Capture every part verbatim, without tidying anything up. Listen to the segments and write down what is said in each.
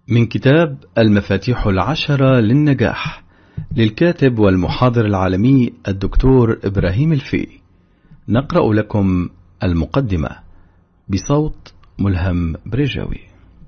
من كتاب المفاتيح العشرة للنجاح للكاتب والمحاضر العالمي الدكتور إبراهيم الفقي، نقرأ لكم المقدمة بصوت ملهم برجاوي.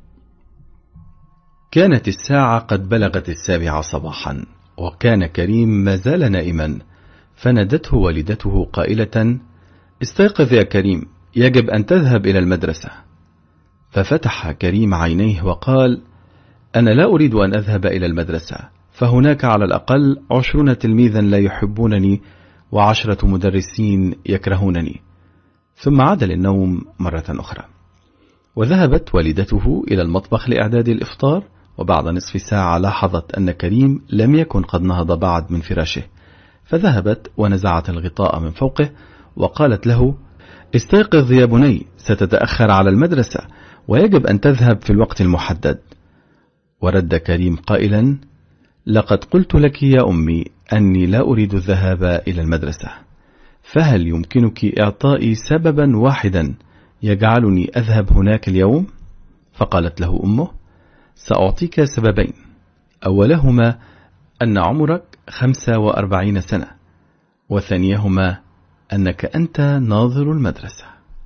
كانت الساعة قد بلغت السابعة صباحا، وكان كريم ما زال نائما، فنادته والدته قائلة: استيقظ يا كريم، يجب أن تذهب إلى المدرسة. ففتح كريم عينيه وقال: أنا لا أريد أن أذهب إلى المدرسة، فهناك على الأقل عشرون تلميذا لا يحبونني وعشرة مدرسين يكرهونني. ثم عاد للنوم مرة أخرى. وذهبت والدته إلى المطبخ لإعداد الإفطار، وبعد نصف ساعة لاحظت أن كريم لم يكن قد نهض بعد من فراشه، فذهبت ونزعت الغطاء من فوقه وقالت له: استيقظ يا بني، ستتأخر على المدرسة ويجب أن تذهب في الوقت المحدد. ورد كريم قائلا: لقد قلت لك يا أمي أني لا أريد الذهاب إلى المدرسة، فهل يمكنك إعطائي سببا واحدا يجعلني أذهب هناك اليوم؟ فقالت له أمه: سأعطيك سببين، أولهما أن عمرك خمسة وأربعين سنة، وثانيهما أنك أنت ناظر المدرسة.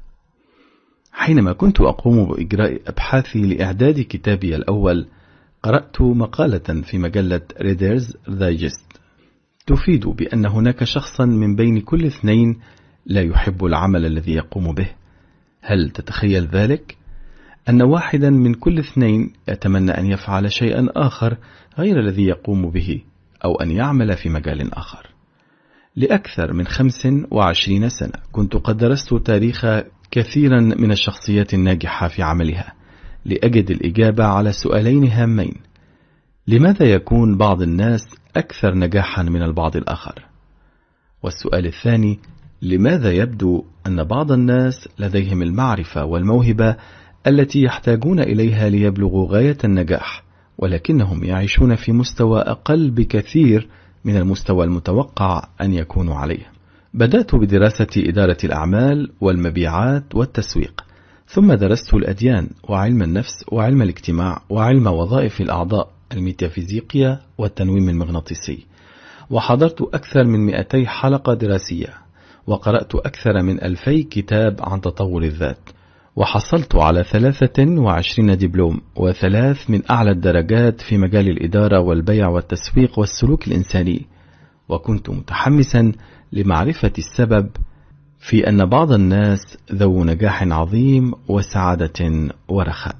حينما كنت أقوم بإجراء أبحاثي لإعداد كتابي الأول، قرأت مقالة في مجلة ريدرز دايجست تفيد بأن هناك شخصا من بين كل اثنين لا يحب العمل الذي يقوم به. هل تتخيل ذلك؟ أن واحدا من كل اثنين يتمنى أن يفعل شيئا آخر غير الذي يقوم به، أو أن يعمل في مجال آخر. لأكثر من خمس وعشرين سنة كنت قد درست تاريخ كثيرا من الشخصيات الناجحة في عملها، لأجد الإجابة على سؤالين هامين: لماذا يكون بعض الناس أكثر نجاحا من البعض الآخر؟ والسؤال الثاني: لماذا يبدو أن بعض الناس لديهم المعرفة والموهبة التي يحتاجون إليها ليبلغوا غاية النجاح، ولكنهم يعيشون في مستوى أقل بكثير من المستوى المتوقع أن يكونوا عليه؟ بدأت بدراسة إدارة الأعمال والمبيعات والتسويق، ثم درست الأديان وعلم النفس وعلم الاجتماع وعلم وظائف الأعضاء، الميتافيزيقيا والتنويم المغناطيسي، وحضرت أكثر من مئتي حلقة دراسية، وقرأت أكثر من ألفي كتاب عن تطور الذات، وحصلت على ثلاثة وعشرين دبلوم وثلاث من أعلى الدرجات في مجال الإدارة والبيع والتسويق والسلوك الإنساني. وكنت متحمسا لمعرفة السبب في أن بعض الناس ذو نجاح عظيم وسعادة ورخاء.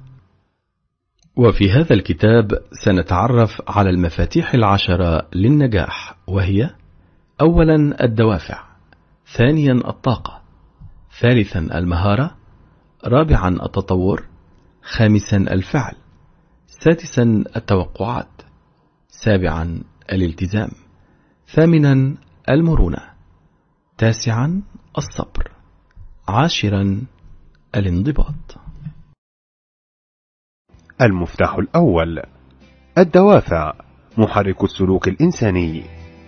وفي هذا الكتاب سنتعرف على المفاتيح العشرة للنجاح، وهي: أولا الدوافع، ثانيا الطاقة، ثالثا المهارة، رابعا التطور، خامسا الفعل، سادسا التوقعات، سابعا الالتزام، ثامنا المرونة، تاسعا الصبر، عاشرا الانضباط. المفتاح الأول: الدوافع، محرك السلوك الإنساني.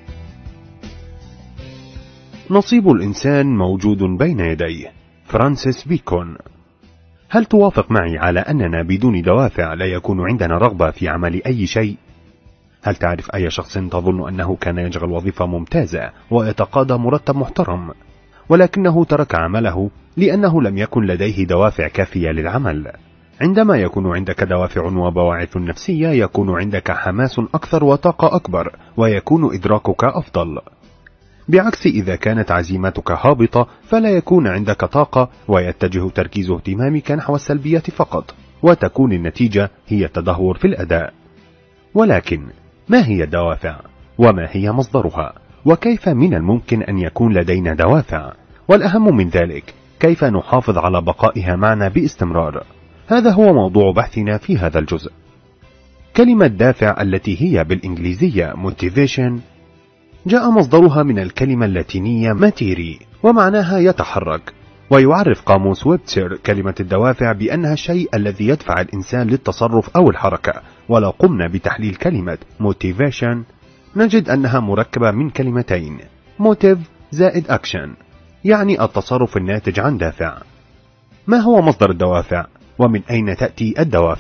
نصيب الإنسان موجود بين يديه. فرانسيس بيكون. هل توافق معي على أننا بدون دوافع لا يكون عندنا رغبة في عمل أي شيء؟ هل تعرف أي شخص تظن أنه كان يشغل وظيفة ممتازة ويتقاضى مرتب محترم، ولكنه ترك عمله لأنه لم يكن لديه دوافع كافية للعمل؟ عندما يكون عندك دوافع وبواعث نفسية، يكون عندك حماس أكثر وطاقة أكبر، ويكون إدراكك أفضل. بعكس إذا كانت عزيمتك هابطة، فلا يكون عندك طاقة، ويتجه تركيز اهتمامك نحو السلبية فقط، وتكون النتيجة هي التدهور في الأداء. ولكن ما هي الدوافع؟ وما هي مصدرها؟ وكيف من الممكن أن يكون لدينا دوافع؟ والأهم من ذلك، كيف نحافظ على بقائها معنا باستمرار؟ هذا هو موضوع بحثنا في هذا الجزء. كلمة دافع التي هي بالإنجليزية motivation جاء مصدرها من الكلمة اللاتينية ماتيري، ومعناها يتحرك. ويعرف قاموس ويبستر كلمة الدوافع بأنها الشيء الذي يدفع الإنسان للتصرف أو الحركة. ولو قمنا بتحليل كلمة motivation نجد أنها مركبة من كلمتين: motive زائد action، يعني التصرف الناتج عن دافع. ما هو مصدر الدوافع؟ ومن أين تأتي الدوافع؟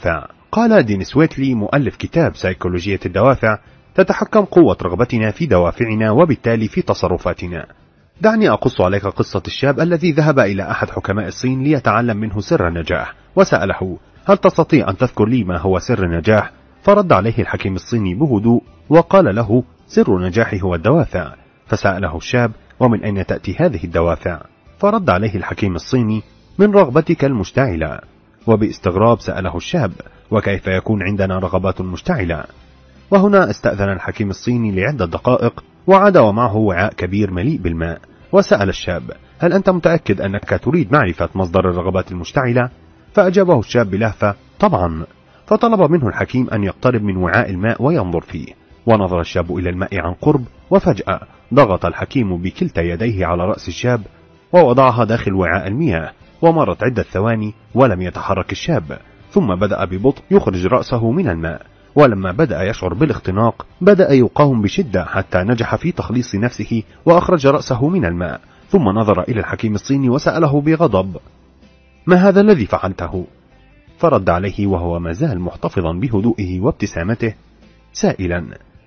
قال دينيس ويتلي مؤلف كتاب سيكولوجية الدوافع: تتحكم قوة رغبتنا في دوافعنا وبالتالي في تصرفاتنا. دعني أقص عليك قصة الشاب الذي ذهب إلى أحد حكماء الصين ليتعلم منه سر النجاح، وسأله: هل تستطيع أن تذكر لي ما هو سر النجاح؟ فرد عليه الحكيم الصيني بهدوء وقال له: سر نجاحي هو الدوافع. فسأله الشاب: ومن أين تأتي هذه الدوافع؟ فرد عليه الحكيم الصيني: من رغبتك المشتعلة. وباستغراب سأله الشاب: وكيف يكون عندنا رغبات مشتعلة؟ وهنا استأذن الحكيم الصيني لعدة دقائق، وعاد ومعه وعاء كبير مليء بالماء، وسأل الشاب: هل أنت متأكد أنك تريد معرفة مصدر الرغبات المشتعلة؟ فأجابه الشاب بلهفة: طبعا. فطلب منه الحكيم أن يقترب من وعاء الماء وينظر فيه، ونظر الشاب إلى الماء عن قرب، وفجأة ضغط الحكيم بكلتا يديه على رأس الشاب ووضعها داخل وعاء المياه، ومرت عدة ثواني ولم يتحرك الشاب، ثم بدأ ببطء يخرج رأسه من الماء، ولما بدأ يشعر بالاختناق بدأ يقاوم بشدة حتى نجح في تخليص نفسه وأخرج رأسه من الماء، ثم نظر إلى الحكيم الصيني وسأله بغضب: ما هذا الذي فعلته؟ فرد عليه وهو ما زال محتفظا بهدوئه وابتسامته سائلا: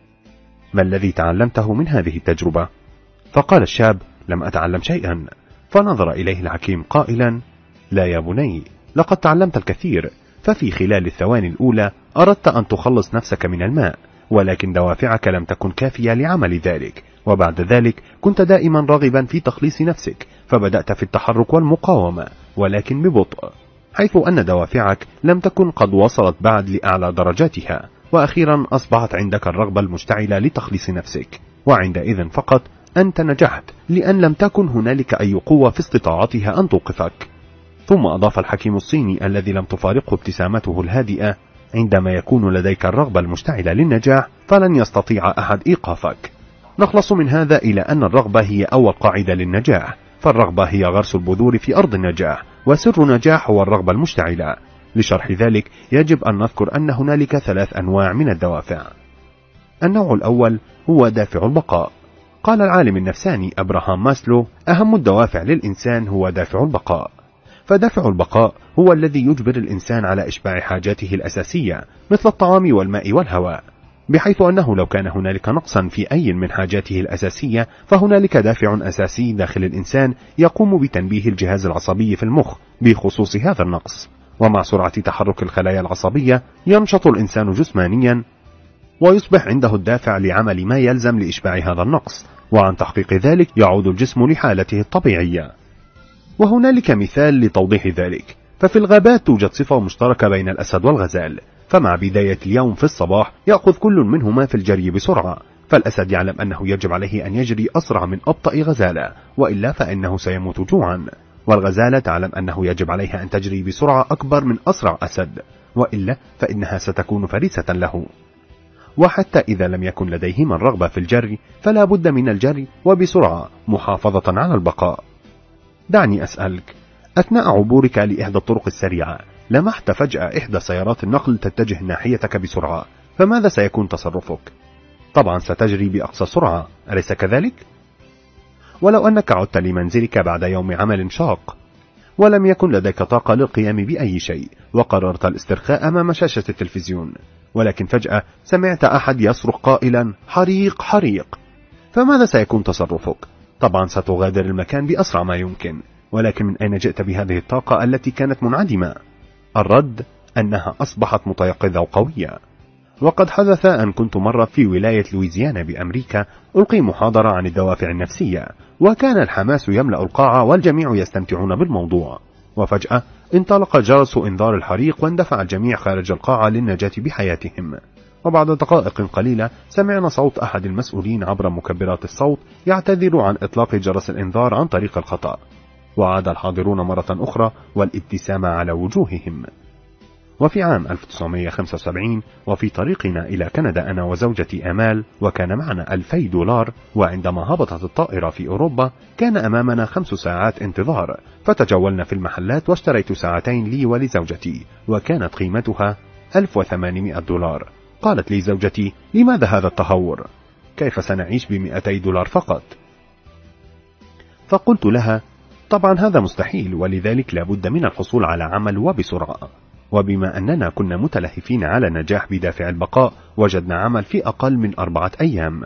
ما الذي تعلمته من هذه التجربة؟ فقال الشاب: لم أتعلم شيئا. فنظر إليه الحكيم قائلا: لا يا بني، لقد تعلمت الكثير، ففي خلال الثواني الأولى أردت أن تخلص نفسك من الماء، ولكن دوافعك لم تكن كافية لعمل ذلك، وبعد ذلك كنت دائما راغبا في تخليص نفسك، فبدأت في التحرك والمقاومة ولكن ببطء، حيث أن دوافعك لم تكن قد وصلت بعد لأعلى درجاتها، وأخيرا أصبحت عندك الرغبة المشتعلة لتخليص نفسك، وعندئذ فقط أنت نجحت، لأن لم تكن هنالك أي قوة في استطاعتها أن توقفك. ثم أضاف الحكيم الصيني الذي لم تفارقه ابتسامته الهادئة: عندما يكون لديك الرغبة المشتعلة للنجاح فلن يستطيع أحد إيقافك. نخلص من هذا إلى أن الرغبة هي أول قاعدة للنجاح، فالرغبة هي غرس البذور في أرض النجاح، وسر النجاح هو الرغبة المشتعلة. لشرح ذلك يجب أن نذكر أن هنالك ثلاث أنواع من الدوافع. النوع الأول هو دافع البقاء. قال العالم النفساني أبراهام ماسلو: أهم الدوافع للإنسان هو دافع البقاء. فدافع البقاء هو الذي يجبر الإنسان على إشباع حاجاته الأساسية مثل الطعام والماء والهواء، بحيث أنه لو كان هنالك نقصا في أي من حاجاته الأساسية فهنالك دافع أساسي داخل الإنسان يقوم بتنبيه الجهاز العصبي في المخ بخصوص هذا النقص، ومع سرعة تحرك الخلايا العصبية ينشط الإنسان جسمانيا ويصبح عنده الدافع لعمل ما يلزم لإشباع هذا النقص، وعن تحقيق ذلك يعود الجسم لحالته الطبيعية. وهنالك مثال لتوضيح ذلك، ففي الغابات توجد صفة مشتركة بين الأسد والغزال، فمع بداية اليوم في الصباح يأخذ كل منهما في الجري بسرعة، فالأسد يعلم أنه يجب عليه أن يجري أسرع من أبطأ غزالة وإلا فإنه سيموت جوعا، والغزالة تعلم أنه يجب عليها أن تجري بسرعة أكبر من أسرع أسد وإلا فإنها ستكون فريسة له. وحتى إذا لم يكن لديهما الرغبة في الجري فلا بد من الجري وبسرعة محافظة على البقاء. دعني أسألك، أثناء عبورك لإحدى الطرق السريعة لمحت فجأة إحدى سيارات النقل تتجه ناحيتك بسرعة، فماذا سيكون تصرفك؟ طبعا ستجري بأقصى سرعة، أليس كذلك؟ ولو أنك عدت لمنزلك بعد يوم عمل شاق ولم يكن لديك طاقة للقيام بأي شيء وقررت الاسترخاء أمام شاشة التلفزيون، ولكن فجأة سمعت أحد يصرخ قائلا: حريق حريق، فماذا سيكون تصرفك؟ طبعا ستغادر المكان بأسرع ما يمكن، ولكن من أين جئت بهذه الطاقة التي كانت منعدمة؟ الرد أنها أصبحت متيقظة وقوية. وقد حدث أن كنت مرة في ولاية لويزيانا بأمريكا ألقي محاضرة عن الدوافع النفسية، وكان الحماس يملأ القاعة والجميع يستمتعون بالموضوع، وفجأة انطلق جرس إنذار الحريق واندفع الجميع خارج القاعة للنجاة بحياتهم. وبعد دقائق قليلة سمعنا صوت أحد المسؤولين عبر مكبرات الصوت يعتذر عن إطلاق جرس الإنذار عن طريق الخطأ، وعاد الحاضرون مرة أخرى والابتسامة على وجوههم. وفي عام ألف وتسعمائة وخمسة وسبعين وفي طريقنا إلى كندا أنا وزوجتي آمال وكان معنا ألفي دولار، وعندما هبطت الطائرة في أوروبا كان أمامنا خمس ساعات انتظار، فتجولنا في المحلات واشتريت ساعتين لي ولزوجتي وكانت قيمتها ألف وثمانمائة دولار. قالت لي زوجتي: لماذا هذا التهور؟ كيف سنعيش بمئتي دولار فقط؟ فقلت لها: طبعا هذا مستحيل، ولذلك لا بد من الحصول على عمل وبسرعة. وبما أننا كنا متلهفين على نجاح بدافع البقاء وجدنا عمل في أقل من أربعة أيام.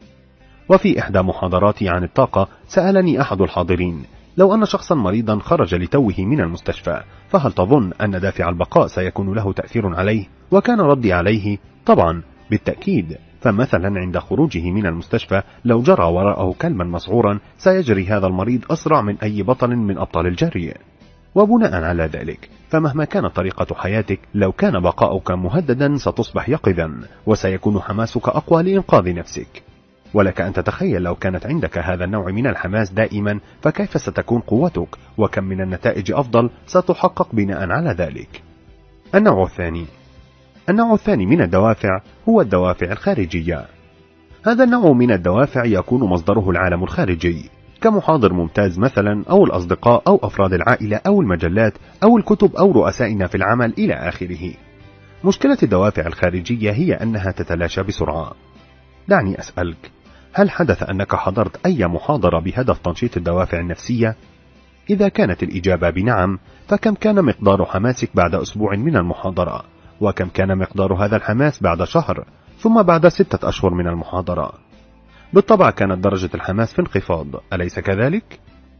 وفي إحدى محاضراتي عن الطاقة سألني أحد الحاضرين: لو أن شخصا مريضا خرج لتوه من المستشفى فهل تظن أن دافع البقاء سيكون له تأثير عليه؟ وكان ردي عليه: طبعا بالتأكيد، فمثلا عند خروجه من المستشفى لو جرى وراءه كلبا مسعورا سيجري هذا المريض أسرع من أي بطل من أبطال الجري. وبناء على ذلك فمهما كانت طريقة حياتك لو كان بقاؤك مهددا ستصبح يقظا وسيكون حماسك أقوى لإنقاذ نفسك. ولك أن تتخيل لو كانت عندك هذا النوع من الحماس دائما فكيف ستكون قوتك وكم من النتائج أفضل ستحقق بناء على ذلك. النوع الثاني النوع الثاني من الدوافع هو الدوافع الخارجية. هذا النوع من الدوافع يكون مصدره العالم الخارجي كمحاضر ممتاز مثلا أو الأصدقاء أو أفراد العائلة أو المجلات أو الكتب أو رؤسائنا في العمل إلى آخره. مشكلة الدوافع الخارجية هي أنها تتلاشى بسرعة. دعني أسألك، هل حدث أنك حضرت أي محاضرة بهدف تنشيط الدوافع النفسية؟ إذا كانت الإجابة بنعم فكم كان مقدار حماسك بعد أسبوع من المحاضرة؟ وكم كان مقدار هذا الحماس بعد شهر ثم بعد ستة أشهر من المحاضرة؟ بالطبع كانت درجة الحماس في انخفاض، أليس كذلك؟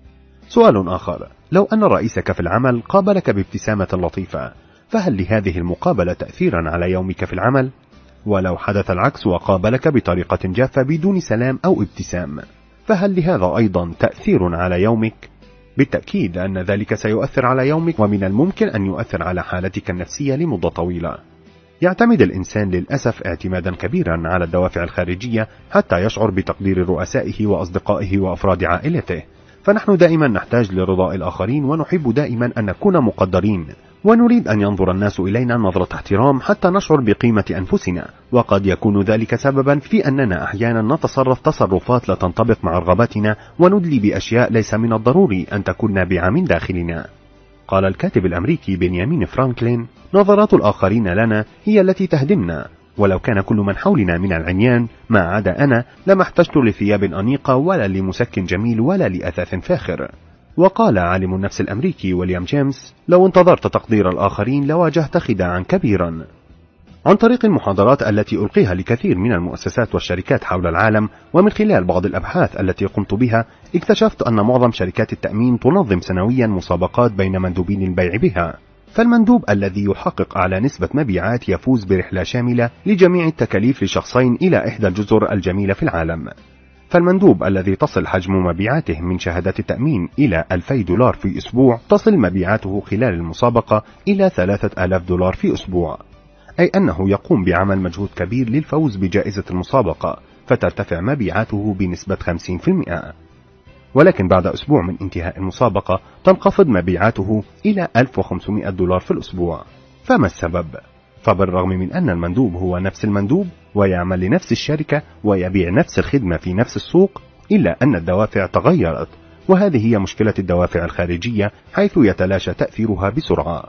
سؤال آخر: لو أن رئيسك في العمل قابلك بابتسامة لطيفة فهل لهذه المقابلة تأثيرا على يومك في العمل؟ ولو حدث العكس وقابلك بطريقة جافة بدون سلام أو ابتسام فهل لهذا أيضا تأثير على يومك؟ بالتأكيد أن ذلك سيؤثر على يومك ومن الممكن أن يؤثر على حالتك النفسية لمدة طويلة. يعتمد الإنسان للأسف اعتمادا كبيرا على الدوافع الخارجية حتى يشعر بتقدير رؤسائه وأصدقائه وأفراد عائلته، فنحن دائما نحتاج لرضاء الآخرين ونحب دائما أن نكون مقدرين ونريد أن ينظر الناس إلينا نظرة احترام حتى نشعر بقيمة أنفسنا، وقد يكون ذلك سببا في أننا أحيانا نتصرف تصرفات لا تنطبق مع رغباتنا وندلي بأشياء ليس من الضروري أن تكون نابعة من داخلنا. قال الكاتب الأمريكي بنيامين فرانكلين: نظرات الآخرين لنا هي التي تهدمنا، ولو كان كل من حولنا من العميان ما عدا أنا لما احتجت لثياب أنيقة ولا لمسكن جميل ولا لأثاث فاخر. وقال عالم النفس الأمريكي ويليام جيمس: لو انتظرت تقدير الآخرين لواجهت خداعا كبيرا. عن طريق المحاضرات التي ألقيها لكثير من المؤسسات والشركات حول العالم ومن خلال بعض الأبحاث التي قمت بها اكتشفت أن معظم شركات التأمين تنظم سنويا مسابقات بين مندوبين البيع بها، فالمندوب الذي يحقق أعلى نسبة مبيعات يفوز برحلة شاملة لجميع التكاليف لشخصين إلى إحدى الجزر الجميلة في العالم. فالمندوب الذي تصل حجم مبيعاته من شهادات التأمين إلى ألفي دولار في أسبوع تصل مبيعاته خلال المسابقة إلى ثلاثة آلاف دولار في أسبوع، أي أنه يقوم بعمل مجهود كبير للفوز بجائزة المسابقة فترتفع مبيعاته بنسبة خمسين بالمئة. ولكن بعد أسبوع من انتهاء المسابقة تنخفض مبيعاته إلى ألف وخمسمائة دولار في الأسبوع. فما السبب؟ فبالرغم من أن المندوب هو نفس المندوب ويعمل لنفس الشركة ويبيع نفس الخدمة في نفس السوق، إلا أن الدوافع تغيرت، وهذه هي مشكلة الدوافع الخارجية حيث يتلاشى تأثيرها بسرعة.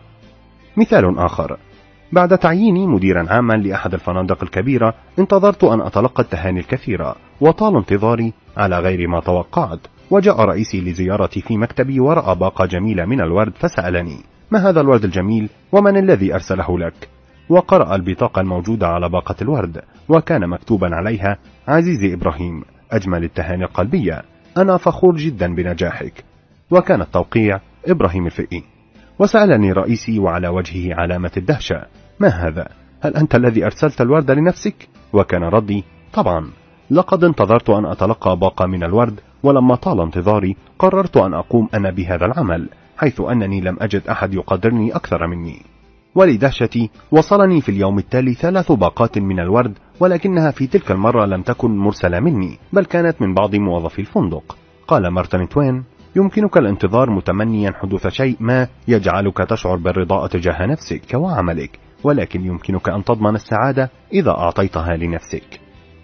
مثال آخر: بعد تعييني مديرا عاما لأحد الفنادق الكبيرة انتظرت أن أتلقى التهاني الكثيرة وطال انتظاري على غير ما توقعت، وجاء رئيسي لزيارتي في مكتبي ورأى باقة جميلة من الورد فسألني: ما هذا الورد الجميل ومن الذي أرسله لك؟ وقرأ البطاقة الموجودة على باقة الورد وكان مكتوبا عليها: عزيزي إبراهيم، أجمل التهاني القلبية، أنا فخور جدا بنجاحك. وكان التوقيع إبراهيم الفقي. وسألني رئيسي وعلى وجهه علامة الدهشة: ما هذا؟ هل أنت الذي أرسلت الورد لنفسك؟ وكان ردي: طبعا، لقد انتظرت أن أتلقى باقة من الورد، ولما طال انتظاري قررت أن أقوم أنا بهذا العمل، حيث أنني لم أجد أحد يقدرني أكثر مني. ولدهشتي وصلني في اليوم التالي ثلاث باقات من الورد، ولكنها في تلك المرة لم تكن مرسلة مني بل كانت من بعض موظفي الفندق. قال مارتن توين: يمكنك الانتظار متمنيا حدوث شيء ما يجعلك تشعر بالرضا تجاه نفسك وعملك، ولكن يمكنك أن تضمن السعادة إذا أعطيتها لنفسك.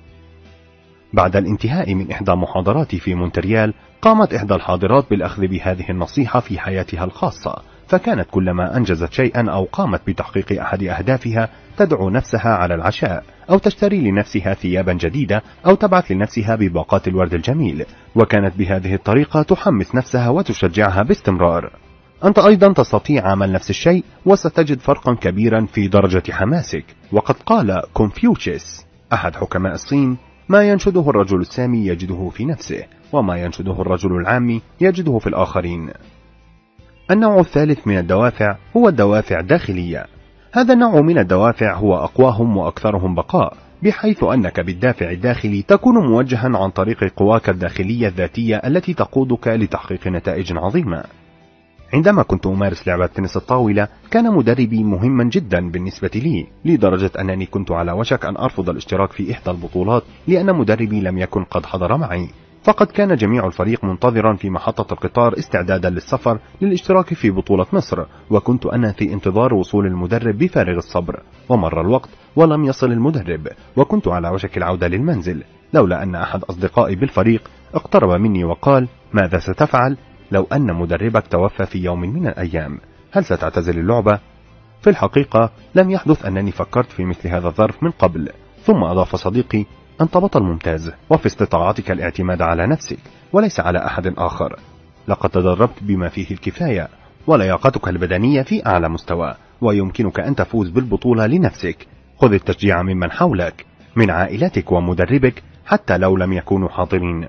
بعد الانتهاء من إحدى محاضراتي في مونتريال قامت إحدى الحاضرات بالأخذ بهذه النصيحة في حياتها الخاصة، فكانت كلما أنجزت شيئا أو قامت بتحقيق أحد أهدافها تدعو نفسها على العشاء أو تشتري لنفسها ثيابا جديدة أو تبعث لنفسها بباقات الورد الجميل، وكانت بهذه الطريقة تحمس نفسها وتشجعها باستمرار. أنت أيضا تستطيع عمل نفس الشيء وستجد فرقا كبيرا في درجة حماسك. وقد قال كونفوشيوس أحد حكماء الصين: ما ينشده الرجل السامي يجده في نفسه، وما ينشده الرجل العامي يجده في الآخرين. النوع الثالث من الدوافع هو الدوافع الداخلية. هذا النوع من الدوافع هو أقواهم وأكثرهم بقاء، بحيث أنك بالدافع الداخلي تكون موجها عن طريق قواك الداخلية الذاتية التي تقودك لتحقيق نتائج عظيمة. عندما كنت أمارس لعبة تنس الطاولة كان مدربي مهما جدا بالنسبة لي، لدرجة أنني كنت على وشك أن أرفض الاشتراك في إحدى البطولات لأن مدربي لم يكن قد حضر معي. فقد كان جميع الفريق منتظرا في محطة القطار استعدادا للسفر للاشتراك في بطولة مصر، وكنت أنا في انتظار وصول المدرب بفارغ الصبر. ومر الوقت ولم يصل المدرب، وكنت على وشك العودة للمنزل، لولا أن أحد أصدقائي بالفريق اقترب مني وقال: ماذا ستفعل لو أن مدربك توفى في يوم من الأيام؟ هل ستعتزل اللعبة؟ في الحقيقة لم يحدث أنني فكرت في مثل هذا الظرف من قبل. ثم أضاف صديقي: أنت بطل ممتاز، وفي استطاعتك الاعتماد على نفسك وليس على أحد آخر. لقد تدربت بما فيه الكفاية، ولياقتك البدنية في أعلى مستوى، ويمكنك أن تفوز بالبطولة لنفسك. خذ التشجيع ممن حولك، من عائلتك ومدربك، حتى لو لم يكونوا حاضرين.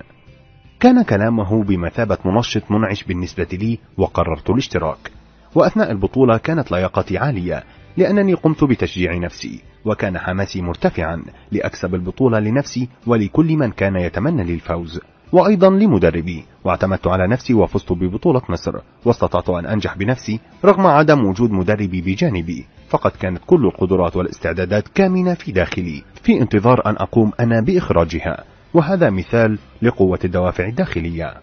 كان كلامه بمثابة منشط منعش بالنسبة لي، وقررت الاشتراك. وأثناء البطولة كانت لياقتي عالية، لأنني قمت بتشجيع نفسي، وكان حماسي مرتفعا لأكسب البطولة لنفسي ولكل من كان يتمنى لي الفوز، وأيضا لمدربي. واعتمدت على نفسي وفزت ببطولة مصر، واستطعت أن أنجح بنفسي رغم عدم وجود مدربي بجانبي. فقد كانت كل القدرات والاستعدادات كامنة في داخلي، في انتظار أن أقوم أنا بإخراجها. وهذا مثال لقوة الدوافع الداخلية.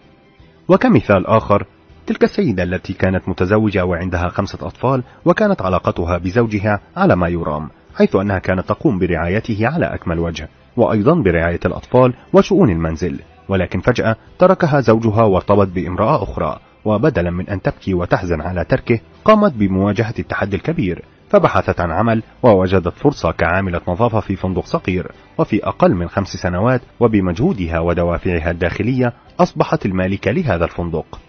وكمثال آخر، تلك السيدة التي كانت متزوجة وعندها خمسة أطفال، وكانت علاقتها بزوجها على ما يرام، حيث أنها كانت تقوم برعايته على أكمل وجه، وأيضا برعاية الأطفال وشؤون المنزل. ولكن فجأة تركها زوجها وارتبط بامرأة أخرى، وبدلا من أن تبكي وتحزن على تركه قامت بمواجهة التحدي الكبير، فبحثت عن عمل ووجدت فرصة كعاملة نظافة في فندق صغير. وفي أقل من خمس سنوات وبمجهودها ودوافعها الداخلية أصبحت المالكة لهذا الفندق.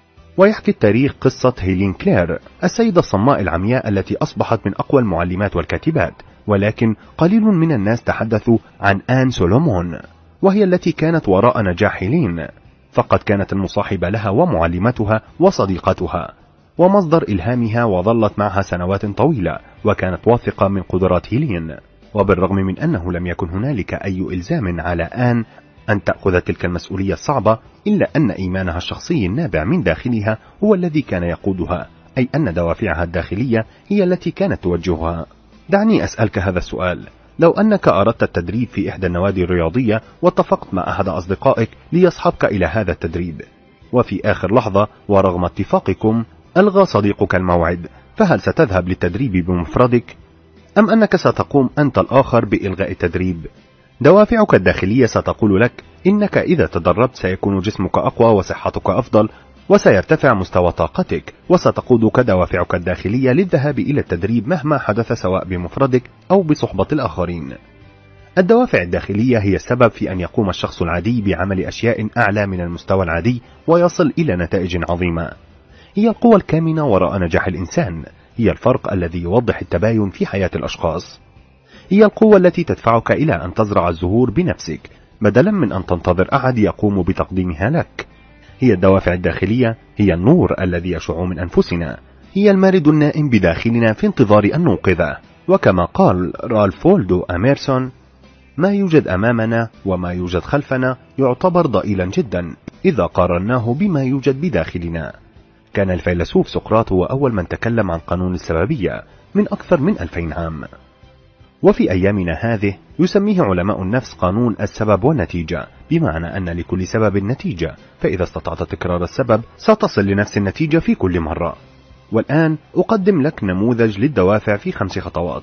ويحكي التاريخ قصة هيلين كلير، السيدة الصماء العمياء التي أصبحت من أقوى المعلمات والكاتبات. ولكن قليل من الناس تحدثوا عن آن سولومون، وهي التي كانت وراء نجاح هيلين. فقد كانت المصاحبة لها ومعلمتها وصديقتها ومصدر إلهامها، وظلت معها سنوات طويلة، وكانت واثقة من قدرات هيلين. وبالرغم من أنه لم يكن هنالك أي إلزام على آن أن تأخذ تلك المسؤولية الصعبة، إلا أن إيمانها الشخصي النابع من داخلها هو الذي كان يقودها، أي أن دوافعها الداخلية هي التي كانت توجهها. دعني أسألك هذا السؤال: لو أنك أردت التدريب في إحدى النوادي الرياضية واتفقت مع أحد أصدقائك ليصحبك إلى هذا التدريب، وفي آخر لحظة ورغم اتفاقكم ألغى صديقك الموعد، فهل ستذهب للتدريب بمفردك، أم أنك ستقوم أنت الآخر بإلغاء التدريب؟ دوافعك الداخلية ستقول لك إنك إذا تدربت سيكون جسمك أقوى وصحتك أفضل وسيرتفع مستوى طاقتك، وستقودك دوافعك الداخلية للذهاب إلى التدريب مهما حدث، سواء بمفردك أو بصحبة الآخرين. الدوافع الداخلية هي السبب في أن يقوم الشخص العادي بعمل أشياء أعلى من المستوى العادي ويصل إلى نتائج عظيمة. هي القوة الكامنة وراء نجاح الإنسان، هي الفرق الذي يوضح التباين في حياة الأشخاص. هي القوة التي تدفعك إلى أن تزرع الزهور بنفسك بدلا من أن تنتظر أحد يقوم بتقديمها لك. هي الدوافع الداخلية، هي النور الذي يشع من أنفسنا، هي المارد النائم بداخلنا في انتظار أن نوقظه. وكما قال رالف والدو أميرسون: ما يوجد أمامنا وما يوجد خلفنا يعتبر ضئيلا جدا إذا قارناه بما يوجد بداخلنا. كان الفيلسوف سقراط هو أول من تكلم عن قانون السببية من أكثر من ألفين عام، وفي أيامنا هذه يسميه علماء النفس قانون السبب والنتيجة، بمعنى أن لكل سبب نتيجة، فإذا استطعت تكرار السبب ستصل لنفس النتيجة في كل مرة. والآن أقدم لك نموذج للدوافع في خمس خطوات.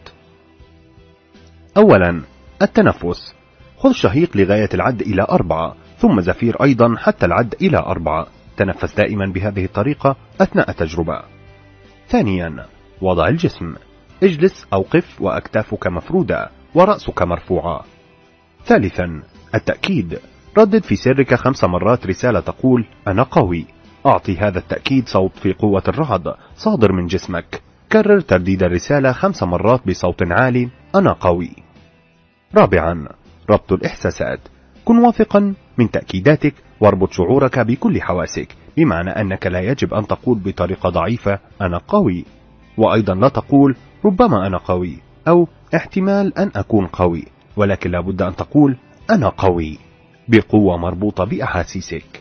أولا، التنفس. خذ شهيق لغاية العد إلى أربعة، ثم زفير أيضا حتى العد إلى أربعة. تنفس دائما بهذه الطريقة أثناء التجربة. ثانيا، وضع الجسم. اجلس أو قف وأكتافك مفرودة ورأسك مرفوعة. ثالثا، التأكيد. ردد في سرك خمس مرات رسالة تقول: أنا قوي. أعطي هذا التأكيد صوت في قوة الرعد صادر من جسمك. كرر ترديد الرسالة خمس مرات بصوت عالي: أنا قوي. رابعا، ربط الإحساسات. كن واثقا من تأكيداتك واربط شعورك بكل حواسك، بمعنى أنك لا يجب أن تقول بطريقة ضعيفة أنا قوي، وأيضا لا تقول ربما أنا قوي أو احتمال أن أكون قوي، ولكن لابد أن تقول أنا قوي بقوة مربوطة بأحاسيسك.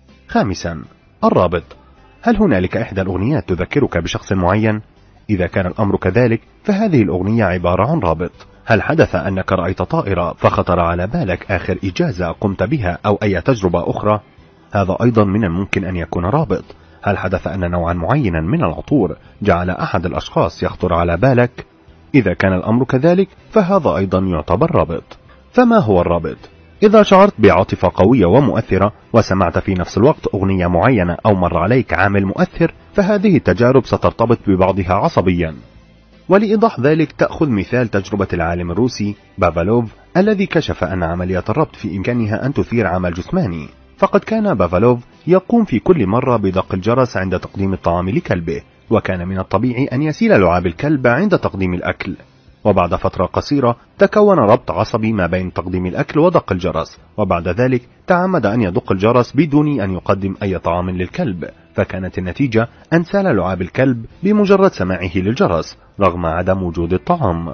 خامسا، الرابط. هل هنالك إحدى الأغنيات تذكرك بشخص معين؟ إذا كان الأمر كذلك فهذه الأغنية عبارة عن رابط. هل حدث أنك رأيت طائرة فخطر على بالك آخر إجازة قمت بها أو أي تجربة أخرى؟ هذا أيضا من الممكن أن يكون رابط. هل حدث أن نوعا معينا من العطور جعل أحد الأشخاص يخطر على بالك؟ إذا كان الأمر كذلك فهذا أيضا يعتبر رابط. فما هو الرابط؟ إذا شعرت بعاطفة قوية ومؤثرة وسمعت في نفس الوقت أغنية معينة أو مر عليك عامل مؤثر، فهذه التجارب سترتبط ببعضها عصبيا. ولإيضاح ذلك تأخذ مثال تجربة العالم الروسي بافالوف الذي كشف أن عملية الربط في إمكانها أن تثير عمل جسماني. فقد كان بافالوف يقوم في كل مرة بدق الجرس عند تقديم الطعام لكلبه، وكان من الطبيعي أن يسيل لعاب الكلب عند تقديم الأكل. وبعد فترة قصيرة تكون ربط عصبي ما بين تقديم الأكل ودق الجرس، وبعد ذلك تعمد أن يدق الجرس بدون أن يقدم أي طعام للكلب، فكانت النتيجة أن سال لعاب الكلب بمجرد سماعه للجرس رغم عدم وجود الطعام.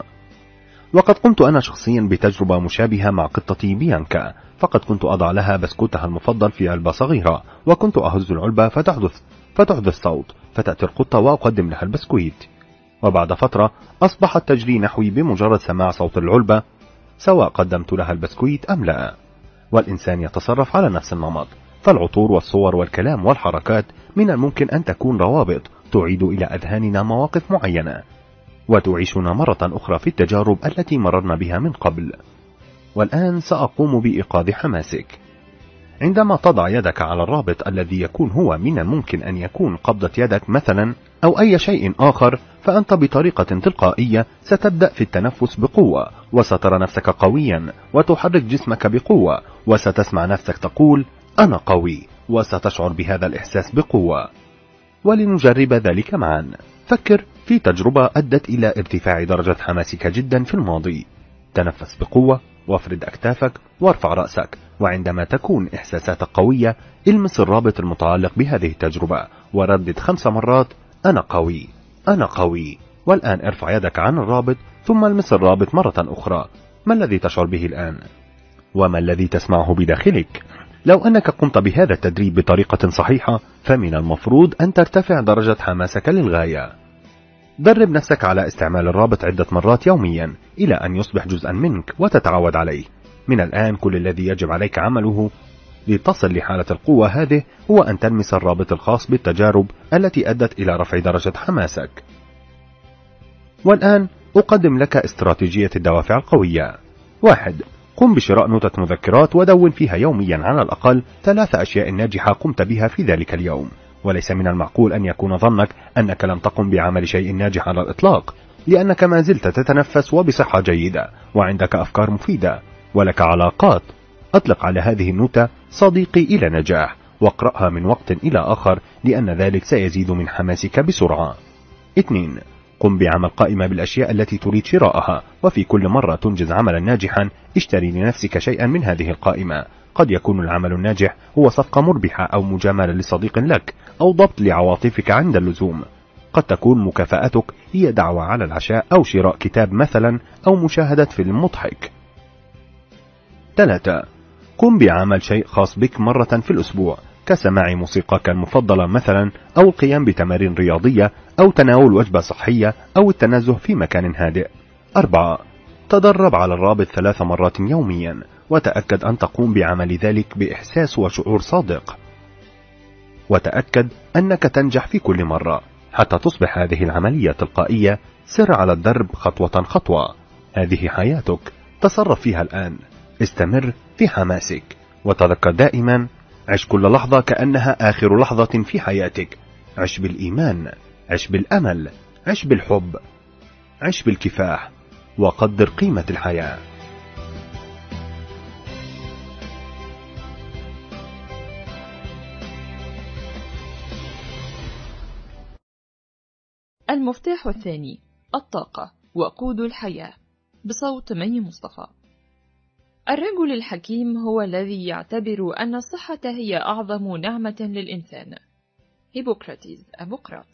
وقد قمت أنا شخصيا بتجربة مشابهة مع قطتي بيانكا، فقد كنت أضع لها بسكوتها المفضل في علبة صغيرة، وكنت أهز العلبة فتحدث فتحدث صوت، فتأتي القطة وأقدم لها البسكويت، وبعد فترة أصبحت تجري نحوي بمجرد سماع صوت العلبة سواء قدمت لها البسكويت أم لا. والإنسان يتصرف على نفس النمط، فالعطور والصور والكلام والحركات من الممكن أن تكون روابط تعيد إلى أذهاننا مواقف معينة وتعيشنا مرة أخرى في التجارب التي مررنا بها من قبل. والآن سأقوم بإيقاظ حماسك. عندما تضع يدك على الرابط الذي يكون هو من الممكن أن يكون قبضة يدك مثلا أو أي شيء آخر، فأنت بطريقة تلقائية ستبدأ في التنفس بقوة، وسترى نفسك قويا وتحرك جسمك بقوة، وستسمع نفسك تقول أنا قوي، وستشعر بهذا الإحساس بقوة. ولنجرب ذلك معا. فكر في تجربة أدت إلى ارتفاع درجة حماسك جدا في الماضي. تنفس بقوة وافرد أكتافك وارفع رأسك، وعندما تكون إحساساتك قوية المس الرابط المتعلق بهذه التجربة وردد خمس مرات أنا قوي أنا قوي. والآن ارفع يدك عن الرابط ثم المس الرابط مرة أخرى. ما الذي تشعر به الآن؟ وما الذي تسمعه بداخلك؟ لو أنك قمت بهذا التدريب بطريقة صحيحة فمن المفروض أن ترتفع درجة حماسك للغاية. درب نفسك على استعمال الرابط عدة مرات يوميا إلى أن يصبح جزءا منك وتتعود عليه. من الآن كل الذي يجب عليك عمله لتصل لحالة القوة هذه هو أن تلمس الرابط الخاص بالتجارب التي أدت إلى رفع درجة حماسك. والآن أقدم لك استراتيجية الدوافع القوية. واحد. قم بشراء نوتة مذكرات ودون فيها يوميا على الأقل ثلاث أشياء ناجحة قمت بها في ذلك اليوم. وليس من المعقول أن يكون ظنك أنك لم تقم بعمل شيء ناجح على الإطلاق، لأنك ما زلت تتنفس وبصحة جيدة وعندك أفكار مفيدة ولك علاقات. أطلق على هذه النوتة صديقي إلى نجاح واقرأها من وقت إلى آخر، لأن ذلك سيزيد من حماسك بسرعة. اثنين. قم بعمل قائمة بالأشياء التي تريد شراءها، وفي كل مرة تنجز عملا ناجحا اشتري لنفسك شيئا من هذه القائمة. قد يكون العمل الناجح هو صفقة مربحة أو مجاملة لصديق لك أو ضبط لعواطفك عند اللزوم. قد تكون مكافأتك هي دعوة على العشاء أو شراء كتاب مثلا أو مشاهدة فيلم مضحك. ثلاثة. قم بعمل شيء خاص بك مرة في الأسبوع، كسماع موسيقاك المفضلة مثلا أو القيام بتمارين رياضية أو تناول وجبة صحية أو التنزه في مكان هادئ. أربعة. تدرب على الرابط ثلاث مرات يوميا وتأكد أن تقوم بعمل ذلك بإحساس وشعور صادق، وتأكد أنك تنجح في كل مرة حتى تصبح هذه العملية تلقائية. سر على الدرب خطوة خطوة. هذه حياتك، تصرف فيها الآن. استمر في حماسك وتذكر دائما عش كل لحظة كأنها آخر لحظة في حياتك. عش بالإيمان، عش بالأمل، عش بالحب، عش بالكفاح، وقدر قيمة الحياة. المفتاح الثاني: الطاقة وقود الحياة، بصوت مي مصطفى. الرجل الحكيم هو الذي يعتبر أن الصحة هي أعظم نعمة للإنسان. هيبوكراتيس أبوقراط.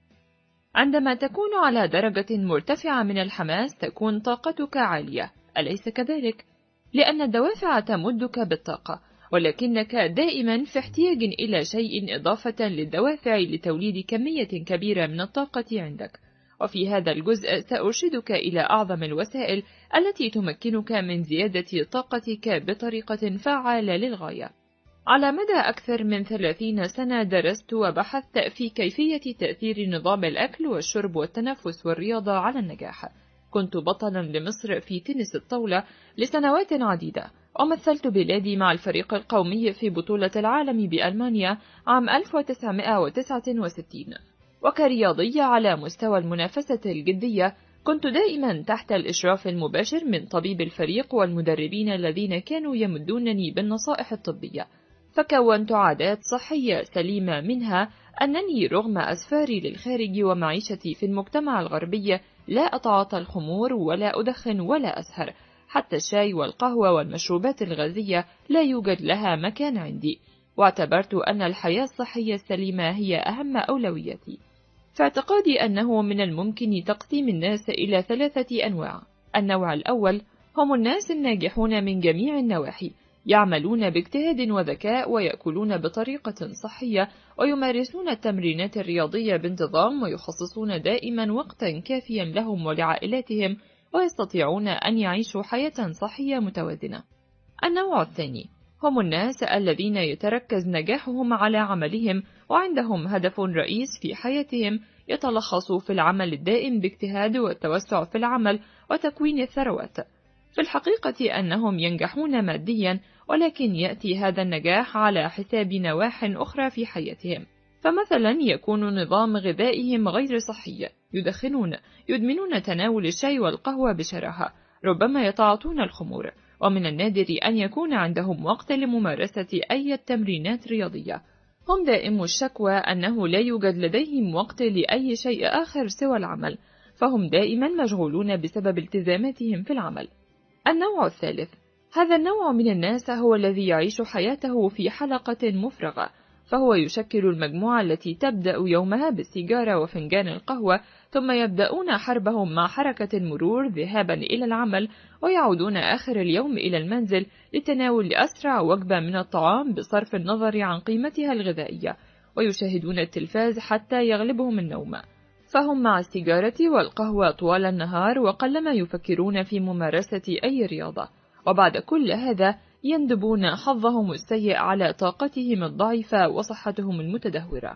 عندما تكون على درجة مرتفعة من الحماس تكون طاقتك عالية، أليس كذلك؟ لأن الدوافع تمدك بالطاقة، ولكنك دائما في احتياج إلى شيء إضافة للدوافع لتوليد كمية كبيرة من الطاقة عندك. وفي هذا الجزء سأرشدك إلى أعظم الوسائل التي تمكنك من زيادة طاقتك بطريقة فعالة للغاية. على مدى أكثر من ثلاثين سنة درست وبحثت في كيفية تأثير نظام الأكل والشرب والتنفس والرياضة على النجاح. كنت بطلا لمصر في تنس الطاولة لسنوات عديدة، ومثلت بلادي مع الفريق القومي في بطولة العالم بألمانيا عام ألف وتسعمائة وتسعة وستين. وكرياضية على مستوى المنافسة الجدية كنت دائما تحت الإشراف المباشر من طبيب الفريق والمدربين الذين كانوا يمدونني بالنصائح الطبية، فكونت عادات صحية سليمة، منها أنني رغم أسفاري للخارج ومعيشتي في المجتمع الغربي لا أتعاطى الخمور ولا أدخن ولا أسهر، حتى الشاي والقهوة والمشروبات الغازية لا يوجد لها مكان عندي، واعتبرت أن الحياة الصحية السليمة هي أهم أولوياتي. في اعتقادي أنه من الممكن تقسيم الناس إلى ثلاثة أنواع. النوع الأول هم الناس الناجحون من جميع النواحي، يعملون باجتهاد وذكاء ويأكلون بطريقة صحية ويمارسون التمرينات الرياضية بانتظام ويخصصون دائما وقتا كافيا لهم ولعائلاتهم، ويستطيعون أن يعيشوا حياة صحية متوازنة. النوع الثاني هم الناس الذين يتركز نجاحهم على عملهم وعندهم هدف رئيس في حياتهم يتلخص في العمل الدائم باجتهاد والتوسع في العمل وتكوين الثروات. في الحقيقة أنهم ينجحون ماديا، ولكن يأتي هذا النجاح على حساب نواح أخرى في حياتهم. فمثلا يكون نظام غذائهم غير صحي، يدخنون، يدمنون تناول الشاي والقهوة بشراهة، ربما يتعاطون الخمور، ومن النادر أن يكون عندهم وقت لممارسة أي تمرينات رياضية. هم دائم الشكوى أنه لا يوجد لديهم وقت لأي شيء آخر سوى العمل، فهم دائما مشغولون بسبب التزاماتهم في العمل. النوع الثالث، هذا النوع من الناس هو الذي يعيش حياته في حلقة مفرغة، فهو يشكل المجموعة التي تبدأ يومها بالسيجارة وفنجان القهوة، ثم يبدأون حربهم مع حركة المرور ذهابا إلى العمل، ويعودون آخر اليوم إلى المنزل لتناول أسرع وجبة من الطعام بصرف النظر عن قيمتها الغذائية، ويشاهدون التلفاز حتى يغلبهم النوم. فهم مع السيجارة والقهوة طوال النهار، وقلما يفكرون في ممارسة أي رياضة، وبعد كل هذا يندبون حظهم السيء على طاقتهم الضعيفة وصحتهم المتدهورة.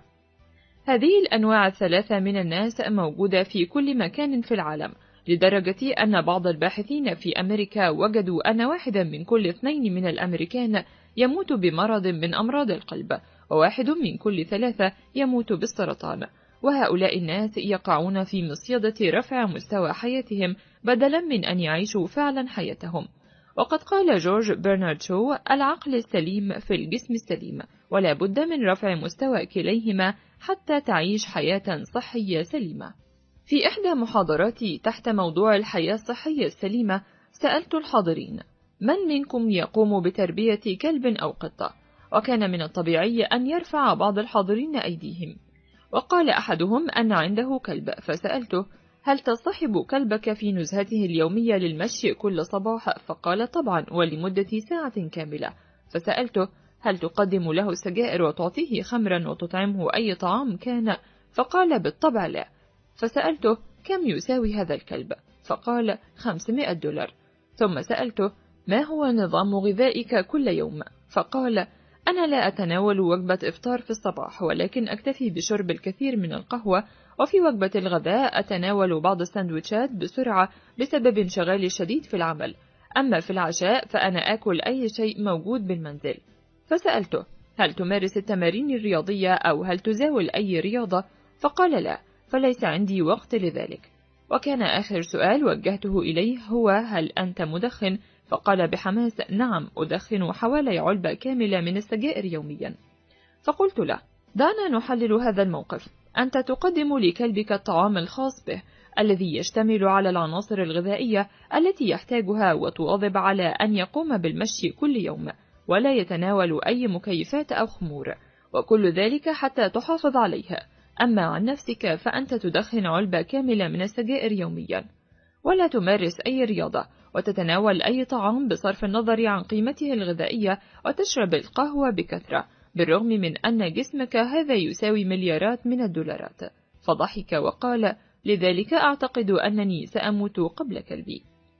هذه الأنواع الثلاثة من الناس موجودة في كل مكان في العالم، لدرجة أن بعض الباحثين في أمريكا وجدوا أن واحدا من كل اثنين من الأمريكان يموت بمرض من أمراض القلب، وواحد من كل ثلاثة يموت بالسرطان. وهؤلاء الناس يقعون في مصيدة رفع مستوى حياتهم بدلا من أن يعيشوا فعلا حياتهم. وقد قال جورج برنارد شو: العقل السليم في الجسم السليم، ولا بد من رفع مستوى كليهما حتى تعيش حياة صحية سليمة. في إحدى محاضراتي تحت موضوع الحياة الصحية السليمة سألت الحاضرين: من منكم يقوم بتربية كلب أو قطة؟ وكان من الطبيعي أن يرفع بعض الحاضرين أيديهم، وقال أحدهم أن عنده كلب، فسألته: هل تصطحب كلبك في نزهته اليومية للمشي كل صباح؟ فقال: طبعا، ولمدة ساعة كاملة. فسألته: هل تقدم له السجائر وتعطيه خمرا وتطعمه أي طعام كان؟ فقال: بالطبع لا. فسألته: كم يساوي هذا الكلب؟ فقال: خمسمائة دولار. ثم سألته: ما هو نظام غذائك كل يوم؟ فقال: أنا لا أتناول وجبة إفطار في الصباح، ولكن أكتفي بشرب الكثير من القهوة، وفي وجبة الغداء أتناول بعض السندويتشات بسرعة بسبب انشغالي الشديد في العمل، أما في العشاء فأنا آكل أي شيء موجود بالمنزل. فسألته: هل تمارس التمارين الرياضية أو هل تزاول أي رياضة؟ فقال: لا، فليس عندي وقت لذلك. وكان آخر سؤال وجهته إليه هو: هل أنت مدخن؟ فقال بحماس: نعم، أدخن حوالي علبة كاملة من السجائر يوميا. فقلت له: دعنا نحلل هذا الموقف. أنت تقدم لكلبك الطعام الخاص به الذي يشتمل على العناصر الغذائية التي يحتاجها، وتواظب على أن يقوم بالمشي كل يوم ولا يتناول أي مكيفات أو خمور، وكل ذلك حتى تحافظ عليه. أما عن نفسك فأنت تدخن علبة كاملة من السجائر يوميا، ولا تمارس أي رياضة، وتتناول أي طعام بصرف النظر عن قيمته الغذائية، وتشرب القهوة بكثرة بالرغم من أن جسمك هذا يساوي مليارات من الدولارات. فضحك وقال: لذلك أعتقد أنني سأموت قبل كلبي.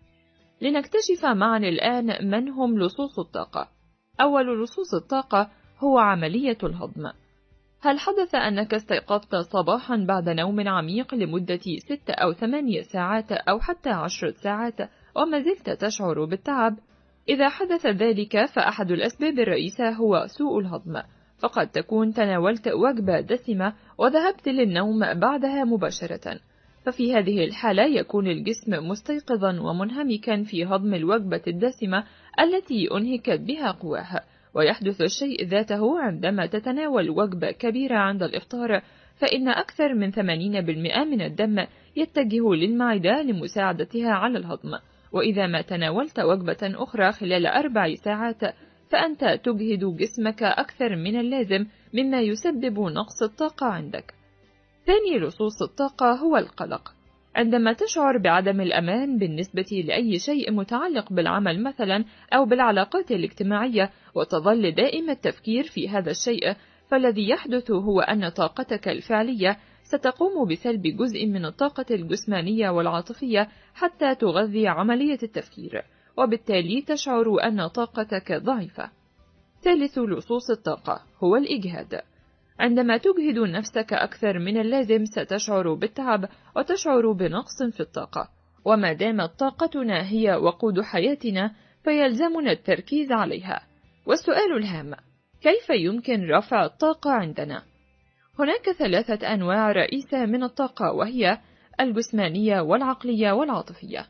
لنكتشف معا الآن من هم لصوص الطاقة. أول لصوص الطاقة هو عملية الهضم. هل حدث أنك استيقظت صباحا بعد نوم عميق لمدة ست أو ثمانية ساعات أو حتى عشر ساعات وما زلت تشعر بالتعب؟ إذا حدث ذلك فأحد الأسباب الرئيسة هو سوء الهضم، فقد تكون تناولت وجبة دسمة وذهبت للنوم بعدها مباشرة، ففي هذه الحالة يكون الجسم مستيقظا ومنهمكا في هضم الوجبة الدسمة التي أنهكت بها قواه. ويحدث الشيء ذاته عندما تتناول وجبة كبيرة عند الإفطار، فإن أكثر من ثمانين بالمئة من الدم يتجه للمعدة لمساعدتها على الهضم، وإذا ما تناولت وجبة أخرى خلال أربع ساعات فأنت تجهد جسمك أكثر من اللازم، مما يسبب نقص الطاقة عندك. ثاني لصوص الطاقة هو القلق. عندما تشعر بعدم الأمان بالنسبة لأي شيء متعلق بالعمل مثلا أو بالعلاقات الاجتماعية، وتظل دائم التفكير في هذا الشيء، فالذي يحدث هو أن طاقتك الفعلية ستقوم بسلب جزء من الطاقة الجسمانية والعاطفية حتى تغذي عملية التفكير، وبالتالي تشعر أن طاقتك ضعيفة. ثالث لصوص الطاقة هو الإجهاد. عندما تجهد نفسك أكثر من اللازم ستشعر بالتعب وتشعر بنقص في الطاقة، وما دامت طاقتنا هي وقود حياتنا فيلزمنا التركيز عليها. والسؤال الهام: كيف يمكن رفع الطاقة عندنا؟ هناك ثلاثة أنواع رئيسة من الطاقة، وهي الجسمانية والعقلية والعاطفية.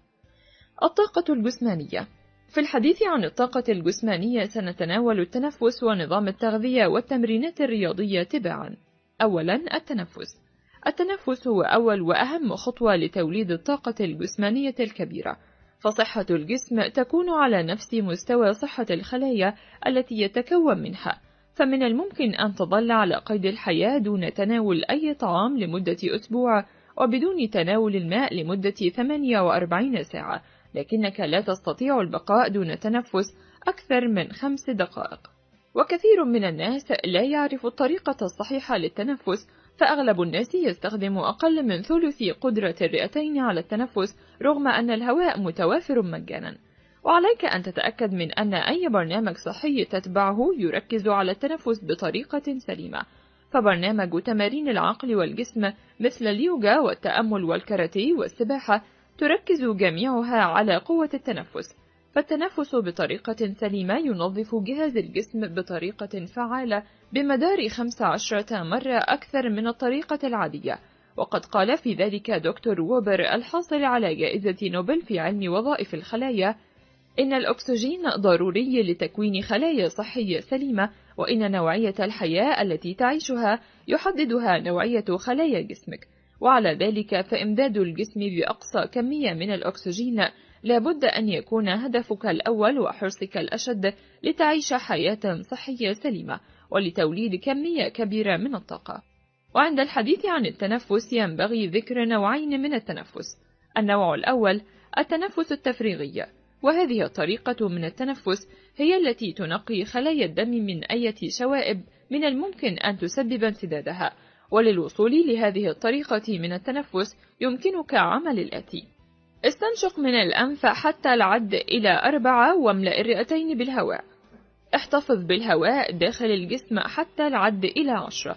الطاقة الجسمانية. في الحديث عن الطاقة الجسمانية سنتناول التنفس ونظام التغذية والتمرينات الرياضية تباعا. أولا، التنفس. التنفس هو أول وأهم خطوة لتوليد الطاقة الجسمانية الكبيرة، فصحة الجسم تكون على نفس مستوى صحة الخلايا التي يتكون منها، فمن الممكن أن تظل على قيد الحياة دون تناول أي طعام لمدة أسبوع وبدون تناول الماء لمدة ثمانية وأربعين ساعة، لكنك لا تستطيع البقاء دون تنفس أكثر من خمس دقائق. وكثير من الناس لا يعرف الطريقة الصحيحة للتنفس، فأغلب الناس يستخدم أقل من ثلث قدرة الرئتين على التنفس رغم أن الهواء متوافر مجانا. وعليك أن تتأكد من أن أي برنامج صحي تتبعه يركز على التنفس بطريقة سليمة، فبرنامج تمارين العقل والجسم مثل اليوغا والتأمل والكاراتيه والسباحة تركز جميعها على قوة التنفس، فالتنفس بطريقة سليمة ينظف جهاز الجسم بطريقة فعالة بمدار خمس عشرة مرة أكثر من الطريقة العادية. وقد قال في ذلك دكتور ووبر الحاصل على جائزة نوبل في علم وظائف الخلايا: إن الأكسجين ضروري لتكوين خلايا صحية سليمة، وإن نوعية الحياة التي تعيشها يحددها نوعية خلايا جسمك، وعلى ذلك فإمداد الجسم بأقصى كمية من الأكسجين لابد أن يكون هدفك الأول وحرصك الأشد لتعيش حياة صحية سليمة ولتوليد كمية كبيرة من الطاقة. وعند الحديث عن التنفس ينبغي ذكر نوعين من التنفس. النوع الأول التنفس التفريغي، وهذه الطريقة من التنفس هي التي تنقي خلايا الدم من أي شوائب من الممكن أن تسبب انسدادها. وللوصول لهذه الطريقة من التنفس يمكنك عمل الآتي: استنشق من الأنف حتى العد إلى أربعة واملأ الرئتين بالهواء. احتفظ بالهواء داخل الجسم حتى العد إلى عشرة.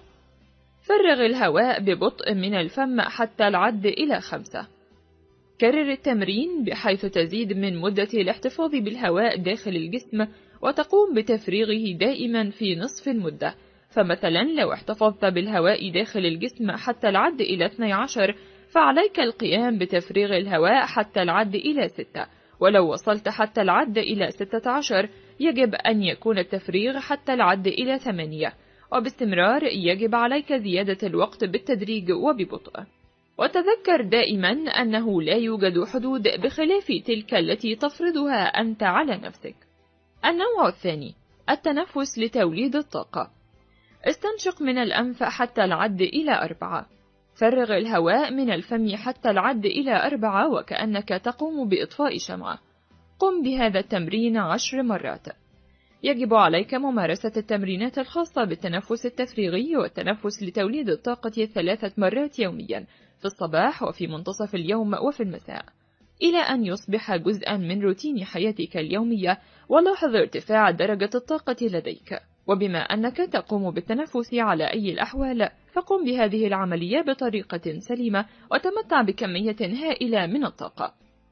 فرغ الهواء ببطء من الفم حتى العد إلى خمسة. كرر التمرين بحيث تزيد من مدة الاحتفاظ بالهواء داخل الجسم وتقوم بتفريغه دائما في نصف المدة. فمثلا لو احتفظت بالهواء داخل الجسم حتى العد إلى اثني عشر، فعليك القيام بتفريغ الهواء حتى العد إلى ستة، ولو وصلت حتى العد إلى ستة عشر يجب أن يكون التفريغ حتى العد إلى ثمانية، وباستمرار يجب عليك زيادة الوقت بالتدريج وببطء. وتذكر دائما أنه لا يوجد حدود بخلاف تلك التي تفرضها أنت على نفسك. النوع الثاني، التنفس لتوليد الطاقة. استنشق من الأنف حتى العد إلى أربعة. فرغ الهواء من الفم حتى العد إلى أربعة وكأنك تقوم بإطفاء شمعة. قم بهذا التمرين عشر مرات. يجب عليك ممارسة التمرينات الخاصة بالتنفس التفريغي والتنفس لتوليد الطاقة ثلاثة مرات يوميا، في الصباح وفي منتصف اليوم وفي المساء، إلى أن يصبح جزءا من روتين حياتك اليومية. ولاحظ ارتفاع درجة الطاقة لديك. وبما أنك تقوم بالتنفس على أي الأحوال، فقم بهذه العملية بطريقة سليمة وتمتع بكمية هائلة من الطاقة.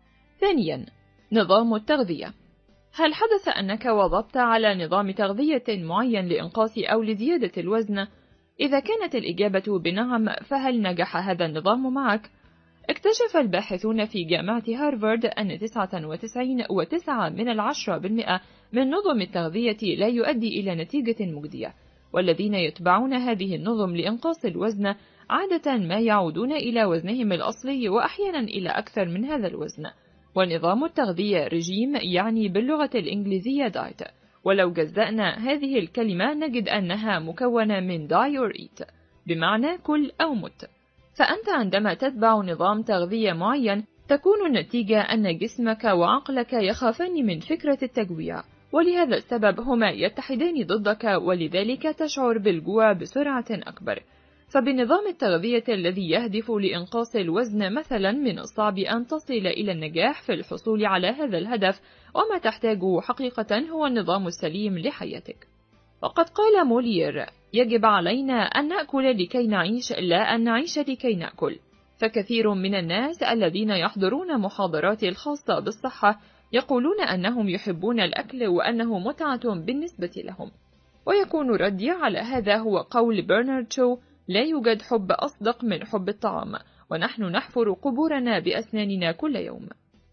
ثانيا، نظام التغذية. هل حدث أنك واظبت على نظام تغذية معين لإنقاص أو لزيادة الوزن؟ إذا كانت الإجابة بنعم، فهل نجح هذا النظام معك؟ اكتشف الباحثون في جامعة هارفارد أن تسعة وتسعين فاصلة تسعة من العشرة بالمئة من نظم التغذية لا يؤدي إلى نتيجة مجدية، والذين يتبعون هذه النظم لإنقاص الوزن عادة ما يعودون إلى وزنهم الأصلي وأحيانا إلى أكثر من هذا الوزن. ونظام التغذية رجيم يعني باللغة الإنجليزية دايت، ولو جزأنا هذه الكلمة نجد أنها مكونة من die or eat، بمعنى كل أو مت. فأنت عندما تتبع نظام تغذية معين تكون النتيجة أن جسمك وعقلك يخافان من فكرة التجويع، ولهذا السبب هما يتحدان ضدك، ولذلك تشعر بالجوع بسرعة أكبر. فبنظام التغذية الذي يهدف لإنقاص الوزن مثلا، من الصعب أن تصل إلى النجاح في الحصول على هذا الهدف، وما تحتاجه حقيقة هو النظام السليم لحياتك. وقد قال مولير: يجب علينا أن نأكل لكي نعيش، لا أن نعيش لكي نأكل. فكثير من الناس الذين يحضرون محاضراتي الخاصة بالصحة يقولون أنهم يحبون الأكل وأنه متعة بالنسبة لهم. ويكون ردي على هذا هو قول برنارد شو: لا يوجد حب أصدق من حب الطعام، ونحن نحفر قبورنا بأسناننا كل يوم.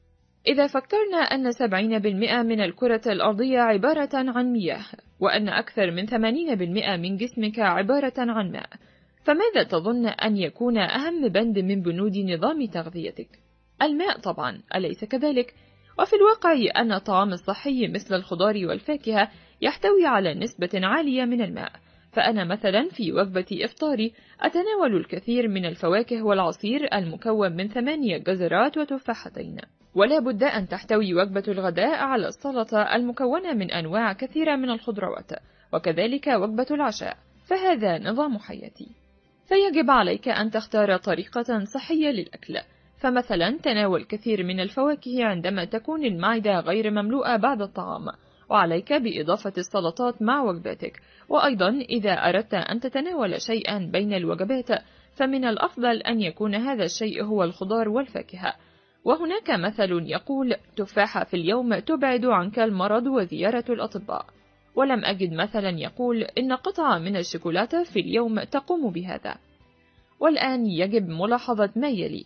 إذا فكرنا أن سبعين بالمئة من الكرة الأرضية عبارة عن مياه، وأن أكثر من ثمانين بالمئة من جسمك عبارة عن ماء، فماذا تظن أن يكون أهم بند من بنود نظام تغذيتك؟ الماء طبعا، أليس كذلك؟ وفي الواقع أن الطعام الصحي مثل الخضار والفاكهة يحتوي على نسبة عالية من الماء. فأنا مثلا في وجبة إفطاري أتناول الكثير من الفواكه والعصير المكون من ثمانية جزرات وتفاحتين. ولا بد أن تحتوي وجبة الغداء على السلطة المكونة من أنواع كثيرة من الخضروات، وكذلك وجبة العشاء. فهذا نظام حياتي. فيجب عليك أن تختار طريقة صحية للأكل. فمثلا تناول كثير من الفواكه عندما تكون المعدة غير مملوءة بعد الطعام، وعليك بإضافة السلطات مع وجباتك. وأيضا إذا أردت أن تتناول شيئا بين الوجبات فمن الأفضل أن يكون هذا الشيء هو الخضار والفاكهة. وهناك مثل يقول: تفاحة في اليوم تبعد عنك المرض وزيارة الأطباء. ولم أجد مثلا يقول إن قطعة من الشوكولاتة في اليوم تقوم بهذا. والآن يجب ملاحظة ما يلي: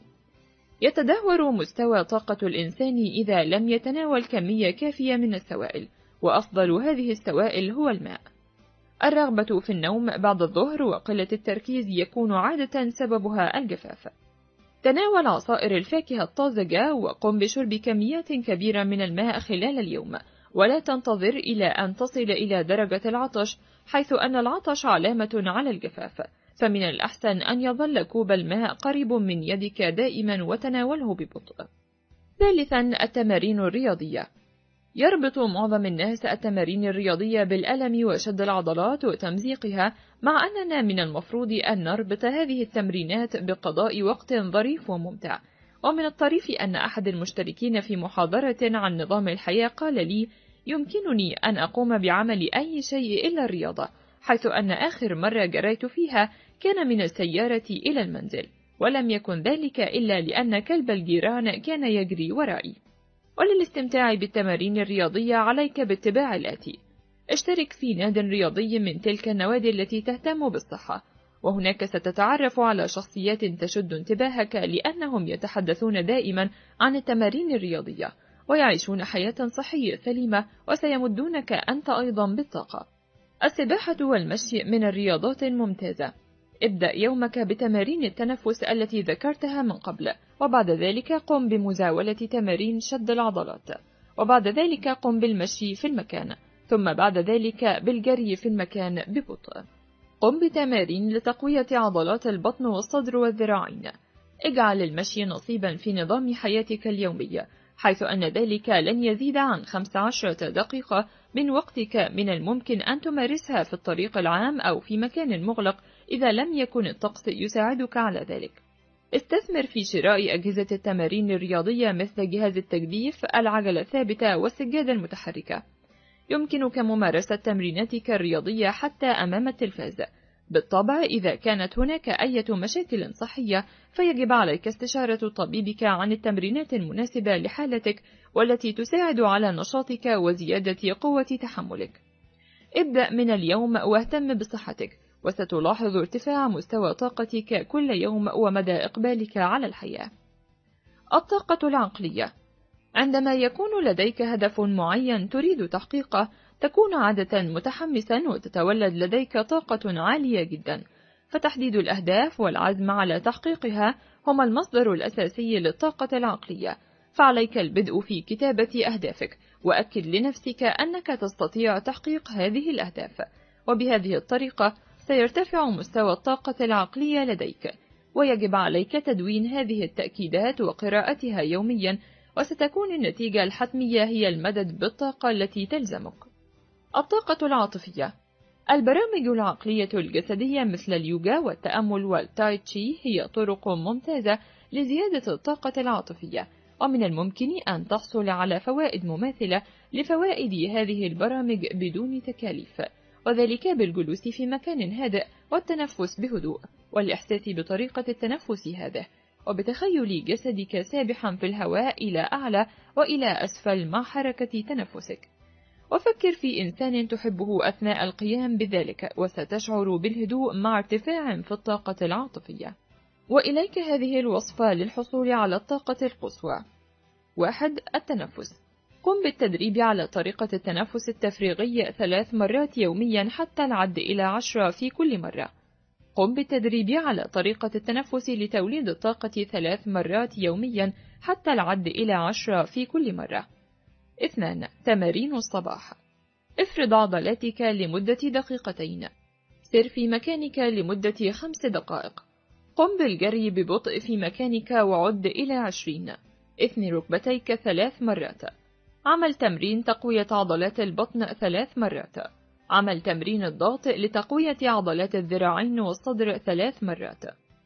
يتدهور مستوى طاقة الإنسان إذا لم يتناول كمية كافية من السوائل، وأفضل هذه السوائل هو الماء. الرغبة في النوم بعد الظهر وقلة التركيز يكون عادة سببها الجفاف. تناول عصائر الفاكهة الطازجة، وقم بشرب كميات كبيرة من الماء خلال اليوم، ولا تنتظر إلى أن تصل إلى درجة العطش، حيث أن العطش علامة على الجفاف. فمن الأحسن أن يظل كوب الماء قريب من يدك دائما وتناوله ببطء. ثالثا، التمارين الرياضية. يربط معظم الناس التمارين الرياضية بالألم وشد العضلات وتمزيقها، مع أننا من المفروض أن نربط هذه التمرينات بقضاء وقت ظريف وممتع. ومن الطريف أن أحد المشتركين في محاضرة عن نظام الحياة قال لي: يمكنني أن أقوم بعمل أي شيء إلا الرياضة، حيث أن آخر مرة جريت فيها كان من السيارة إلى المنزل، ولم يكن ذلك إلا لأن كلب الجيران كان يجري ورائي. وللاستمتاع بالتمارين الرياضية عليك باتباع الآتي: اشترك في ناد رياضي من تلك النوادي التي تهتم بالصحة، وهناك ستتعرف على شخصيات تشد انتباهك لأنهم يتحدثون دائما عن التمارين الرياضية ويعيشون حياة صحية سليمة، وسيمدونك أنت أيضا بالطاقة. السباحة والمشي من الرياضات الممتازة. ابدأ يومك بتمارين التنفس التي ذكرتها من قبل، وبعد ذلك قم بمزاولة تمارين شد العضلات، وبعد ذلك قم بالمشي في المكان، ثم بعد ذلك بالجري في المكان ببطء. قم بتمارين لتقوية عضلات البطن والصدر والذراعين. اجعل المشي نصيبا في نظام حياتك اليومية، حيث أن ذلك لن يزيد عن خمس عشرة دقيقة من وقتك من الممكن أن تمارسها في الطريق العام أو في مكان مغلق إذا لم يكن الطقس يساعدك على ذلك. استثمر في شراء أجهزة التمارين الرياضية مثل جهاز التجديف، العجلة الثابتة والسجادة المتحركة. يمكنك ممارسة تمريناتك الرياضية حتى أمام التلفاز. بالطبع إذا كانت هناك أي مشاكل صحية فيجب عليك استشارة طبيبك عن التمرينات المناسبة لحالتك والتي تساعد على نشاطك وزيادة قوة تحملك. ابدأ من اليوم واهتم بصحتك، وستلاحظ ارتفاع مستوى طاقتك كل يوم ومدى إقبالك على الحياة. الطاقة العقلية. عندما يكون لديك هدف معين تريد تحقيقه تكون عادة متحمسا وتتولد لديك طاقة عالية جدا، فتحديد الأهداف والعزم على تحقيقها هما المصدر الأساسي للطاقة العقلية. فعليك البدء في كتابة أهدافك، وأكد لنفسك أنك تستطيع تحقيق هذه الأهداف، وبهذه الطريقة سيرتفع مستوى الطاقة العقلية لديك. ويجب عليك تدوين هذه التأكيدات وقراءتها يوميا، وستكون النتيجة الحتمية هي المدد بالطاقة التي تلزمك. الطاقة العاطفية. البرامج العقلية الجسدية مثل اليوغا والتأمل والتاي تشي هي طرق ممتازة لزيادة الطاقة العاطفية، ومن الممكن أن تحصل على فوائد مماثلة لفوائد هذه البرامج بدون تكاليف، وذلك بالجلوس في مكان هادئ والتنفس بهدوء، والإحساس بطريقة التنفس هذه، وبتخيل جسدك سابحا في الهواء إلى أعلى وإلى أسفل مع حركة تنفسك. وفكر في إنسان تحبه أثناء القيام بذلك، وستشعر بالهدوء مع ارتفاع في الطاقة العاطفية. وإليك هذه الوصفة للحصول على الطاقة القصوى. واحد. التنفس. قم بالتدريب على طريقة التنفس التفريغي ثلاث مرات يوميا حتى العد إلى عشرة في كل مرة. قم بالتدريب على طريقة التنفس لتوليد الطاقة ثلاث مرات يوميا حتى العد إلى عشرة في كل مرة. اثنان. تمارين الصباح. افرد عضلاتك لمدة دقيقتين. سر في مكانك لمدة خمس دقائق. قم بالجري ببطء في مكانك وعد إلى عشرين. اثني ركبتيك ثلاث مرات. عمل تمرين تقوية عضلات البطن ثلاث مرات. عمل تمرين الضغط لتقوية عضلات الذراعين والصدر ثلاث مرات.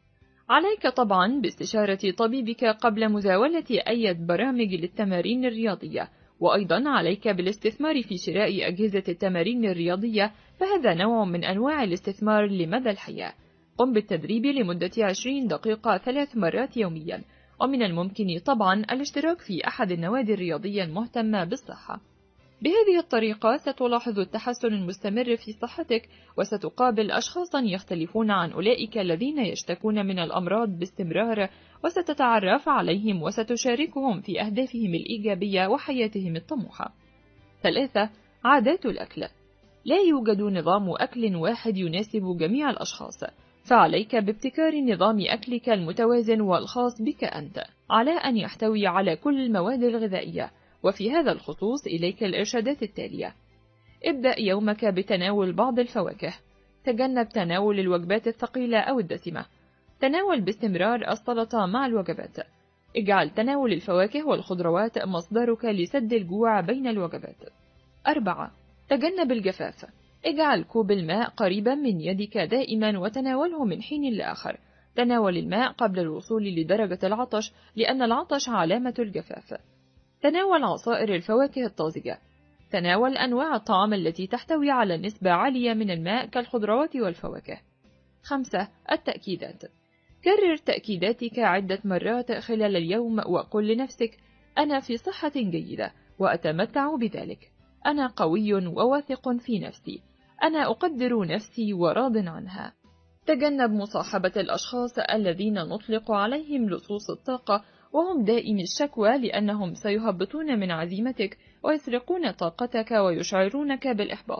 عليك طبعا باستشارة طبيبك قبل مزاولة أي برامج للتمارين الرياضية، وأيضا عليك بالاستثمار في شراء أجهزة التمارين الرياضية، فهذا نوع من أنواع الاستثمار لمدى الحياة. قم بالتدريب لمدة عشرين دقيقة ثلاث مرات يوميا، ومن الممكن طبعا الاشتراك في أحد النوادي الرياضية المهتمة بالصحة. بهذه الطريقة ستلاحظ التحسن المستمر في صحتك، وستقابل أشخاصا يختلفون عن أولئك الذين يشتكون من الأمراض باستمرار، وستتعرف عليهم وستشاركهم في أهدافهم الإيجابية وحياتهم الطموحة. ثلاثة. عادات الأكل. لا يوجد نظام أكل واحد يناسب جميع الأشخاص، فعليك بابتكار نظام أكلك المتوازن والخاص بك أنت، على أن يحتوي على كل المواد الغذائية. وفي هذا الخصوص إليك الإرشادات التالية. ابدأ يومك بتناول بعض الفواكه. تجنب تناول الوجبات الثقيلة أو الدسمة. تناول باستمرار السلطة مع الوجبات. اجعل تناول الفواكه والخضروات مصدرك لسد الجوع بين الوجبات. أربعة. تجنب الجفاف. اجعل كوب الماء قريبا من يدك دائما وتناوله من حين لآخر. تناول الماء قبل الوصول لدرجة العطش، لأن العطش علامة الجفاف. تناول عصائر الفواكه الطازجة. تناول أنواع الطعام التي تحتوي على نسبة عالية من الماء كالخضروات والفواكه. خمسة. التأكيدات. كرر تأكيداتك عدة مرات خلال اليوم، وقل لنفسك: أنا في صحة جيدة وأتمتع بذلك. أنا قوي وواثق في نفسي. أنا أقدر نفسي وراض عنها. تجنب مصاحبة الأشخاص الذين نطلق عليهم لصوص الطاقة، وهم دائم الشكوى، لأنهم سيهبطون من عزيمتك ويسرقون طاقتك ويشعرونك بالإحباط،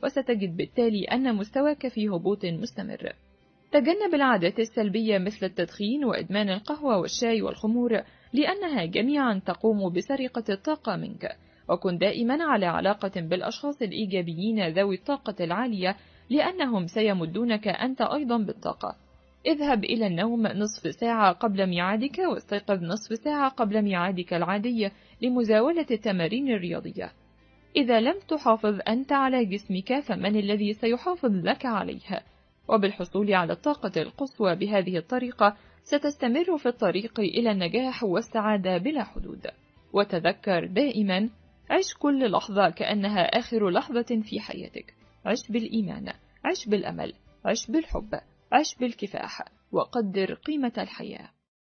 وستجد بالتالي أن مستواك في هبوط مستمر. تجنب العادات السلبية مثل التدخين وإدمان القهوة والشاي والخمور، لأنها جميعا تقوم بسرقة الطاقة منك. وكن دائما على علاقة بالأشخاص الإيجابيين ذوي الطاقة العالية، لأنهم سيمدونك أنت أيضا بالطاقة. اذهب إلى النوم نصف ساعة قبل ميعادك، واستيقظ نصف ساعة قبل ميعادك العادي لمزاولة التمارين الرياضية. إذا لم تحافظ أنت على جسمك، فمن الذي سيحافظ لك عليه؟ وبالحصول على الطاقة القصوى بهذه الطريقة ستستمر في الطريق إلى النجاح والسعادة بلا حدود. وتذكر دائما، عش كل لحظة كأنها آخر لحظة في حياتك. عش بالإيمان، عش بالأمل، عش بالحب، عش بالكفاح، وقدر قيمة الحياة.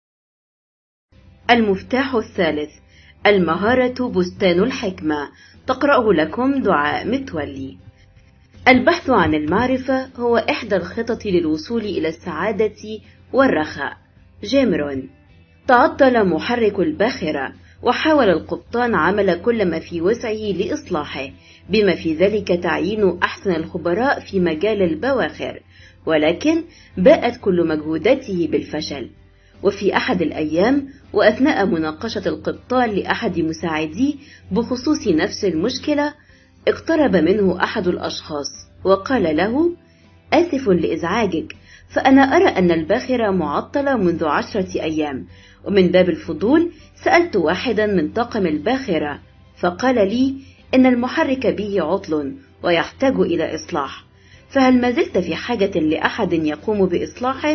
المفتاح الثالث، المهارة بستان الحكمة. تقرأه لكم دعاء متولي. البحث عن المعرفة هو إحدى الخطط للوصول إلى السعادة والرخاء. جيم رون. تعطل محرك الباخرة، وحاول القبطان عمل كل ما في وسعه لإصلاحه، بما في ذلك تعيين أحسن الخبراء في مجال البواخر، ولكن باءت كل مجهوداته بالفشل. وفي أحد الأيام، وأثناء مناقشة القبطان لأحد مساعديه بخصوص نفس المشكلة، اقترب منه أحد الأشخاص وقال له: آسف لإزعاجك، فأنا أرى أن الباخرة معطلة منذ عشرة أيام، ومن باب الفضول سألت واحدا من طاقم الباخرة فقال لي إن المحرك به عطل ويحتاج إلى إصلاح، فهل ما زلت في حاجة لأحد يقوم بإصلاحه؟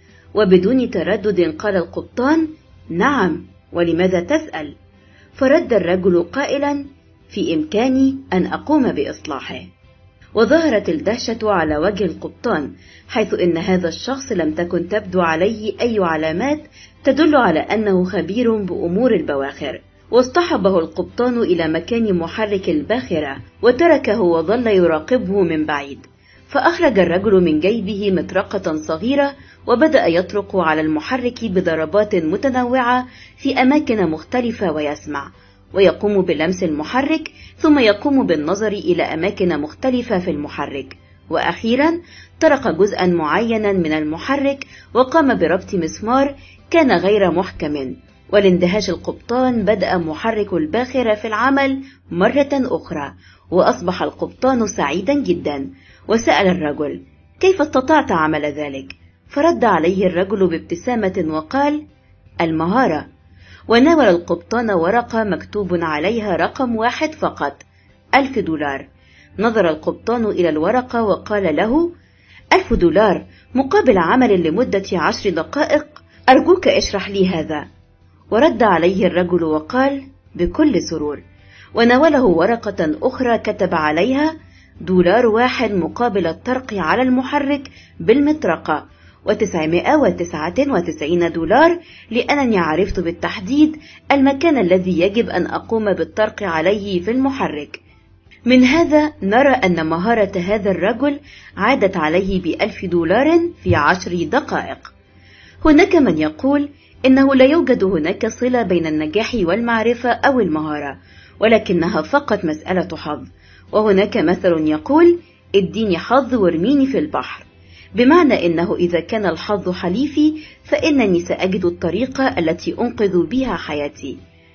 وبدون تردد قال القبطان: نعم، ولماذا تسأل؟ فرد الرجل قائلا: في إمكاني أن أقوم بإصلاحه. وظهرت الدهشة على وجه القبطان، حيث إن هذا الشخص لم تكن تبدو عليه أي علامات تدل على أنه خبير بأمور البواخر. واصطحبه القبطان إلى مكان محرك الباخرة وتركه وظل يراقبه من بعيد. فأخرج الرجل من جيبه مطرقة صغيرة وبدأ يطرق على المحرك بضربات متنوعة في أماكن مختلفة، ويسمع ويقوم بلمس المحرك، ثم يقوم بالنظر إلى أماكن مختلفة في المحرك، وأخيرا طرق جزءا معينا من المحرك وقام بربط مسمار كان غير محكم. ولاندهاش القبطان بدأ محرك الباخرة في العمل مرة أخرى، وأصبح القبطان سعيدا جدا، وسأل الرجل: كيف استطعت عمل ذلك؟ فرد عليه الرجل بابتسامة وقال: المهارة. وناول القبطان ورقة مكتوب عليها رقم واحد فقط، ألف دولار. نظر القبطان إلى الورقة وقال له: ألف دولار مقابل عمل لمدة عشر دقائق؟ أرجوك اشرح لي هذا. ورد عليه الرجل وقال: بكل سرور. وناوله ورقة أخرى كتب عليها دولار واحد مقابل الطرق على المحرك بالمطرقة، وتسعمائة وتسعة وتسعين دولار لأنني عرفت بالتحديد المكان الذي يجب أن أقوم بالطرق عليه في المحرك. من هذا نرى أن مهارة هذا الرجل عادت عليه بألف دولار في عشر دقائق. هناك من يقول إنه لا يوجد هناك صلة بين النجاح والمعرفة أو المهارة، ولكنها فقط مسألة حظ. وهناك مثل يقول: اديني حظ وارميني في البحر، بمعنى إنه إذا كان الحظ حليفي فإنني سأجد الطريقة التي أنقذ بها حياتي.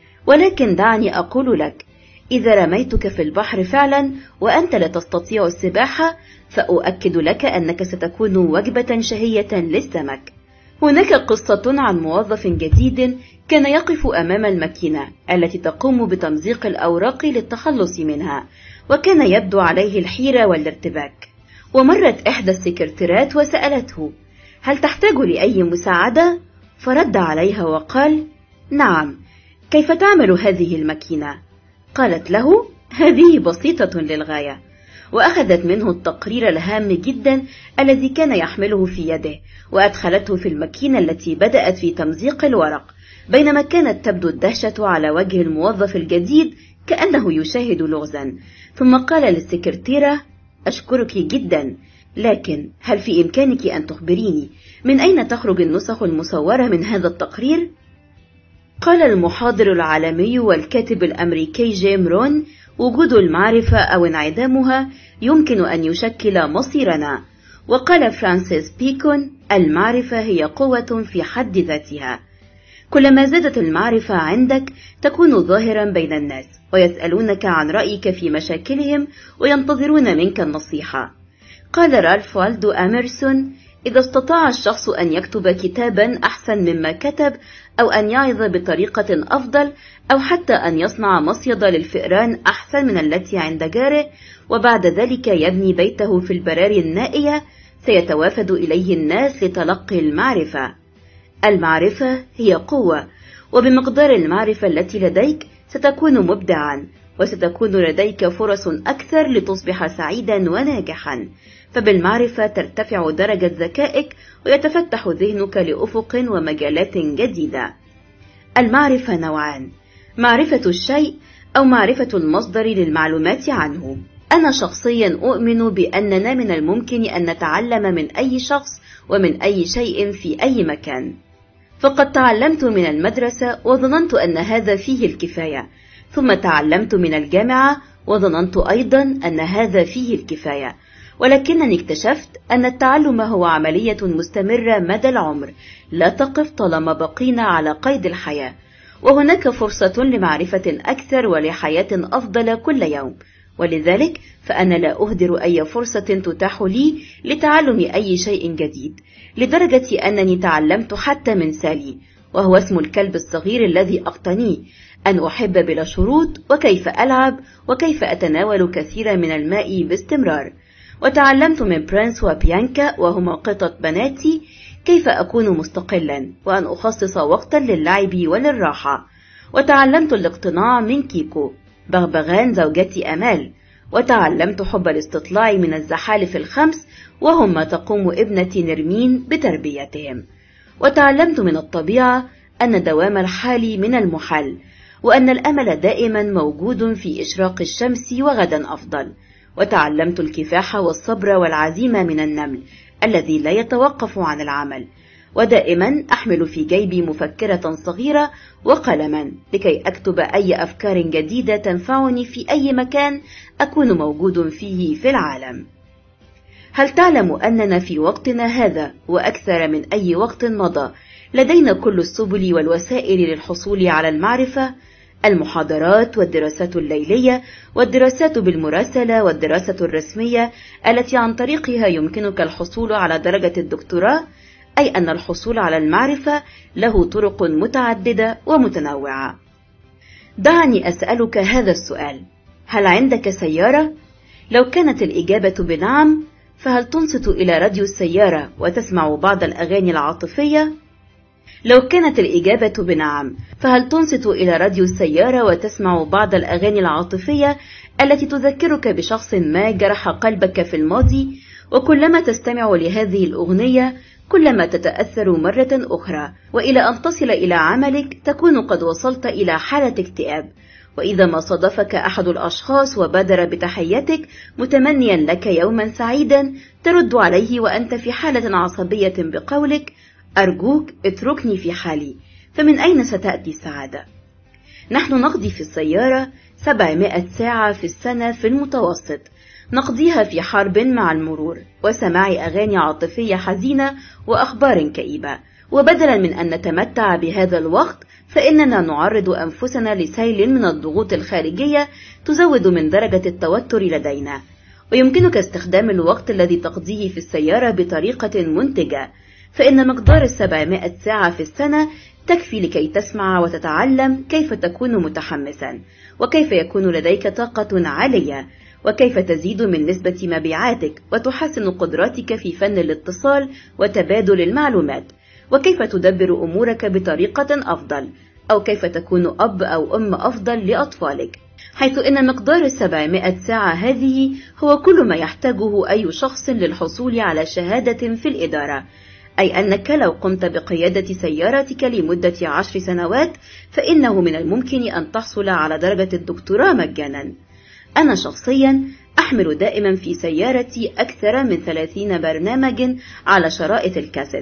ولكن دعني أقول لك، إذا رميتك في البحر فعلا وأنت لا تستطيع السباحة، فأؤكد لك أنك ستكون وجبة شهية للسمك. هناك قصة عن موظف جديد كان يقف أمام الماكينة التي تقوم بتمزيق الأوراق للتخلص منها، وكان يبدو عليه الحيرة والارتباك. ومرت إحدى السكرتيرات وسألته: هل تحتاج لأي مساعدة؟ فرد عليها وقال: نعم، كيف تعمل هذه الماكينة؟ قالت له: هذه بسيطة للغاية. وأخذت منه التقرير الهام جدا الذي كان يحمله في يده، وأدخلته في الماكينة التي بدأت في تمزيق الورق، بينما كانت تبدو الدهشة على وجه الموظف الجديد كأنه يشاهد لغزا. ثم قال للسكرتيرة: أشكرك جدا، لكن هل في إمكانك أن تخبريني من أين تخرج النسخ المصورة من هذا التقرير؟ قال المحاضر العالمي والكاتب الأمريكي جيم رون: وجود المعرفة أو انعدامها يمكن أن يشكل مصيرنا. وقال فرانسيس بيكون: المعرفة هي قوة في حد ذاتها. كلما زادت المعرفة عندك تكون ظاهرا بين الناس، ويسألونك عن رأيك في مشاكلهم وينتظرون منك النصيحة. قال رالف والدو أميرسون: إذا استطاع الشخص أن يكتب كتابا أحسن مما كتب، أو أن يعظ بطريقة أفضل، أو حتى أن يصنع مصيدة للفئران أحسن من التي عند جاره، وبعد ذلك يبني بيته في البراري النائية، سيتوافد إليه الناس لتلقي المعرفة. المعرفة هي قوة، وبمقدار المعرفة التي لديك ستكون مبدعا، وستكون لديك فرص أكثر لتصبح سعيدا وناجحا، فبالمعرفة ترتفع درجة ذكائك ويتفتح ذهنك لأفق ومجالات جديدة. المعرفة نوعان: معرفة الشيء أو معرفة المصدر للمعلومات عنه. أنا شخصيا أؤمن بأننا من الممكن أن نتعلم من أي شخص ومن أي شيء في أي مكان، فقد تعلمت من المدرسة وظننت أن هذا فيه الكفاية، ثم تعلمت من الجامعة وظننت أيضا أن هذا فيه الكفاية، ولكنني اكتشفت أن التعلم هو عملية مستمرة مدى العمر، لا تقف طالما بقينا على قيد الحياة، وهناك فرصة لمعرفة أكثر ولحياة أفضل كل يوم. ولذلك فأنا لا أهدر أي فرصة تتاح لي لتعلم أي شيء جديد، لدرجة أنني تعلمت حتى من سالي، وهو اسم الكلب الصغير الذي أقتنيه، أن أحب بلا شروط، وكيف ألعب، وكيف أتناول كثيرا من الماء باستمرار. وتعلمت من برانس وبيانكا، وهما قطط بناتي، كيف أكون مستقلا، وأن أخصص وقتا للعب وللراحة. وتعلمت الاقتناع من كيكو، بغبغان زوجتي أمال. وتعلمت حب الاستطلاع من الزحالف الخمس، وهم ما تقوم ابنتي نرمين بتربيتهم. وتعلمت من الطبيعة أن دوام الحال من المحال، وأن الأمل دائما موجود في إشراق الشمس وغدا أفضل. وتعلمت الكفاح والصبر والعزيمة من النمل الذي لا يتوقف عن العمل. ودائما أحمل في جيبي مفكرة صغيرة وقلما لكي أكتب أي أفكار جديدة تنفعني في أي مكان أكون موجود فيه في العالم. هل تعلم أننا في وقتنا هذا وأكثر من أي وقت مضى لدينا كل السبل والوسائل للحصول على المعرفة؟ المحاضرات والدراسات الليلية والدراسات بالمراسلة والدراسة الرسمية التي عن طريقها يمكنك الحصول على درجة الدكتوراه، أي أن الحصول على المعرفة له طرق متعددة ومتنوعة. دعني أسألك هذا السؤال: هل عندك سيارة؟ لو كانت الإجابة بنعم، فهل تنصت إلى راديو السيارة وتسمع بعض الأغاني العاطفية؟ لو كانت الإجابة بنعم، فهل تنصت إلى راديو السيارة وتسمع بعض الأغاني العاطفية التي تذكرك بشخص ما جرح قلبك في الماضي، وكلما تستمع لهذه الأغنية كلما تتأثر مرة أخرى، وإلى أن تصل إلى عملك تكون قد وصلت إلى حالة اكتئاب، وإذا ما صادفك أحد الأشخاص وبادر بتحياتك متمنيا لك يوما سعيدا، ترد عليه وأنت في حالة عصبية بقولك: أرجوك اتركني في حالي. فمن أين ستأتي السعادة؟ نحن نقضي في السيارة سبعمائة ساعة في السنة في المتوسط، نقضيها في حرب مع المرور وسماع أغاني عاطفية حزينة وأخبار كئيبة، وبدلا من أن نتمتع بهذا الوقت فإننا نعرض أنفسنا لسيل من الضغوط الخارجية تزود من درجة التوتر لدينا. ويمكنك استخدام الوقت الذي تقضيه في السيارة بطريقة منتجة، فإن مقدار السبعمائة ساعة في السنة تكفي لكي تسمع وتتعلم كيف تكون متحمسا، وكيف يكون لديك طاقة عالية، وكيف تزيد من نسبة مبيعاتك وتحسن قدراتك في فن الاتصال وتبادل المعلومات، وكيف تدبر أمورك بطريقة أفضل، أو كيف تكون أب أو أم أفضل لأطفالك، حيث إن مقدار السبعمائة ساعة هذه هو كل ما يحتاجه أي شخص للحصول على شهادة في الإدارة، أي أنك لو قمت بقيادة سيارتك لمدة عشر سنوات فإنه من الممكن أن تحصل على درجة الدكتوراه مجانا. أنا شخصيا أحمل دائما في سيارتي أكثر من ثلاثين برنامج على شرائط الكاسيت،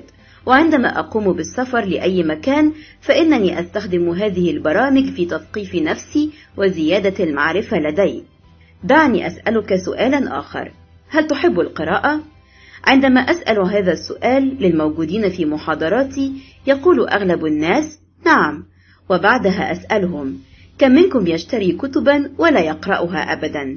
وعندما أقوم بالسفر لأي مكان فإنني أستخدم هذه البرامج في تثقيف نفسي وزيادة المعرفة لدي. دعني أسألك سؤالا آخر، هل تحب القراءة؟ عندما أسأل هذا السؤال للموجودين في محاضراتي يقول أغلب الناس نعم، وبعدها أسألهم كم منكم يشتري كتبا ولا يقرأها أبدا؟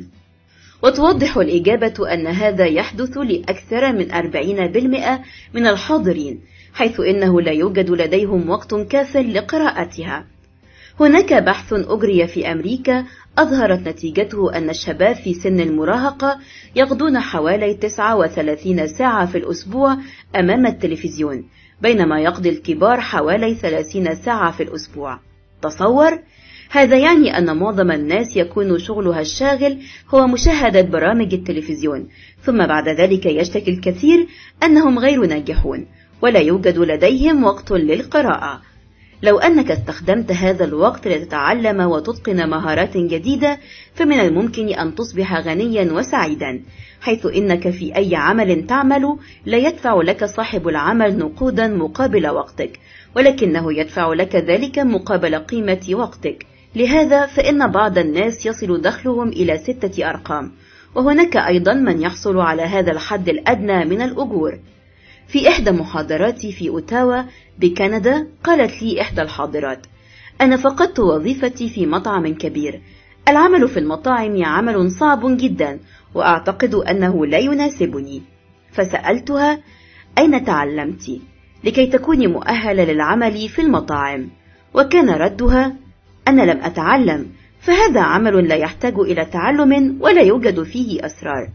وتوضح الإجابة أن هذا يحدث لأكثر من أربعين بالمئة من الحاضرين، حيث إنه لا يوجد لديهم وقت كاف لقراءتها. هناك بحث أجري في أمريكا أظهرت نتيجته أن الشباب في سن المراهقة يقضون حوالي تسعة وثلاثين ساعة في الأسبوع أمام التلفزيون، بينما يقضي الكبار حوالي ثلاثين ساعة في الأسبوع. تصور، هذا يعني أن معظم الناس يكون شغلها الشاغل هو مشاهدة برامج التلفزيون، ثم بعد ذلك يشتكي الكثير أنهم غير ناجحون ولا يوجد لديهم وقت للقراءة. لو أنك استخدمت هذا الوقت لتتعلم وتتقن مهارات جديدة فمن الممكن أن تصبح غنيا وسعيدا، حيث إنك في أي عمل تعمل لا يدفع لك صاحب العمل نقودا مقابل وقتك، ولكنه يدفع لك ذلك مقابل قيمة وقتك. لهذا فإن بعض الناس يصل دخلهم إلى ستة أرقام، وهناك أيضا من يحصل على هذا الحد الأدنى من الأجور. في إحدى محاضراتي في أوتاوا بكندا قالت لي إحدى الحاضرات: أنا فقدت وظيفتي في مطعم كبير، العمل في المطاعم عمل صعب جدا وأعتقد أنه لا يناسبني. فسألتها: أين تعلمت لكي تكوني مؤهلة للعمل في المطاعم؟ وكان ردها: أنا لم أتعلم، فهذا عمل لا يحتاج إلى تعلم ولا يوجد فيه أسرار.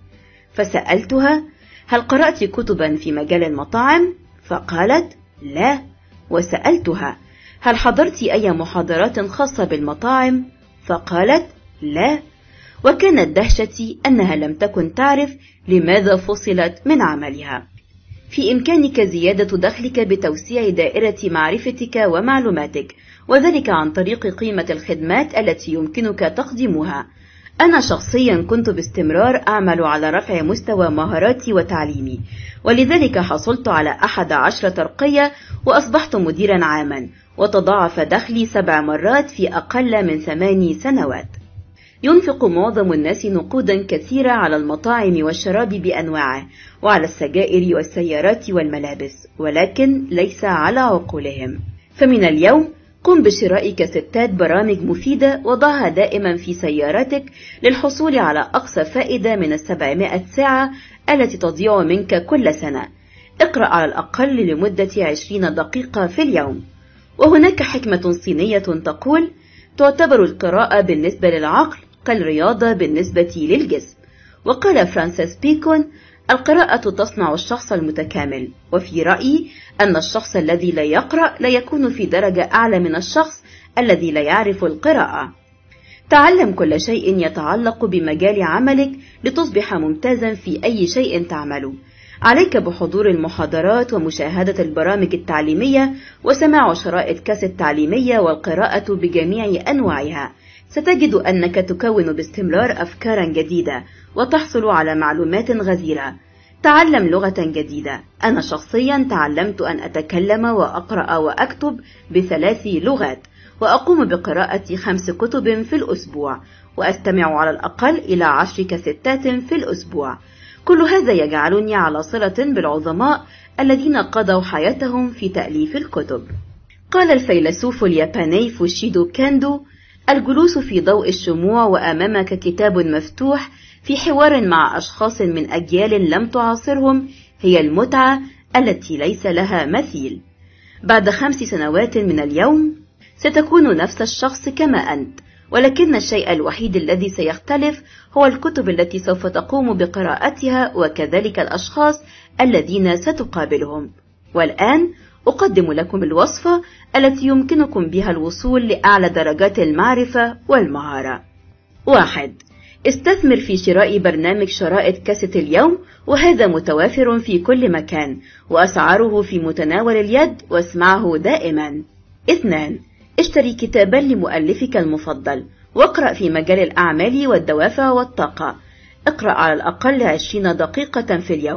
فسألتها: هل قرأت كتبا في مجال المطاعم؟ فقالت: لا. وسألتها: هل حضرت أي محاضرات خاصة بالمطاعم؟ فقالت: لا. وكانت دهشتي أنها لم تكن تعرف لماذا فصلت من عملها. في إمكانك زيادة دخلك بتوسيع دائرة معرفتك ومعلوماتك، وذلك عن طريق قيمة الخدمات التي يمكنك تقديمها. أنا شخصيا كنت باستمرار أعمل على رفع مستوى مهاراتي وتعليمي، ولذلك حصلت على أحد عشر ترقية وأصبحت مديرا عاما، وتضاعف دخلي سبع مرات في أقل من ثماني سنوات. ينفق معظم الناس نقودا كثيرة على المطاعم والشراب بأنواعه، وعلى السجائر والسيارات والملابس، ولكن ليس على عقولهم. فمن اليوم قم بشراء كاسيتات برامج مفيدة وضعها دائما في سيارتك للحصول على أقصى فائدة من السبعمائة ساعة التي تضيع منك كل سنة. اقرأ على الأقل لمدة عشرين دقيقة في اليوم. وهناك حكمة صينية تقول: تعتبر القراءة بالنسبة للعقل كالرياضة بالنسبة للجسم. وقال فرانسيس بيكون: القراءة تصنع الشخص المتكامل. وفي رأيي أن الشخص الذي لا يقرأ لا يكون في درجة أعلى من الشخص الذي لا يعرف القراءة. تعلم كل شيء يتعلق بمجال عملك لتصبح ممتازا في أي شيء تعمله. عليك بحضور المحاضرات ومشاهدة البرامج التعليمية وسماع شرائط كاسيت تعليمية والقراءة بجميع أنواعها. ستجد أنك تكون باستمرار أفكارا جديدة وتحصل على معلومات غزيرة. تعلم لغة جديدة. أنا شخصيا تعلمت أن أتكلم وأقرأ وأكتب بثلاث لغات، وأقوم بقراءة خمس كتب في الأسبوع، وأستمع على الأقل إلى عشر كاسيتات في الأسبوع. كل هذا يجعلني على صلة بالعظماء الذين قضوا حياتهم في تأليف الكتب. قال الفيلسوف الياباني فوشيدو كاندو: الجلوس في ضوء الشموع وأمامك كتاب مفتوح في حوار مع أشخاص من أجيال لم تعاصرهم هي المتعة التي ليس لها مثيل. بعد خمس سنوات من اليوم ستكون نفس الشخص كما أنت، ولكن الشيء الوحيد الذي سيختلف هو الكتب التي سوف تقوم بقراءتها وكذلك الأشخاص الذين ستقابلهم. والآن أقدم لكم الوصفة التي يمكنكم بها الوصول لأعلى درجات المعرفة والمهارة. واحد. استثمر في شراء برنامج شرائط كاسيت اليوم، وهذا متوافر في كل مكان وأسعاره في متناول اليد، واسمعه دائما. اثنان. اشتري كتابا لمؤلفك المفضل واقرأ في مجال الأعمال والدوافع والطاقة. اقرأ على الأقل عشرين دقيقة في اليوم،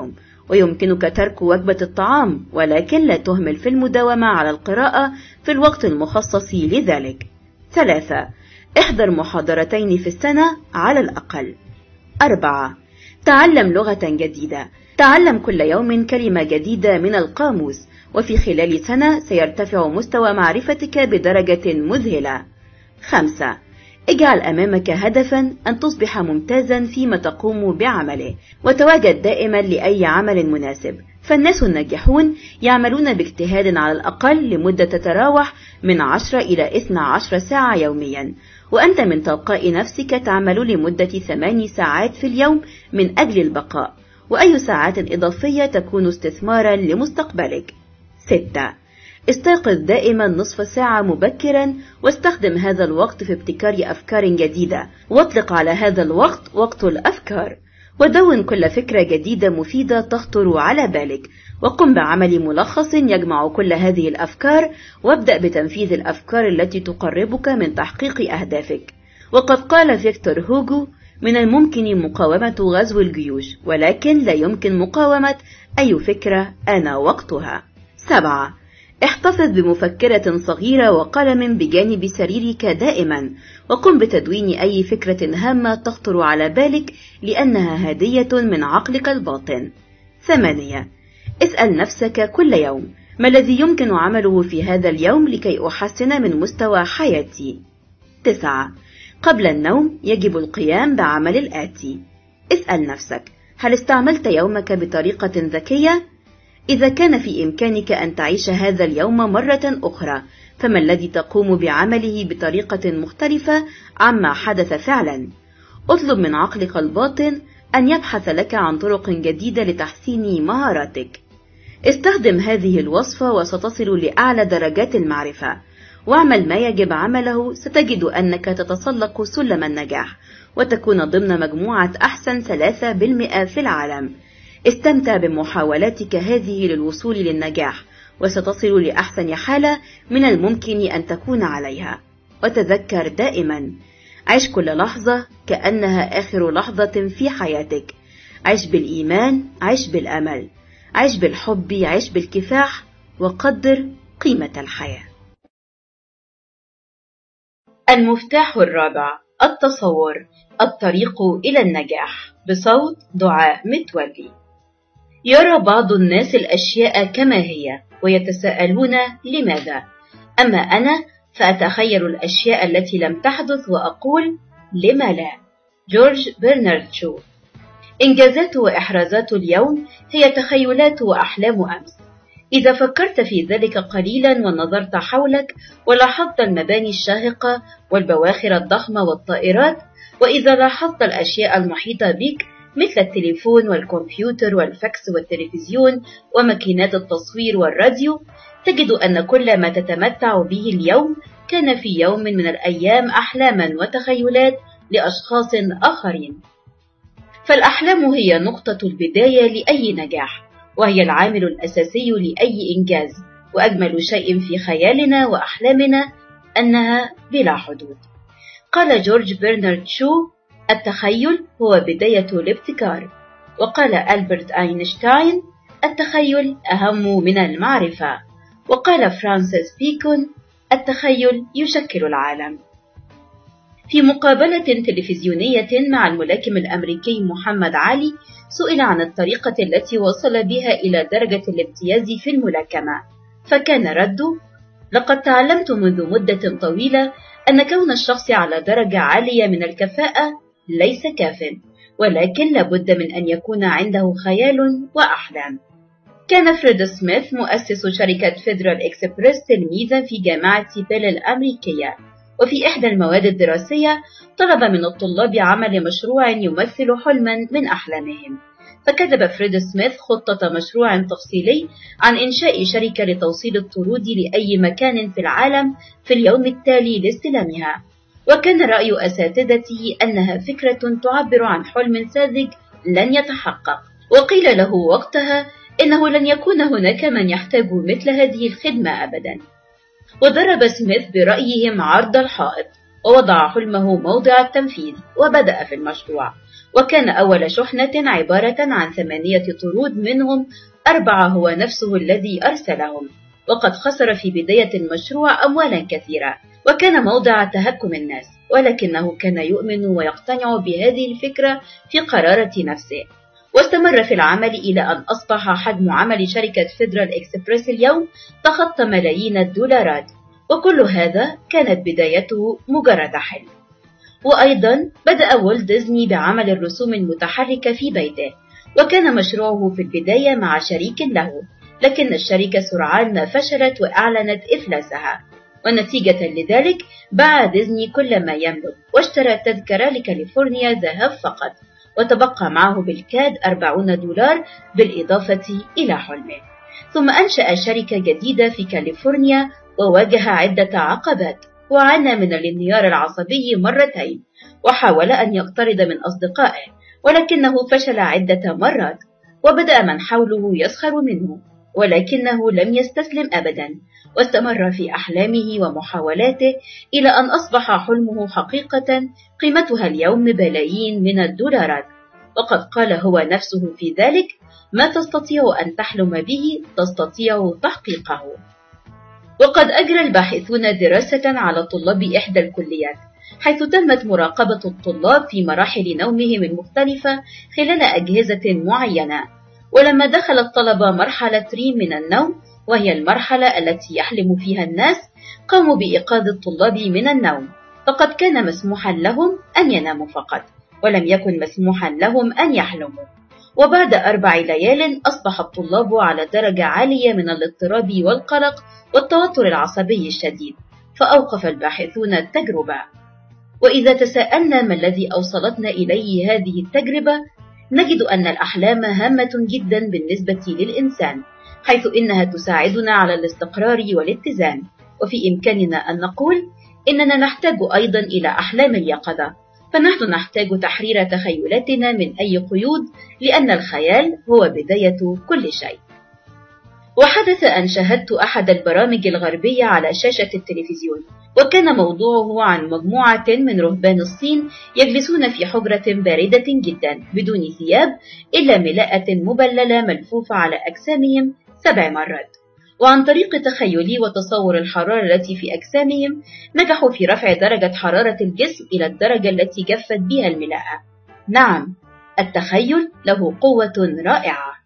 ويمكنك ترك وجبة الطعام، ولكن لا تهمل في المداومة على القراءة في الوقت المخصص لذلك. ثلاثة. احضر محاضرتين في السنة على الأقل. أربعة. تعلم لغة جديدة. تعلم كل يوم كلمة جديدة من القاموس، وفي خلال سنة سيرتفع مستوى معرفتك بدرجة مذهلة. خمسة. اجعل أمامك هدفا أن تصبح ممتازا فيما تقوم بعمله، وتواجد دائما لأي عمل مناسب، فالناس الناجحون يعملون باجتهاد على الأقل لمدة تتراوح من عشرة إلى اثنتي عشرة ساعة يوميا، وأنت من تلقاء نفسك تعمل لمدة ثماني ساعات في اليوم من أجل البقاء، وأي ساعات إضافية تكون استثمارا لمستقبلك. ستة. استيقظ دائما نصف ساعة مبكرا، واستخدم هذا الوقت في ابتكار أفكار جديدة، واطلق على هذا الوقت وقت الأفكار، ودون كل فكرة جديدة مفيدة تخطر على بالك، وقم بعمل ملخص يجمع كل هذه الأفكار، وابدأ بتنفيذ الأفكار التي تقربك من تحقيق أهدافك. وقد قال فيكتور هوغو: من الممكن مقاومة غزو الجيوش، ولكن لا يمكن مقاومة أي فكرة آن وقتها. سبعة. احتفظ بمفكرة صغيرة وقلم بجانب سريرك دائما، وقم بتدوين أي فكرة هامة تخطر على بالك، لأنها هدية من عقلك الباطن. ثمانية. اسأل نفسك كل يوم: ما الذي يمكن عمله في هذا اليوم لكي أحسن من مستوى حياتي؟ تسعة. قبل النوم يجب القيام بعمل الآتي: اسأل نفسك: هل استعملت يومك بطريقة ذكية؟ إذا كان في إمكانك أن تعيش هذا اليوم مرة أخرى، فما الذي تقوم بعمله بطريقة مختلفة عما حدث فعلا؟ اطلب من عقلك الباطن أن يبحث لك عن طرق جديدة لتحسين مهاراتك. استخدم هذه الوصفة وستصل لأعلى درجات المعرفة، واعمل ما يجب عمله، ستجد أنك تتسلق سلم النجاح، وتكون ضمن مجموعة أحسن ثلاثة بالمئة في العالم. استمتع بمحاولاتك هذه للوصول للنجاح، وستصل لأحسن حالة من الممكن أن تكون عليها. وتذكر دائما: عيش كل لحظة كأنها آخر لحظة في حياتك. عيش بالإيمان، عيش بالأمل، عيش بالحب، عيش بالكفاح، وقدر قيمة الحياة. المفتاح الرابع: التصور، الطريق إلى النجاح، بصوت دعاء متولي. يرى بعض الناس الأشياء كما هي ويتساءلون لماذا، أما أنا فأتخيل الأشياء التي لم تحدث وأقول لما لا. جورج برنارد شو. إنجازات وإحرازات اليوم هي تخيلات وأحلام أمس. إذا فكرت في ذلك قليلا ونظرت حولك ولاحظت المباني الشاهقة والبواخر الضخمة والطائرات، وإذا لاحظت الأشياء المحيطة بك مثل التليفون والكمبيوتر والفاكس والتلفزيون وماكينات التصوير والراديو، تجد أن كل ما تتمتع به اليوم كان في يوم من الأيام أحلاما وتخيلات لأشخاص آخرين. فالأحلام هي نقطة البداية لأي نجاح، وهي العامل الأساسي لأي إنجاز، وأجمل شيء في خيالنا وأحلامنا أنها بلا حدود. قال جورج برنارد شو: التخيل هو بداية الابتكار. وقال ألبرت أينشتاين: التخيل أهم من المعرفة. وقال فرانسيس بيكون: التخيل يشكل العالم. في مقابلة تلفزيونية مع الملاكم الأمريكي محمد علي، سئل عن الطريقة التي وصل بها إلى درجة الامتياز في الملاكمة، فكان رده: لقد تعلمت منذ مدة طويلة أن كون الشخص على درجة عالية من الكفاءة ليس كاف، ولكن لابد من أن يكون عنده خيال وأحلام. كان فريد سميث مؤسس شركة فيدرال إكسبريس تلميذا في جامعة بيل الأمريكية، وفي إحدى المواد الدراسية طلب من الطلاب عمل مشروع يمثل حلما من أحلامهم، فكتب فريد سميث خطة مشروع تفصيلي عن إنشاء شركة لتوصيل الطرود لأي مكان في العالم في اليوم التالي لاستلامها. وكان رأي أساتذته أنها فكرة تعبر عن حلم ساذج لن يتحقق، وقيل له وقتها إنه لن يكون هناك من يحتاج مثل هذه الخدمة أبدا. وضرب سميث برأيهم عرض الحائط، ووضع حلمه موضع التنفيذ، وبدأ في المشروع. وكان أول شحنة عبارة عن ثمانية طرود، منهم أربعة هو نفسه الذي أرسلهم، وقد خسر في بداية المشروع أموالا كثيرة، وكان موضع تهكم الناس، ولكنه كان يؤمن ويقتنع بهذه الفكرة في قرارة نفسه، واستمر في العمل إلى أن أصبح حجم عمل شركة فيدرال إكسبريس اليوم تخطى ملايين الدولارات، وكل هذا كانت بدايته مجرد حلم. وأيضا بدأ والت ديزني بعمل الرسوم المتحركة في بيته، وكان مشروعه في البداية مع شريك له، لكن الشركة سرعان ما فشلت وأعلنت إفلاسها، ونتيجة لذلك باع ديزني كل ما يملك واشترى تذكرة لكاليفورنيا ذهب فقط، وتبقى معه بالكاد أربعين دولار بالإضافة إلى حلمه. ثم أنشأ شركة جديدة في كاليفورنيا وواجه عدة عقبات، وعانى من الانهيار العصبي مرتين، وحاول أن يقترض من أصدقائه ولكنه فشل عدة مرات، وبدأ من حوله يسخر منه، ولكنه لم يستسلم أبدا، واستمر في أحلامه ومحاولاته إلى أن أصبح حلمه حقيقة قيمتها اليوم بلايين من الدولارات. وقد قال هو نفسه في ذلك: ما تستطيع أن تحلم به تستطيع تحقيقه. وقد أجرى الباحثون دراسة على طلاب إحدى الكليات، حيث تمت مراقبة الطلاب في مراحل نومهم المختلفة خلال أجهزة معينة. ولما دخل الطلبة مرحلة ريم من النوم، وهي المرحلة التي يحلم فيها الناس، قاموا بإيقاظ الطلاب من النوم، فقد كان مسموحا لهم أن يناموا فقط، ولم يكن مسموحا لهم أن يحلموا. وبعد أربع ليال أصبح الطلاب على درجة عالية من الاضطراب والقلق والتوتر العصبي الشديد، فأوقف الباحثون التجربة. وإذا تساءلنا ما الذي أوصلتنا إليه هذه التجربة، نجد أن الأحلام هامة جدا بالنسبة للإنسان، حيث إنها تساعدنا على الاستقرار والاتزان، وفي إمكاننا أن نقول إننا نحتاج أيضا إلى أحلام اليقظة، فنحن نحتاج تحرير تخيلاتنا من أي قيود، لأن الخيال هو بداية كل شيء. وحدث أن شاهدت أحد البرامج الغربية على شاشة التلفزيون، وكان موضوعه عن مجموعة من رهبان الصين يجلسون في حجرة باردة جدا بدون ثياب إلا ملاءة مبللة ملفوفة على أجسامهم سبع مرات، وعن طريق تخيلي وتصور الحرارة التي في أجسامهم نجحوا في رفع درجة حرارة الجسم إلى الدرجة التي جفت بها الملاءة. نعم، التخيل له قوة رائعة.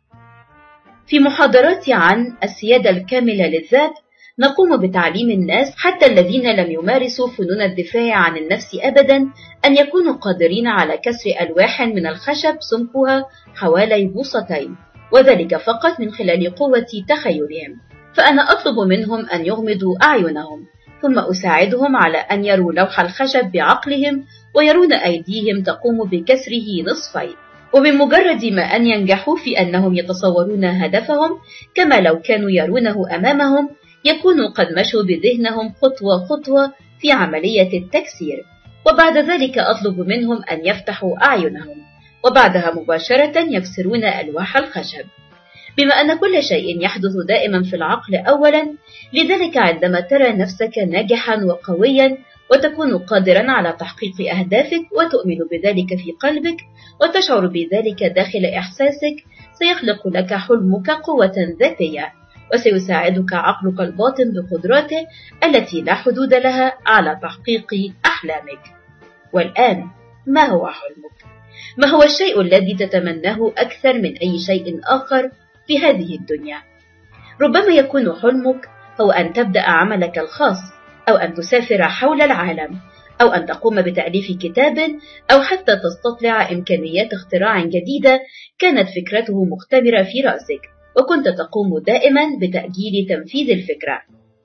في محاضراتي عن السيادة الكاملة للذات نقوم بتعليم الناس، حتى الذين لم يمارسوا فنون الدفاع عن النفس أبدا، أن يكونوا قادرين على كسر ألواح من الخشب سمكها حوالي بوصتين، وذلك فقط من خلال قوة تخيلهم. فأنا أطلب منهم أن يغمضوا أعينهم، ثم أساعدهم على أن يروا لوح الخشب بعقلهم ويرون أيديهم تقوم بكسره نصفين، وبمجرد ما أن ينجحوا في أنهم يتصورون هدفهم كما لو كانوا يرونه أمامهم، يكونوا قد مشوا بذهنهم خطوة خطوة في عملية التكسير. وبعد ذلك أطلب منهم أن يفتحوا أعينهم، وبعدها مباشرة يكسرون ألواح الخشب. بما أن كل شيء يحدث دائما في العقل أولا، لذلك عندما ترى نفسك ناجحا وقويا وتكون قادرا على تحقيق أهدافك وتؤمن بذلك في قلبك وتشعر بذلك داخل إحساسك، سيخلق لك حلمك قوة ذاتية، وسيساعدك عقلك الباطن بقدراته التي لا حدود لها على تحقيق أحلامك. والآن، ما هو حلمك؟ ما هو الشيء الذي تتمناه أكثر من أي شيء آخر في هذه الدنيا؟ ربما يكون حلمك هو أن تبدأ عملك الخاص، أو أن تسافر حول العالم، أو أن تقوم بتأليف كتاب، أو حتى تستطلع إمكانيات اختراع جديدة كانت فكرته مختبرة في رأسك، وكنت تقوم دائما بتأجيل تنفيذ الفكرة.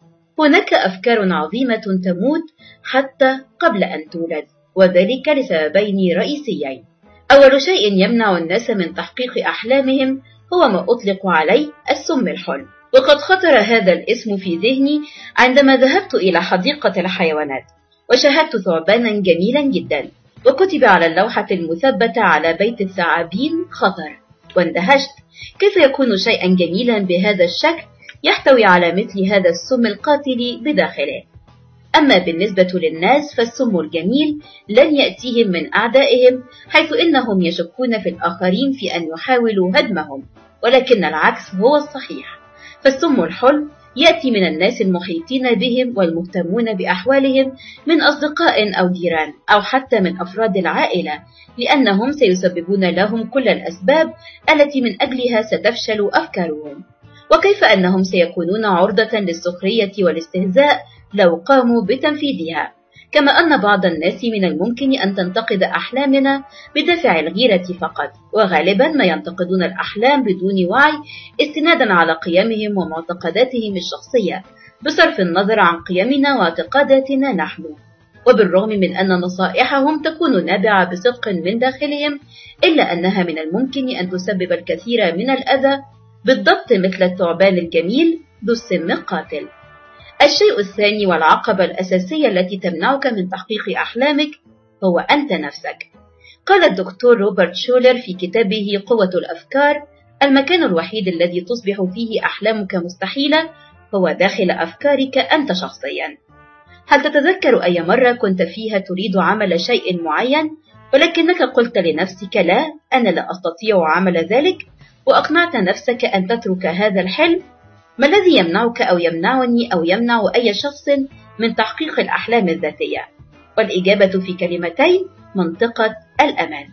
هناك أفكار عظيمة تموت حتى قبل أن تولد، وذلك لسببين رئيسيين. أول شيء يمنع الناس من تحقيق أحلامهم هو ما أطلق عليه السم الحلم، وقد خطر هذا الاسم في ذهني عندما ذهبت إلى حديقة الحيوانات وشاهدت ثعبانا جميلا جدا، وكتب على اللوحة المثبتة على بيت الثعابين خطر، واندهشت كيف يكون شيئا جميلا بهذا الشكل يحتوي على مثل هذا السم القاتل بداخله. أما بالنسبة للناس فالسم الجميل لن يأتيهم من أعدائهم، حيث إنهم يشكون في الآخرين في أن يحاولوا هدمهم، ولكن العكس هو الصحيح. فالسم الحلو يأتي من الناس المحيطين بهم والمهتمون بأحوالهم، من أصدقاء أو جيران أو حتى من أفراد العائلة، لأنهم سيسببون لهم كل الأسباب التي من أجلها ستفشل أفكارهم. وكيف أنهم سيكونون عرضة للسخرية والاستهزاء لو قاموا بتنفيذها، كما أن بعض الناس من الممكن أن تنتقد أحلامنا بدافع الغيرة فقط، وغالبا ما ينتقدون الأحلام بدون وعي استنادا على قيمهم ومعتقداتهم الشخصية، بصرف النظر عن قيمنا واعتقاداتنا نحن. وبالرغم من أن نصائحهم تكون نابعة بصدق من داخلهم، إلا أنها من الممكن أن تسبب الكثير من الأذى، بالضبط مثل الثعبان الجميل ذو السم القاتل. الشيء الثاني والعقبة الأساسية التي تمنعك من تحقيق أحلامك هو أنت نفسك. قال الدكتور روبرت شولر في كتابه قوة الأفكار: المكان الوحيد الذي تصبح فيه أحلامك مستحيلة هو داخل أفكارك أنت شخصيا. هل تتذكر أي مرة كنت فيها تريد عمل شيء معين، ولكنك قلت لنفسك لا، أنا لا أستطيع عمل ذلك، وأقنعت نفسك أن تترك هذا الحلم؟ ما الذي يمنعك أو يمنعني أو يمنع أي شخص من تحقيق الأحلام الذاتية؟ والإجابة في كلمتين: منطقة الأمان.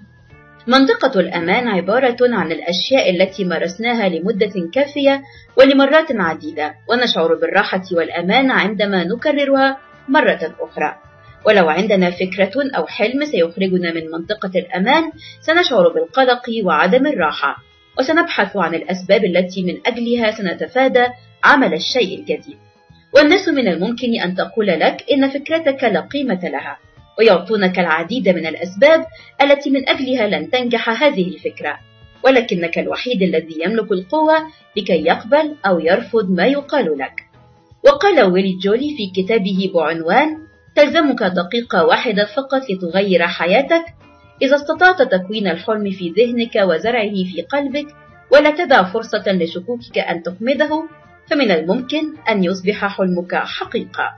منطقة الأمان عبارة عن الأشياء التي مارسناها لمدة كافية ولمرات عديدة، ونشعر بالراحة والأمان عندما نكررها مرة أخرى. ولو عندنا فكرة أو حلم سيخرجنا من منطقة الأمان، سنشعر بالقلق وعدم الراحة، وسنبحث عن الأسباب التي من أجلها سنتفادى عمل الشيء الجديد. والناس من الممكن أن تقول لك إن فكرتك لا قيمة لها، ويعطونك العديد من الأسباب التي من أجلها لن تنجح هذه الفكرة، ولكنك الوحيد الذي يملك القوة لكي يقبل أو يرفض ما يقال لك. وقال ويلي جولي في كتابه بعنوان تلزمك دقيقة واحدة فقط لتغير حياتك: إذا استطعت تكوين الحلم في ذهنك وزرعه في قلبك ولا تدع فرصة لشكوكك أن تخمده، فمن الممكن أن يصبح حلمك حقيقة.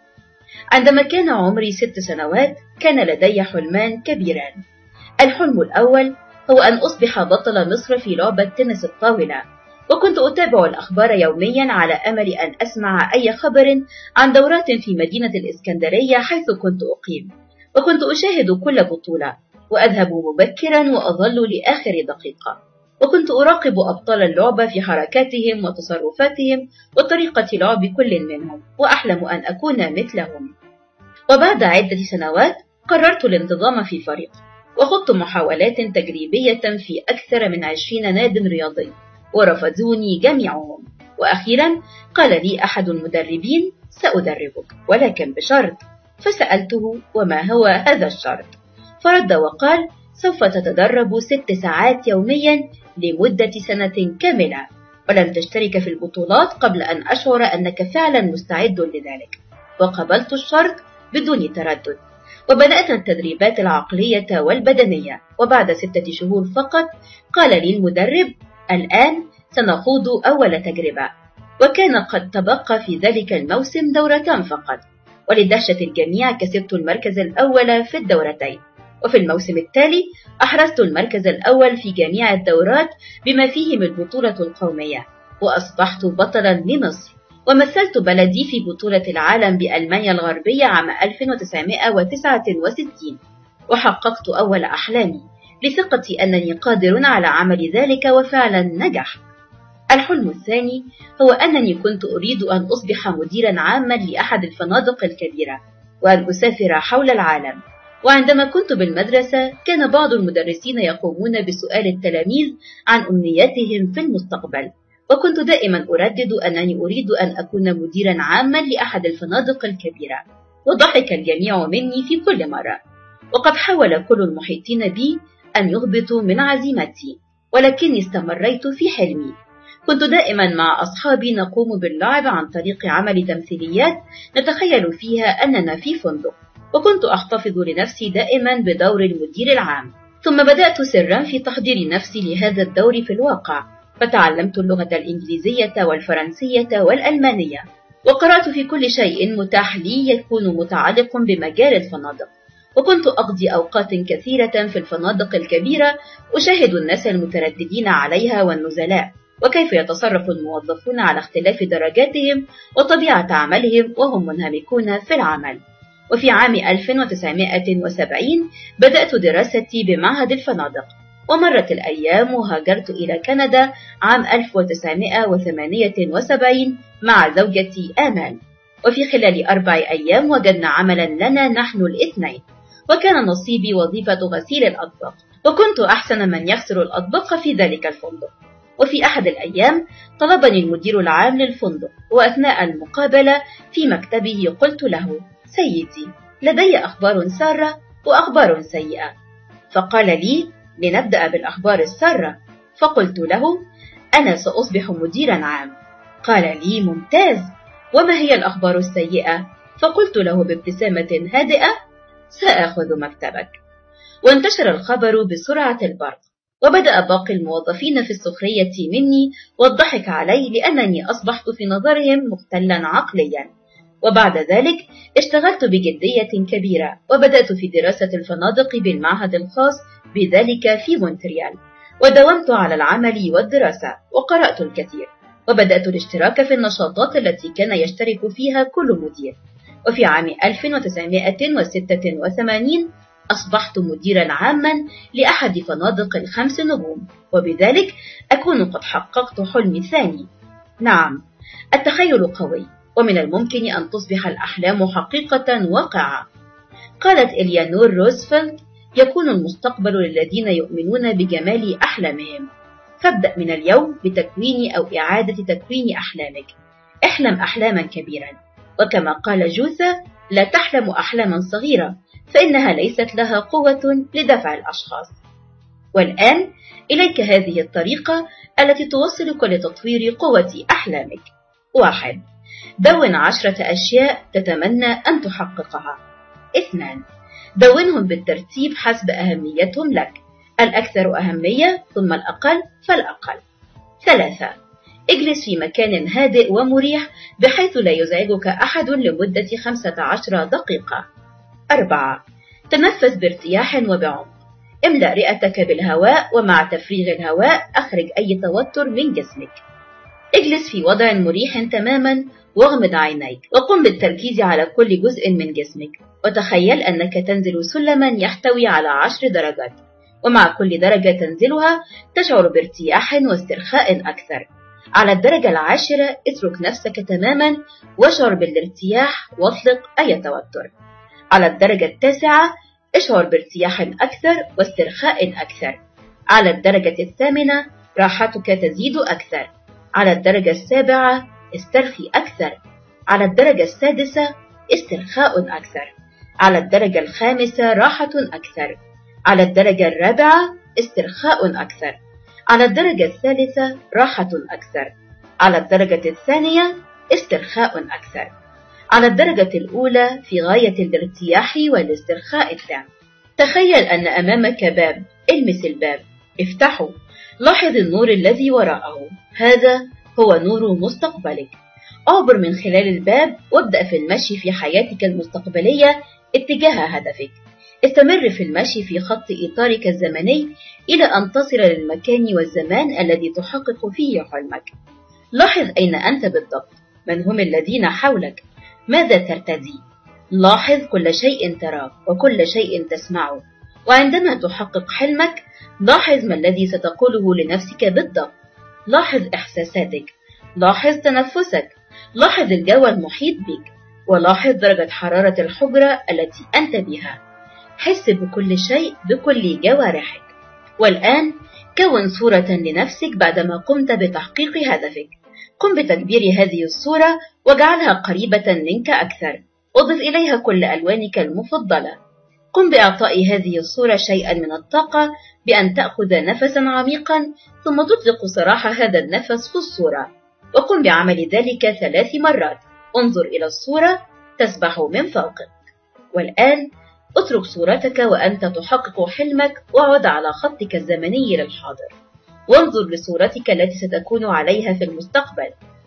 عندما كان عمري ست سنوات كان لدي حلمان كبيران. الحلم الأول هو أن أصبح بطل مصر في لعبة تنس الطاولة، وكنت أتابع الأخبار يوميا على أمل أن أسمع أي خبر عن دورات في مدينة الإسكندرية حيث كنت أقيم، وكنت أشاهد كل بطولة وأذهب مبكرا وأظل لآخر دقيقة، وكنت أراقب أبطال اللعبة في حركاتهم وتصرفاتهم وطريقة لعب كل منهم، وأحلم أن أكون مثلهم. وبعد عدة سنوات قررت الانتظام في فريق، وخضت محاولات تجريبية في أكثر من عشرين ناد رياضي، ورفضوني جميعهم. وأخيرا قال لي أحد المدربين: سأدربك ولكن بشرط. فسألته: وما هو هذا الشرط؟ فرد وقال: سوف تتدرب ست ساعات يوميا لمدة سنة كاملة، ولن تشترك في البطولات قبل أن أشعر أنك فعلا مستعد لذلك. وقبلت الشرط بدون تردد، وبدأت التدريبات العقلية والبدنية. وبعد ستة شهور فقط قال لي المدرب: الآن سنخوض أول تجربة. وكان قد تبقى في ذلك الموسم دورتان فقط، ولدهشة الجميع كسبت المركز الأول في الدورتين، وفي الموسم التالي أحرزت المركز الأول في جميع الدورات بما فيهم البطولة القومية، وأصبحت بطلا لمصر، ومثلت بلدي في بطولة العالم بألمانيا الغربية عام ألف وتسعمائة وتسعة وستين، وحققت أول أحلامي لثقتي أنني قادر على عمل ذلك، وفعلا نجح. الحلم الثاني هو أنني كنت أريد أن أصبح مديرا عاما لأحد الفنادق الكبيرة، وأن أسافر حول العالم. وعندما كنت بالمدرسة كان بعض المدرسين يقومون بسؤال التلاميذ عن أمنياتهم في المستقبل، وكنت دائما أردد أنني أريد أن أكون مديرا عاما لأحد الفنادق الكبيرة، وضحك الجميع مني في كل مرة. وقد حاول كل المحيطين بي أن يهبطوا من عزيمتي، ولكني استمريت في حلمي. كنت دائما مع أصحابي نقوم باللعب عن طريق عمل تمثيليات نتخيل فيها أننا في فندق، وكنت أحتفظ لنفسي دائما بدور المدير العام. ثم بدأت سرا في تحضير نفسي لهذا الدور في الواقع، فتعلمت اللغة الإنجليزية والفرنسية والألمانية، وقرأت في كل شيء متاح لي يكون متعلق بمجال الفنادق، وكنت أقضي أوقات كثيرة في الفنادق الكبيرة أشاهد الناس المترددين عليها والنزلاء، وكيف يتصرف الموظفون على اختلاف درجاتهم وطبيعة عملهم وهم منهمكون في العمل. وفي عام ألف وتسعمائة وسبعين بدأت دراستي بمعهد الفنادق، ومرت الأيام وهاجرت إلى كندا عام ألف وتسعمائة وثمانية وسبعين مع زوجتي آمال، وفي خلال أربع أيام وجدنا عملا لنا نحن الاثنين، وكان نصيبي وظيفة غسيل الأطباق، وكنت أحسن من يغسل الأطباق في ذلك الفندق. وفي أحد الأيام طلبني المدير العام للفندق، وأثناء المقابلة في مكتبه قلت له: سيدي، لدي أخبار سارة وأخبار سيئة. فقال لي: لنبدأ بالأخبار السارة. فقلت له: أنا سأصبح مديرا عام. قال لي: ممتاز، وما هي الأخبار السيئة؟ فقلت له بابتسامة هادئة: سأخذ مكتبك. وانتشر الخبر بسرعة البرق، وبدأ باقي الموظفين في السخرية مني والضحك علي لأنني أصبحت في نظرهم مختلا عقليا. وبعد ذلك اشتغلت بجدية كبيرة، وبدأت في دراسة الفنادق بالمعهد الخاص بذلك في مونتريال، وداومت على العمل والدراسة، وقرأت الكثير، وبدأت الاشتراك في النشاطات التي كان يشترك فيها كل مدير. وفي عام ألف وتسعمائة وستة وثمانين أصبحت مديرا عاما لأحد فنادق الخمس نجوم، وبذلك أكون قد حققت حلمي الثاني. نعم، التخيل قوي، ومن الممكن أن تصبح الأحلام حقيقة واقعة. قالت إليانور روزفلت: يكون المستقبل للذين يؤمنون بجمال أحلامهم. فابدأ من اليوم بتكوين أو إعادة تكوين أحلامك. احلم أحلاما كبيرا، وكما قال جوثا: لا تحلم أحلاما صغيرة، فإنها ليست لها قوة لدفع الأشخاص. والآن إليك هذه الطريقة التي توصلك لتطوير قوة أحلامك. واحد، دون عشرة أشياء تتمنى أن تحققها. اثنان، دونهم بالترتيب حسب أهميتهم لك، الأكثر أهمية ثم الأقل فالأقل. ثلاثة، اجلس في مكان هادئ ومريح بحيث لا يزعجك أحد لمدة خمسة عشر دقيقة. أربعة، تنفس بارتياح وبعمق. املأ رئتك بالهواء، ومع تفريغ الهواء أخرج أي توتر من جسمك. اجلس في وضع مريح تماما واغمض عينيك، وقم بالتركيز على كل جزء من جسمك، وتخيل أنك تنزل سلما يحتوي على عشر درجات، ومع كل درجة تنزلها تشعر بارتياح واسترخاء أكثر. على الدرجة العاشرة اترك نفسك تماما واشعر بالارتياح واطلق أي توتر. على الدرجة التاسعة اشعر بارتياح أكثر واسترخاء أكثر. على الدرجة الثامنة راحتك تزيد أكثر. على الدرجة السابعة استرخي أكثر. على الدرجة السادسة استرخاء أكثر. على الدرجة الخامسة راحة أكثر. على الدرجة الرابعة استرخاء أكثر. على الدرجة الثالثة راحة أكثر. على الدرجة الثانية استرخاء أكثر. على الدرجة الأولى في غاية الارتياح والاسترخاء التام. تخيل أن أمامك باب، المس الباب، افتحه، لاحظ النور الذي وراءه، هذا هو نور مستقبلك. عبر من خلال الباب وابدأ في المشي في حياتك المستقبلية اتجاه هدفك. استمر في المشي في خط إطارك الزمني إلى أن تصل للمكان والزمان الذي تحقق فيه حلمك. لاحظ أين أنت بالضبط، من هم الذين حولك، ماذا ترتدي. لاحظ كل شيء تراه وكل شيء تسمعه. وعندما تحقق حلمك لاحظ ما الذي ستقوله لنفسك بالضبط. لاحظ إحساساتك، لاحظ تنفسك، لاحظ الجو المحيط بك، ولاحظ درجة حرارة الحجرة التي أنت بها. حس بكل شيء بكل جوارحك. والآن كون صورة لنفسك بعدما قمت بتحقيق هدفك. قم بتكبير هذه الصورة واجعلها قريبة منك أكثر، وضف إليها كل ألوانك المفضلة. قم بإعطاء هذه الصورة شيئا من الطاقة بأن تأخذ نفسا عميقا ثم تطلق سراح هذا النفس في الصورة، وقم بعمل ذلك ثلاث مرات. انظر إلى الصورة تسبح من فوقك. والآن اترك صورتك وأنت تحقق حلمك وعد على خطك الزمني للحاضر، وانظر لصورتك التي ستكون عليها في المستقبل،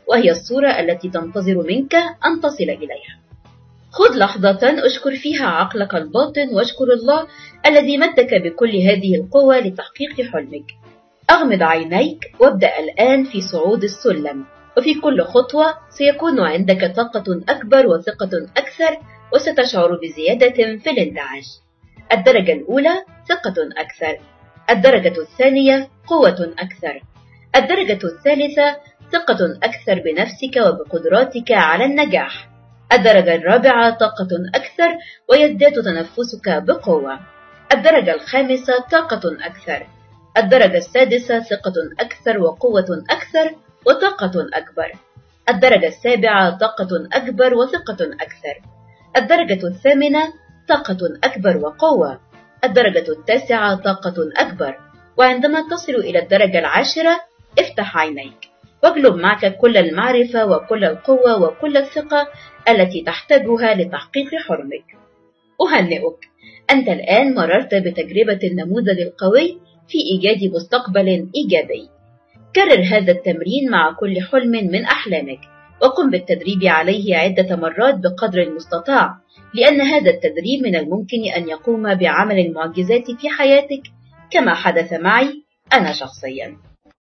وهي الصورة التي تنتظر منك أن تصل إليها. خذ لحظة أشكر فيها عقلك الباطن واشكر الله الذي مدك بكل هذه القوة لتحقيق حلمك. أغمض عينيك وابدأ الآن في صعود السلم، وفي كل خطوة سيكون عندك طاقة أكبر وثقة أكثر، وستشعر بزيادة في الانتعاش. الدرجة الأولى ثقة أكثر، الدرجة الثانية قوة أكثر، الدرجة الثالثة ثقة أكثر بنفسك وبقدراتك على النجاح، الدرجة الرابعة طاقة أكثر ويزداد تنفسك بقوة، الدرجة الخامسة طاقة أكثر، الدرجة السادسة ثقة أكثر وقوة أكثر وطاقة أكبر، الدرجة السابعة طاقة أكبر وثقة أكثر، الدرجة الثامنة طاقة أكبر وقوة، الدرجة التاسعة طاقة أكبر. وعندما تصل إلى الدرجة العاشرة افتح عينيك واجلب معك كل المعرفة وكل القوة وكل الثقة التي تحتاجها لتحقيق حلمك. أهنئك، أنت الآن مررت بتجربة النموذج القوي في إيجاد مستقبل إيجابي. كرر هذا التمرين مع كل حلم من أحلامك، وقم بالتدريب عليه عدة مرات بقدر المستطاع، لأن هذا التدريب من الممكن أن يقوم بعمل المعجزات في حياتك كما حدث معي أنا شخصيا.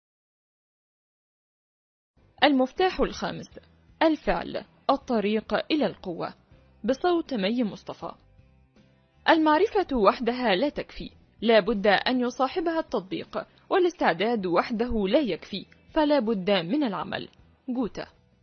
المفتاح الخامس: الفعل، الطريق إلى القوة، بصوت مي مصطفى. المعرفة وحدها لا تكفي، لا بد أن يصاحبها التطبيق، والاستعداد وحده لا يكفي، فلا بد من العمل. جوتا.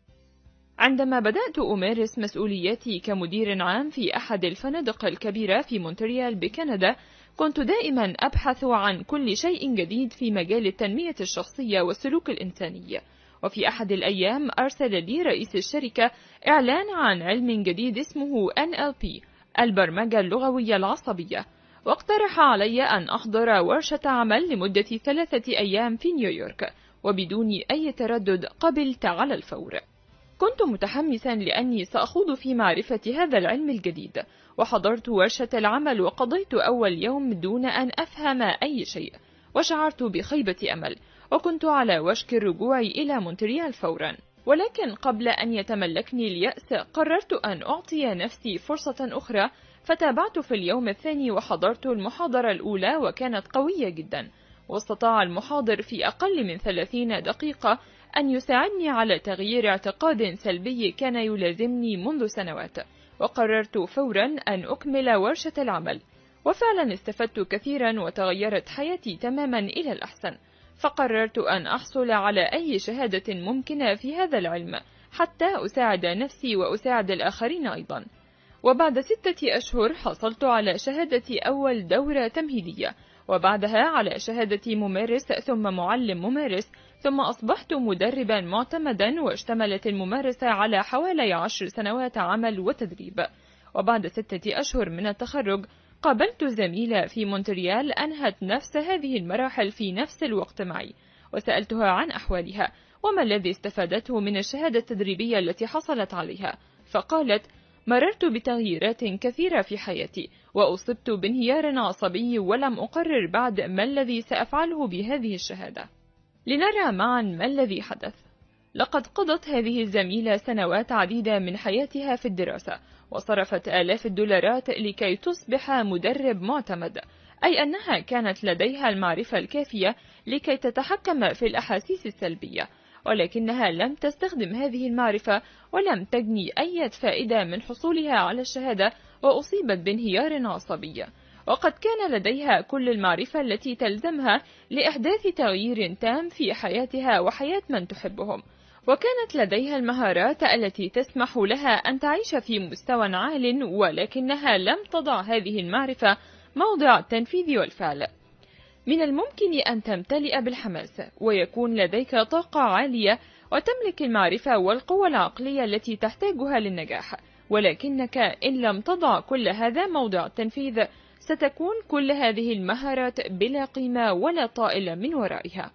عندما بدأت أمارس مسؤولياتي كمدير عام في أحد الفنادق الكبيرة في مونتريال بكندا، كنت دائما أبحث عن كل شيء جديد في مجال التنمية الشخصية والسلوك الإنساني. وفي أحد الأيام أرسل لي رئيس الشركة إعلان عن علم جديد اسمه إن إل بي، البرمجة اللغوية العصبية، واقترح علي أن أحضر ورشة عمل لمدة ثلاثة أيام في نيويورك، وبدون أي تردد قبلت على الفور. كنت متحمسا لأني سأخوض في معرفة هذا العلم الجديد، وحضرت ورشة العمل وقضيت أول يوم دون أن أفهم أي شيء، وشعرت بخيبة أمل، وكنت على وشك الرجوع إلى مونتريال فورا. ولكن قبل أن يتملكني اليأس قررت أن أعطي نفسي فرصة أخرى، فتابعت في اليوم الثاني وحضرت المحاضرة الأولى وكانت قوية جدا، واستطاع المحاضر في أقل من ثلاثين دقيقة أن يساعدني على تغيير اعتقاد سلبي كان يلازمني منذ سنوات. وقررت فورا أن أكمل ورشة العمل، وفعلا استفدت كثيرا وتغيرت حياتي تماما إلى الأحسن. فقررت أن أحصل على أي شهادة ممكنة في هذا العلم حتى أساعد نفسي وأساعد الآخرين أيضا. وبعد ستة أشهر حصلت على شهادة أول دورة تمهيدية، وبعدها على شهادة ممارس ثم معلم ممارس، ثم أصبحت مدربا معتمدا، واشتملت الممارسة على حوالي عشر سنوات عمل وتدريب. وبعد ستة أشهر من التخرج قابلت زميلة في مونتريال أنهت نفس هذه المراحل في نفس الوقت معي، وسألتها عن أحوالها وما الذي استفادته من الشهادة التدريبية التي حصلت عليها، فقالت: مررت بتغييرات كثيرة في حياتي، وأصبت بانهيار عصبي ولم أقرر بعد ما الذي سأفعله بهذه الشهادة. لنرى معا ما الذي حدث. لقد قضت هذه الزميلة سنوات عديدة من حياتها في الدراسة، وصرفت آلاف الدولارات لكي تصبح مدرب معتمد، أي أنها كانت لديها المعرفة الكافية لكي تتحكم في الأحاسيس السلبية، ولكنها لم تستخدم هذه المعرفة ولم تجني أي فائدة من حصولها على الشهادة، وأصيبت بانهيار عصبي. وقد كان لديها كل المعرفة التي تلزمها لإحداث تغيير تام في حياتها وحياة من تحبهم، وكانت لديها المهارات التي تسمح لها أن تعيش في مستوى عال، ولكنها لم تضع هذه المعرفة موضع التنفيذ والفعل. من الممكن أن تمتلئ بالحماس ويكون لديك طاقة عالية وتملك المعرفة والقوة العقلية التي تحتاجها للنجاح، ولكنك إن لم تضع كل هذا موضع التنفيذ ستكون كل هذه المهارات بلا قيمة ولا طائل من ورائها.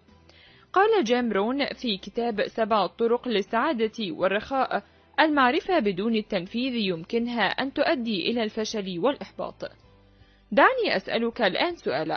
قال جيم رون في كتاب سبع طرق للسعادة والرخاء: المعرفة بدون التنفيذ يمكنها أن تؤدي إلى الفشل والإحباط. دعني أسألك الآن سؤالا: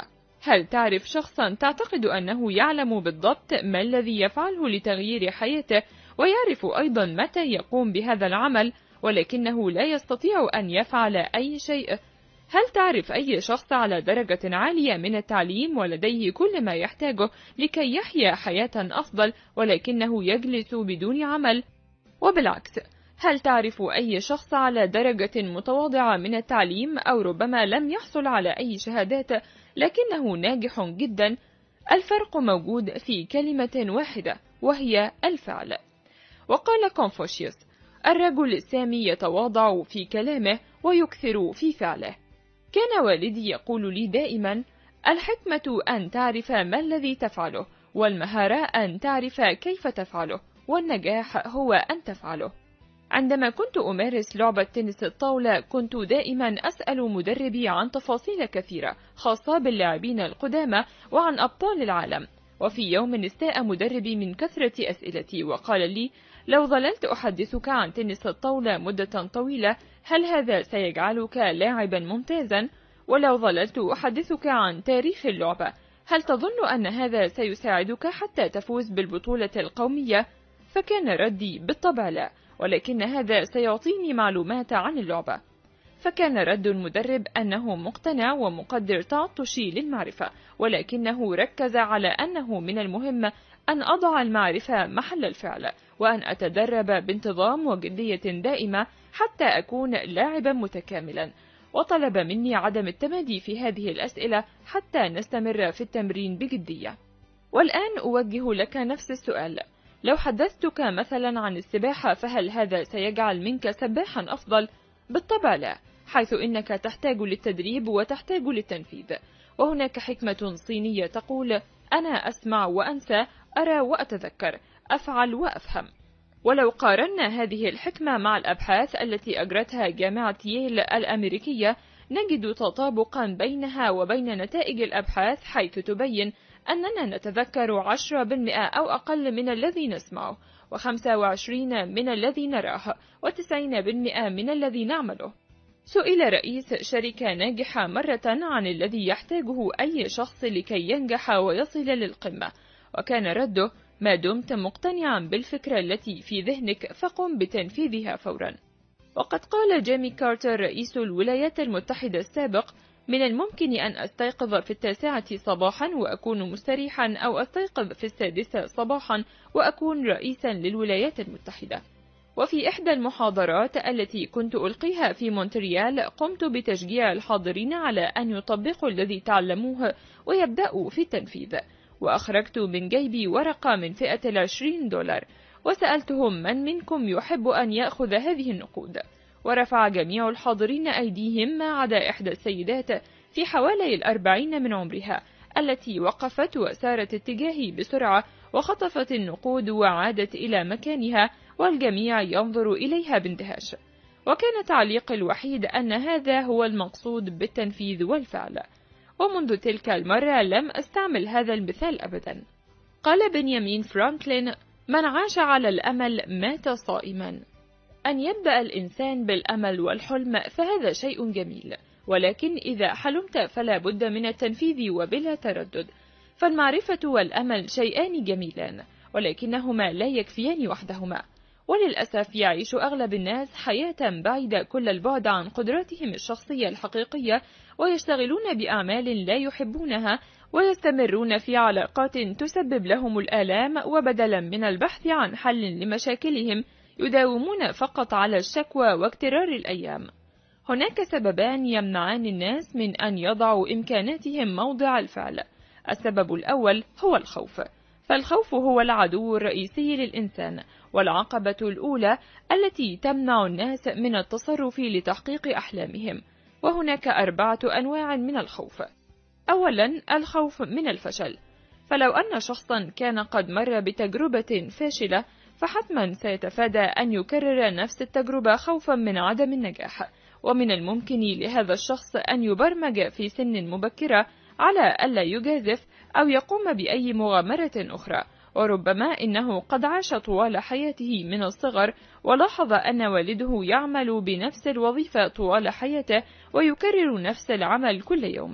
هل تعرف شخصا تعتقد أنه يعلم بالضبط ما الذي يفعله لتغيير حياته، ويعرف أيضا متى يقوم بهذا العمل، ولكنه لا يستطيع أن يفعل أي شيء؟ هل تعرف أي شخص على درجة عالية من التعليم ولديه كل ما يحتاجه لكي يحيا حياة أفضل، ولكنه يجلس بدون عمل؟ وبالعكس، هل تعرف أي شخص على درجة متواضعة من التعليم أو ربما لم يحصل على أي شهادات لكنه ناجح جدا؟ الفرق موجود في كلمة واحدة، وهي الفعل. وقال كونفوشيوس: الرجل السامي يتواضع في كلامه ويكثر في فعله. كان والدي يقول لي دائما: الحكمة أن تعرف ما الذي تفعله، والمهارة أن تعرف كيف تفعله، والنجاح هو أن تفعله. عندما كنت أمارس لعبة تنس الطاولة كنت دائما أسأل مدربي عن تفاصيل كثيرة خاصة باللاعبين القدامى وعن أبطال العالم. وفي يوم استاء مدربي من كثرة أسئلتي وقال لي: لو ظللت أحدثك عن تنس الطاولة مدة طويلة هل هذا سيجعلك لاعبا ممتازا؟ ولو ظللت أحدثك عن تاريخ اللعبة هل تظن أن هذا سيساعدك حتى تفوز بالبطولة القومية؟ فكان ردي: بالطبع لا، ولكن هذا سيعطيني معلومات عن اللعبة. فكان رد المدرب أنه مقتنع ومقدر تعطشي للمعرفة، ولكنه ركز على أنه من المهم أن أضع المعرفة محل الفعل، وأن أتدرب بانتظام وجدية دائمة حتى أكون لاعبا متكاملا، وطلب مني عدم التمادي في هذه الأسئلة حتى نستمر في التمرين بجدية. والآن أوجه لك نفس السؤال: لو حدثتك مثلا عن السباحة فهل هذا سيجعل منك سباحا أفضل؟ بالطبع لا، حيث إنك تحتاج للتدريب وتحتاج للتنفيذ. وهناك حكمة صينية تقول: أنا أسمع وأنسى، أرى وأتذكر، أفعل وأفهم. ولو قارنا هذه الحكمة مع الأبحاث التي أجرتها جامعة ييل الأمريكية نجد تطابقا بينها وبين نتائج الأبحاث، حيث تبين أننا نتذكر عشرة بالمئة أو أقل من الذي نسمعه، وخمسة وعشرين من الذي نراه، وتسعين بالمئة من الذي نعمله. سئل رئيس شركة ناجحة مرة عن الذي يحتاجه أي شخص لكي ينجح ويصل للقمة، وكان رده: ما دمت مقتنعا بالفكرة التي في ذهنك فقم بتنفيذها فورا. وقد قال جيمي كارتر رئيس الولايات المتحدة السابق: من الممكن أن أستيقظ في التاسعة صباحا وأكون مستريحا، أو أستيقظ في السادسة صباحا وأكون رئيسا للولايات المتحدة. وفي إحدى المحاضرات التي كنت ألقيها في مونتريال قمت بتشجيع الحاضرين على أن يطبقوا الذي تعلموه ويبدأوا في التنفيذ، وأخرجت من جيبي ورقة من فئة العشرين دولار وسألتهم: من منكم يحب أن يأخذ هذه النقود؟ ورفع جميع الحاضرين أيديهم ما عدا إحدى السيدات في حوالي الأربعين من عمرها، التي وقفت وسارت اتجاهي بسرعة وخطفت النقود وعادت إلى مكانها، والجميع ينظر إليها باندهاش. وكان تعليقي الوحيد أن هذا هو المقصود بالتنفيذ والفعل. ومنذ تلك المرة لم أستعمل هذا المثال أبدا. قال بنيامين فرانكلين: من عاش على الأمل مات صائما. أن يبدأ الإنسان بالأمل والحلم فهذا شيء جميل، ولكن إذا حلمت فلا بد من التنفيذ وبلا تردد. فالمعرفة والأمل شيئان جميلان، ولكنهما لا يكفيان وحدهما. وللأسف يعيش أغلب الناس حياة بعيدة كل البعد عن قدراتهم الشخصية الحقيقية، ويشتغلون بأعمال لا يحبونها، ويستمرون في علاقات تسبب لهم الآلام، وبدلا من البحث عن حل لمشاكلهم يداومون فقط على الشكوى واكترار الأيام. هناك سببان يمنعان الناس من أن يضعوا إمكاناتهم موضع الفعل. السبب الأول هو الخوف، فالخوف هو العدو الرئيسي للإنسان، والعقبة الأولى التي تمنع الناس من التصرف لتحقيق أحلامهم. وهناك أربعة أنواع من الخوف. أولا، الخوف من الفشل، فلو أن شخصا كان قد مر بتجربة فاشلة فحتما سيتفادى أن يكرر نفس التجربة خوفا من عدم النجاح. ومن الممكن لهذا الشخص أن يبرمج في سن مبكرة على ألا يجازف أو يقوم بأي مغامرة أخرى، وربما إنه قد عاش طوال حياته من الصغر ولاحظ أن والده يعمل بنفس الوظيفة طوال حياته ويكرر نفس العمل كل يوم،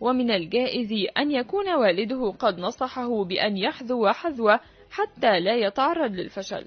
ومن الجائز أن يكون والده قد نصحه بأن يحذو حذوه حتى لا يتعرض للفشل.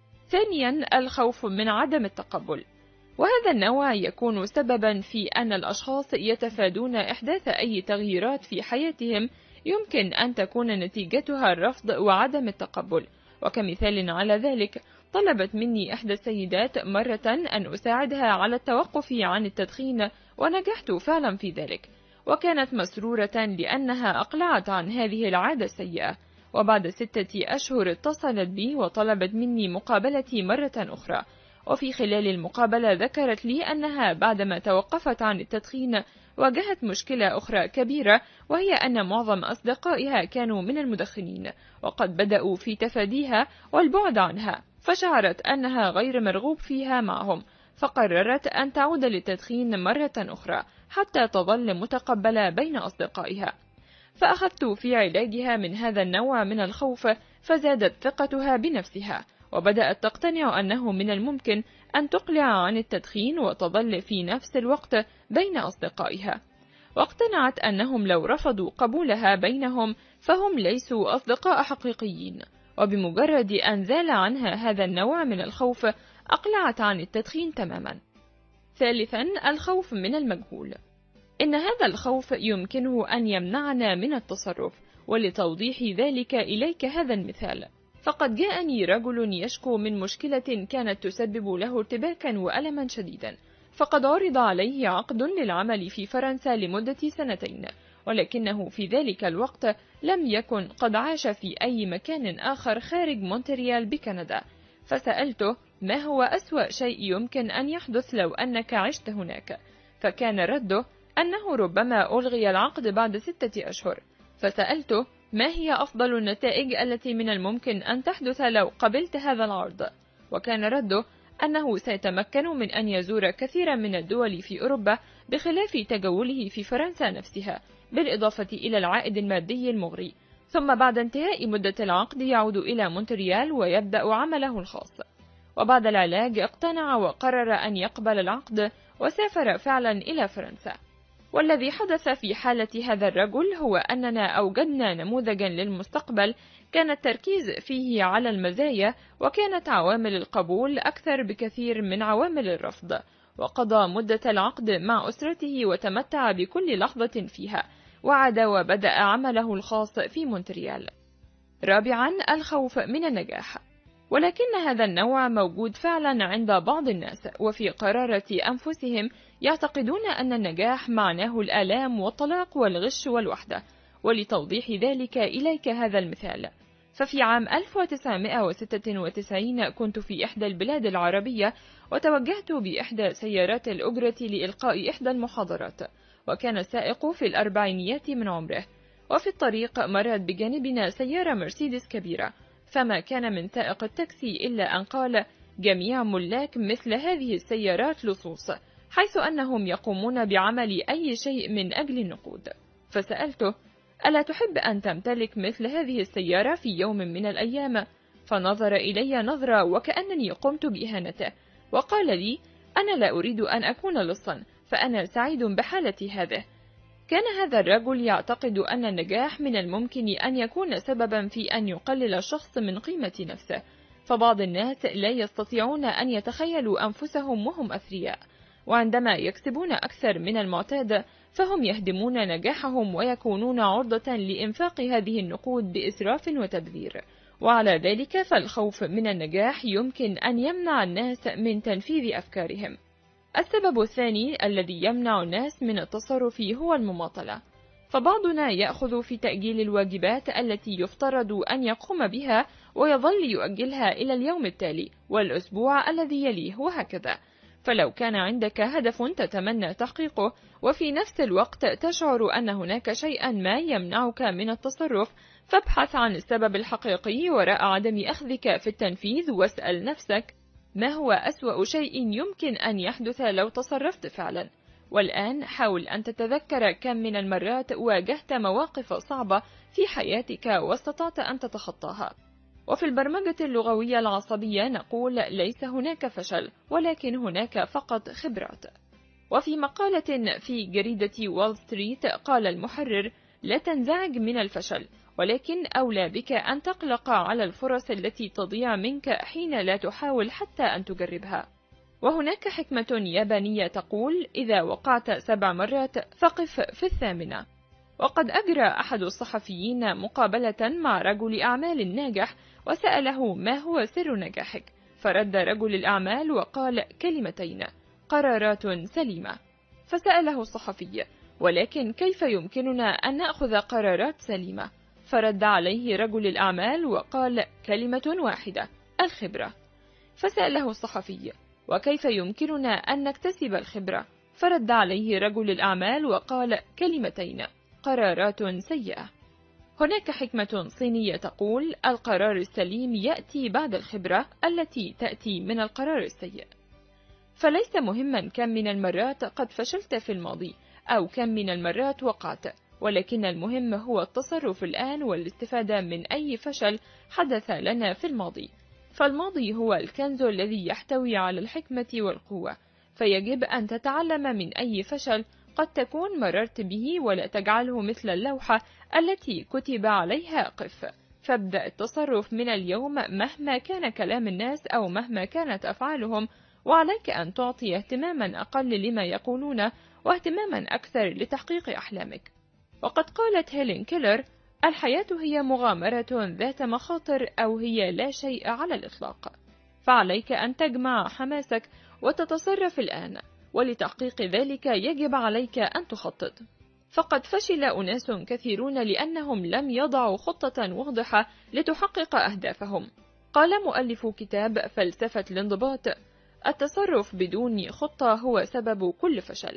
ثانيا، الخوف من عدم التقبل، وهذا النوع يكون سببا في أن الأشخاص يتفادون إحداث أي تغييرات في حياتهم يمكن أن تكون نتيجتها الرفض وعدم التقبل. وكمثال على ذلك، طلبت مني إحدى السيدات مرة أن أساعدها على التوقف عن التدخين، ونجحت فعلا في ذلك، وكانت مسرورة لأنها أقلعت عن هذه العادة السيئة. وبعد ستة أشهر اتصلت بي وطلبت مني مقابلتي مرة أخرى، وفي خلال المقابلة ذكرت لي أنها بعدما توقفت عن التدخين واجهت مشكلة أخرى كبيرة، وهي أن معظم أصدقائها كانوا من المدخنين وقد بدأوا في تفاديها والبعد عنها، فشعرت أنها غير مرغوب فيها معهم، فقررت أن تعود للتدخين مرة أخرى حتى تظل متقبلة بين أصدقائها. فأخذت في علاجها من هذا النوع من الخوف، فزادت ثقتها بنفسها، وبدأت تقتنع أنه من الممكن أن تقلع عن التدخين وتظل في نفس الوقت بين أصدقائها. واقتنعت أنهم لو رفضوا قبولها بينهم فهم ليسوا أصدقاء حقيقيين، وبمجرد أن زال عنها هذا النوع من الخوف أقلعت عن التدخين تماما. ثالثا، الخوف من المجهول. إن هذا الخوف يمكنه أن يمنعنا من التصرف، ولتوضيح ذلك إليك هذا المثال. فقد جاءني رجل يشكو من مشكلة كانت تسبب له ارتباكا وألما شديدا، فقد عرض عليه عقد للعمل في فرنسا لمدة سنتين، ولكنه في ذلك الوقت لم يكن قد عاش في أي مكان آخر خارج مونتريال بكندا. فسألته ما هو أسوأ شيء يمكن أن يحدث لو أنك عشت هناك، فكان رده أنه ربما ألغي العقد بعد ستة أشهر. فسألته ما هي أفضل النتائج التي من الممكن أن تحدث لو قبلت هذا العرض، وكان رده أنه سيتمكن من أن يزور كثيرا من الدول في أوروبا بخلاف تجوله في فرنسا نفسها، بالإضافة إلى العائد المادي المغري، ثم بعد انتهاء مدة العقد يعود إلى مونتريال ويبدأ عمله الخاص. وبعد العلاج اقتنع وقرر أن يقبل العقد، وسافر فعلا إلى فرنسا. والذي حدث في حالة هذا الرجل هو أننا أوجدنا نموذجا للمستقبل كان التركيز فيه على المزايا، وكانت عوامل القبول أكثر بكثير من عوامل الرفض، وقضى مدة العقد مع أسرته وتمتع بكل لحظة فيها، وعاد وبدأ عمله الخاص في مونتريال. رابعا، الخوف من النجاح. ولكن هذا النوع موجود فعلا عند بعض الناس، وفي قرارة أنفسهم يعتقدون أن النجاح معناه الآلام والطلاق والغش والوحدة. ولتوضيح ذلك إليك هذا المثال، ففي عام ألف وتسعمائة وستة وتسعين كنت في إحدى البلاد العربية، وتوجهت بإحدى سيارات الأجرة لإلقاء إحدى المحاضرات، وكان السائق في الأربعينيات من عمره، وفي الطريق مرت بجانبنا سيارة مرسيدس كبيرة، فما كان من سائق التاكسي إلا أن قال جميع ملاك مثل هذه السيارات لصوص، حيث أنهم يقومون بعمل أي شيء من أجل النقود. فسألته ألا تحب أن تمتلك مثل هذه السيارة في يوم من الأيام؟ فنظر إلي نظرة وكأنني قمت بإهانته، وقال لي أنا لا أريد أن أكون لصا، فأنا سعيد بحالتي هذه. كان هذا الرجل يعتقد أن النجاح من الممكن أن يكون سببا في أن يقلل الشخص من قيمة نفسه، فبعض الناس لا يستطيعون أن يتخيلوا أنفسهم وهم أثرياء، وعندما يكسبون أكثر من المعتاد فهم يهدمون نجاحهم ويكونون عرضة لإنفاق هذه النقود بإسراف وتبذير. وعلى ذلك فالخوف من النجاح يمكن أن يمنع الناس من تنفيذ أفكارهم. السبب الثاني الذي يمنع الناس من التصرف هو المماطلة، فبعضنا يأخذ في تأجيل الواجبات التي يفترض أن يقوم بها ويظل يؤجلها إلى اليوم التالي والأسبوع الذي يليه وهكذا. فلو كان عندك هدف تتمنى تحقيقه وفي نفس الوقت تشعر أن هناك شيئا ما يمنعك من التصرف، فابحث عن السبب الحقيقي وراء عدم أخذك في التنفيذ، واسأل نفسك ما هو أسوأ شيء يمكن أن يحدث لو تصرفت فعلا. والآن حاول أن تتذكر كم من المرات واجهت مواقف صعبة في حياتك واستطعت أن تتخطاها. وفي البرمجة اللغوية العصبية نقول ليس هناك فشل، ولكن هناك فقط خبرات. وفي مقالة في جريدة وول ستريت قال المحرر: لا تنزعج من الفشل، ولكن أولى بك أن تقلق على الفرص التي تضيع منك حين لا تحاول حتى أن تجربها. وهناك حكمة يابانية تقول: إذا وقعت سبع مرات فقف في الثامنة. وقد أجرى أحد الصحفيين مقابلة مع رجل أعمال ناجح وسأله: ما هو سر نجاحك؟ فرد رجل الأعمال وقال كلمتين: قرارات سليمة. فسأله الصحفي: ولكن كيف يمكننا أن نأخذ قرارات سليمة؟ فرد عليه رجل الأعمال وقال: كلمة واحدة: الخبرة. فسأله الصحفي: وكيف يمكننا أن نكتسب الخبرة؟ فرد عليه رجل الأعمال وقال: كلمتين: قرارات سيئة. هناك حكمة صينية تقول: القرار السليم يأتي بعد الخبرة التي تأتي من القرار السيء. فليس مهما كم من المرات قد فشلت في الماضي أو كم من المرات وقعت، ولكن المهم هو التصرف الآن والاستفادة من أي فشل حدث لنا في الماضي. فالماضي هو الكنز الذي يحتوي على الحكمة والقوة، فيجب أن تتعلم من أي فشل قد تكون مررت به ولا تجعله مثل اللوحة التي كتب عليها قف. فابدأ التصرف من اليوم مهما كان كلام الناس أو مهما كانت أفعالهم، وعليك أن تعطي اهتماما أقل لما يقولون واهتماما أكثر لتحقيق أحلامك. وقد قالت هيلين كيلر: الحياة هي مغامرة ذات مخاطر أو هي لا شيء على الإطلاق. فعليك أن تجمع حماسك وتتصرف الآن، ولتحقيق ذلك يجب عليك أن تخطط. فقد فشل أناس كثيرون لأنهم لم يضعوا خطة واضحة لتحقق أهدافهم. قال مؤلف كتاب فلسفة الانضباط: التصرف بدون خطة هو سبب كل فشل.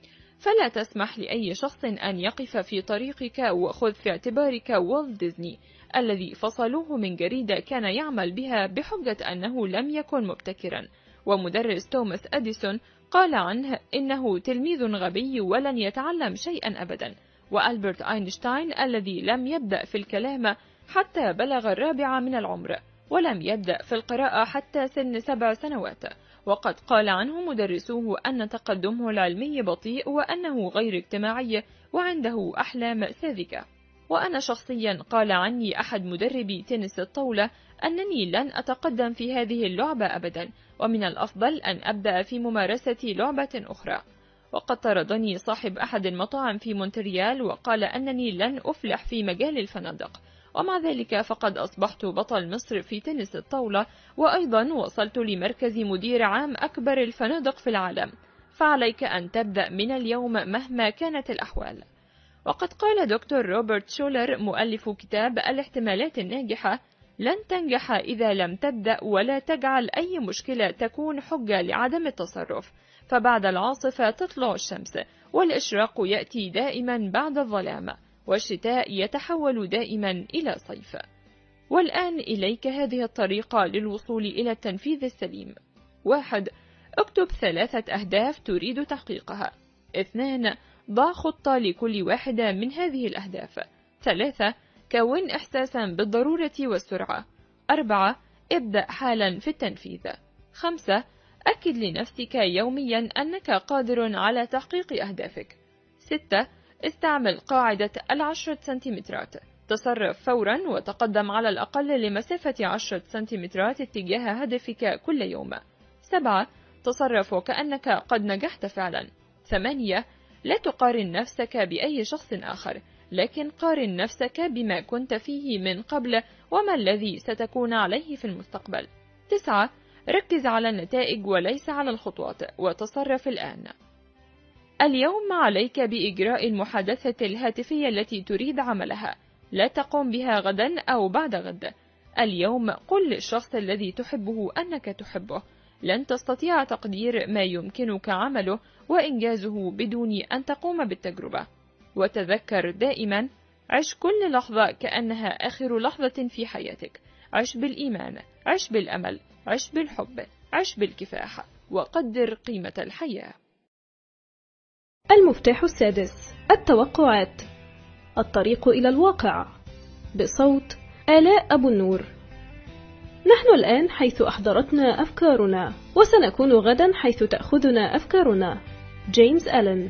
فلا تسمح لأي شخص أن يقف في طريقك، وخذ في اعتبارك والت ديزني الذي فصلوه من جريدة كان يعمل بها بحجة أنه لم يكن مبتكرا، ومدرس توماس أديسون قال عنه إنه تلميذ غبي ولن يتعلم شيئا أبدا، وألبرت أينشتاين الذي لم يبدأ في الكلام حتى بلغ الرابعة من العمر، ولم يبدأ في القراءة حتى سن سبع سنوات، وقد قال عنه مدرسوه أن تقدمه العلمي بطيء وأنه غير اجتماعي وعنده أحلام ساذجة. وأنا شخصيا قال عني أحد مدربي تنس الطاولة أنني لن أتقدم في هذه اللعبة أبدا، ومن الأفضل أن أبدأ في ممارسة لعبة أخرى. وقد طردني صاحب أحد المطاعم في مونتريال وقال أنني لن أفلح في مجال الفنادق، ومع ذلك فقد أصبحت بطل مصر في تنس الطاولة، وأيضا وصلت لمركز مدير عام أكبر الفنادق في العالم. فعليك أن تبدأ من اليوم مهما كانت الأحوال. وقد قال دكتور روبرت شولر مؤلف كتاب الاحتمالات الناجحة: لن تنجح إذا لم تبدأ، ولا تجعل أي مشكلة تكون حجة لعدم التصرف، فبعد العاصفة تطلع الشمس، والإشراق يأتي دائما بعد الظلام، والشتاء يتحول دائما إلى صيف. والآن إليك هذه الطريقة للوصول إلى التنفيذ السليم: واحد. اكتب ثلاثة أهداف تريد تحقيقها. اثنان. ضع خطة لكل واحدة من هذه الأهداف. ثلاثة. كون إحساسا بالضرورة والسرعة. أربعة. ابدأ حالا في التنفيذ. خمسة. أكد لنفسك يوميا أنك قادر على تحقيق أهدافك. ستة. استعمل قاعدة العشرة سنتيمترات. تصرف فورا وتقدم على الأقل لمسافة عشرة سنتيمترات اتجاه هدفك كل يوم. سبعة. تصرف وكأنك قد نجحت فعلا. ثمانية. لا تقارن نفسك بأي شخص آخر، لكن قارن نفسك بما كنت فيه من قبل وما الذي ستكون عليه في المستقبل. تسعة. ركز على النتائج وليس على الخطوات، وتصرف الآن. اليوم عليك بإجراء المحادثة الهاتفية التي تريد عملها، لا تقوم بها غدا أو بعد غد. اليوم قل للشخص الذي تحبه أنك تحبه. لن تستطيع تقدير ما يمكنك عمله وإنجازه بدون أن تقوم بالتجربة. وتذكر دائما: عش كل لحظة كأنها آخر لحظة في حياتك. عش بالإيمان، عش بالأمل، عش بالحب، عش بالكفاح، وقدر قيمة الحياة. المفتاح السادس: التوقعات. الطريق إلى الواقع، بصوت آلاء أبو النور. نحن الآن حيث أحضرتنا أفكارنا، وسنكون غدا حيث تأخذنا أفكارنا. جيمس ألين.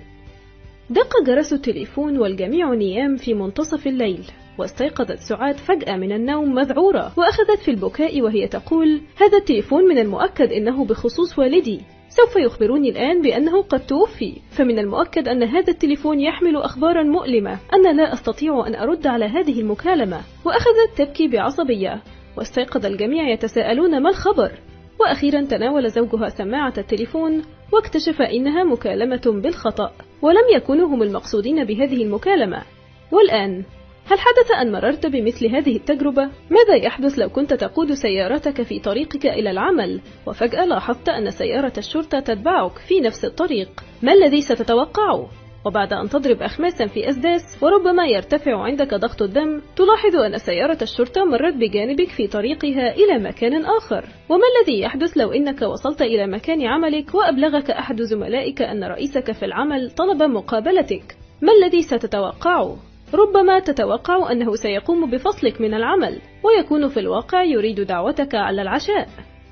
دق جرس التليفون والجميع نيام في منتصف الليل، واستيقظت سعاد فجأة من النوم مذعورة وأخذت في البكاء وهي تقول: هذا التليفون من المؤكد إنه بخصوص والدي، سوف يخبروني الآن بأنه قد توفي، فمن المؤكد أن هذا التليفون يحمل أخبارا مؤلمة، أنا لا أستطيع أن أرد على هذه المكالمة. وأخذت تبكي بعصبية، واستيقظ الجميع يتساءلون ما الخبر. وأخيرا تناول زوجها سماعة التليفون واكتشف إنها مكالمة بالخطأ، ولم يكونوا هم المقصودين بهذه المكالمة. والآن، هل حدث أن مررت بمثل هذه التجربة؟ ماذا يحدث لو كنت تقود سيارتك في طريقك إلى العمل وفجأة لاحظت أن سيارة الشرطة تتبعك في نفس الطريق؟ ما الذي ستتوقعه؟ وبعد أن تضرب أخماسا في أسداس وربما يرتفع عندك ضغط الدم، تلاحظ أن سيارة الشرطة مرت بجانبك في طريقها إلى مكان آخر. وما الذي يحدث لو إنك وصلت إلى مكان عملك وأبلغك أحد زملائك أن رئيسك في العمل طلب مقابلتك؟ ما الذي ستتوقعه؟ ربما تتوقع أنه سيقوم بفصلك من العمل، ويكون في الواقع يريد دعوتك على العشاء.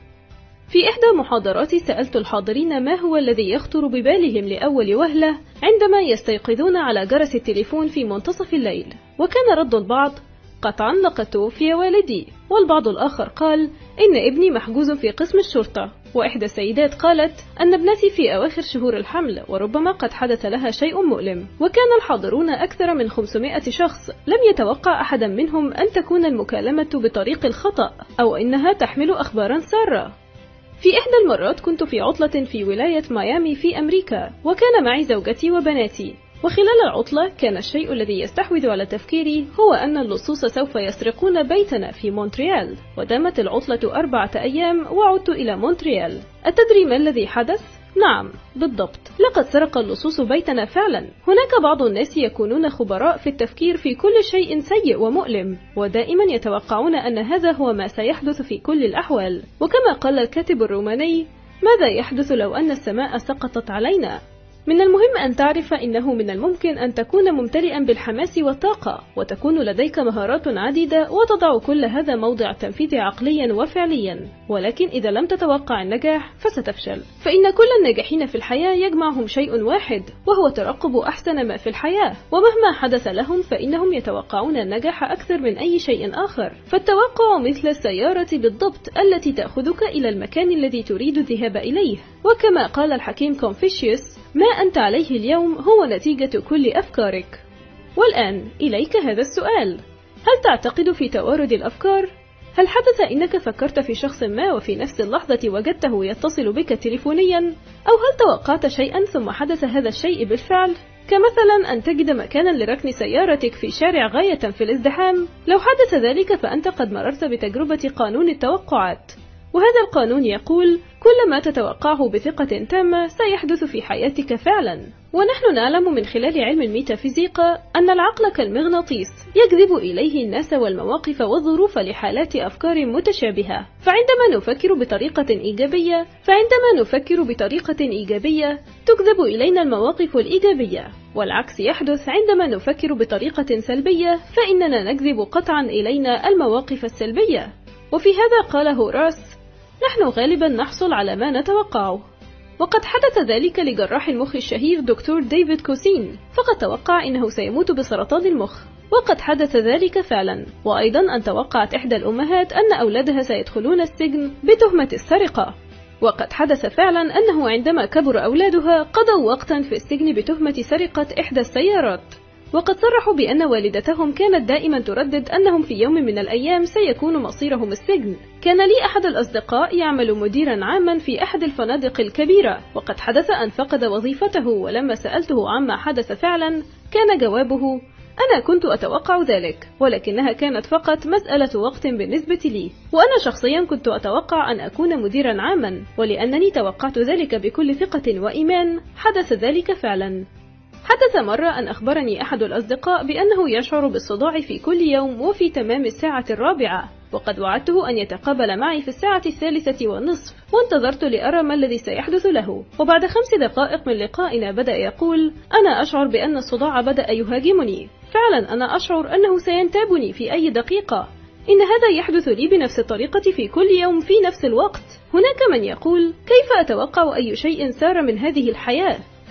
في إحدى محاضراتي سألت الحاضرين ما هو الذي يخطر ببالهم لأول وهلة عندما يستيقظون على جرس التليفون في منتصف الليل، وكان رد البعض: قطعا لقد توفي والدي، والبعض الآخر قال: إن ابني محجوز في قسم الشرطة، وإحدى السيدات قالت أن ابنتي في أواخر شهور الحمل وربما قد حدث لها شيء مؤلم. وكان الحاضرون أكثر من خمسمائة شخص، لم يتوقع أحدا منهم أن تكون المكالمة بطريق الخطأ أو إنها تحمل أخبارا سارة. في إحدى المرات كنت في عطلة في ولاية ميامي في أمريكا، وكان معي زوجتي وبناتي، وخلال العطلة كان الشيء الذي يستحوذ على تفكيري هو أن اللصوص سوف يسرقون بيتنا في مونتريال. ودامت العطلة أربعة أيام وعدت إلى مونتريال. أتدري ما الذي حدث؟ نعم، بالضبط، لقد سرق اللصوص بيتنا فعلا. هناك بعض الناس يكونون خبراء في التفكير في كل شيء سيء ومؤلم، ودائما يتوقعون أن هذا هو ما سيحدث في كل الأحوال. وكما قال الكاتب الروماني: ماذا يحدث لو أن السماء سقطت علينا؟ من المهم أن تعرف إنه من الممكن أن تكون ممتلئا بالحماس والطاقة، وتكون لديك مهارات عديدة، وتضع كل هذا موضع التنفيذ عقليا وفعليا. ولكن إذا لم تتوقع النجاح فستفشل، فإن كل الناجحين في الحياة يجمعهم شيء واحد، وهو ترقب أحسن ما في الحياة، ومهما حدث لهم فإنهم يتوقعون النجاح أكثر من أي شيء آخر. فالتوقع مثل السيارة بالضبط التي تأخذك إلى المكان الذي تريد الذهاب إليه. وكما قال الحكيم كونفوشيوس: ما أنت عليه اليوم هو نتيجة كل أفكارك. والآن إليك هذا السؤال: هل تعتقد في توارد الأفكار؟ هل حدث إنك فكرت في شخص ما وفي نفس اللحظة وجدته يتصل بك تليفونيا؟ أو هل توقعت شيئا ثم حدث هذا الشيء بالفعل؟ كمثلا أن تجد مكانا لركن سيارتك في شارع غاية في الازدحام. لو حدث ذلك فأنت قد مررت بتجربة قانون التوقعات، وهذا القانون يقول: كل ما تتوقعه بثقة تامة سيحدث في حياتك فعلا. ونحن نعلم من خلال علم الميتافيزيقا أن العقل كالمغناطيس يجذب إليه الناس والمواقف والظروف لحالات أفكار متشابهة. فعندما نفكر بطريقة إيجابية فعندما نفكر بطريقة إيجابية تجذب إلينا المواقف الإيجابية، والعكس يحدث عندما نفكر بطريقة سلبية فإننا نجذب قطعا إلينا المواقف السلبية. وفي هذا قال هوراس: نحن غالبا نحصل على ما نتوقعه. وقد حدث ذلك لجراح المخ الشهير دكتور ديفيد كوسين، فقد توقع إنه سيموت بسرطان المخ، وقد حدث ذلك فعلا. وأيضا أن توقعت إحدى الأمهات أن أولادها سيدخلون السجن بتهمة السرقة، وقد حدث فعلا أنه عندما كبر أولادها قضوا وقتا في السجن بتهمة سرقة إحدى السيارات. وقد صرحوا بأن والدتهم كانت دائما تردد أنهم في يوم من الأيام سيكون مصيرهم السجن. كان لي أحد الأصدقاء يعمل مديرا عاما في أحد الفنادق الكبيرة، وقد حدث أن فقد وظيفته، ولما سألته عما حدث فعلا كان جوابه: أنا كنت أتوقع ذلك، ولكنها كانت فقط مسألة وقت بالنسبة لي، وأنا شخصيا كنت أتوقع أن أكون مديرا عاما، ولأنني توقعت ذلك بكل ثقة وإيمان حدث ذلك فعلا. حدث مرة أن أخبرني أحد الأصدقاء بأنه يشعر بالصداع في كل يوم وفي تمام الساعة الرابعة، وقد وعدته أن يتقابل معي في الساعة الثالثة والنصف، وانتظرت لأرى ما الذي سيحدث له. وبعد خمس دقائق من لقائنا بدأ يقول: أنا أشعر بأن الصداع بدأ يهاجمني، فعلا أنا أشعر أنه سينتابني في أي دقيقة. إن هذا يحدث لي بنفس الطريقة في كل يوم في نفس الوقت. هناك من يقول: كيف أتوقع أي شيء سار من هذه الحياة؟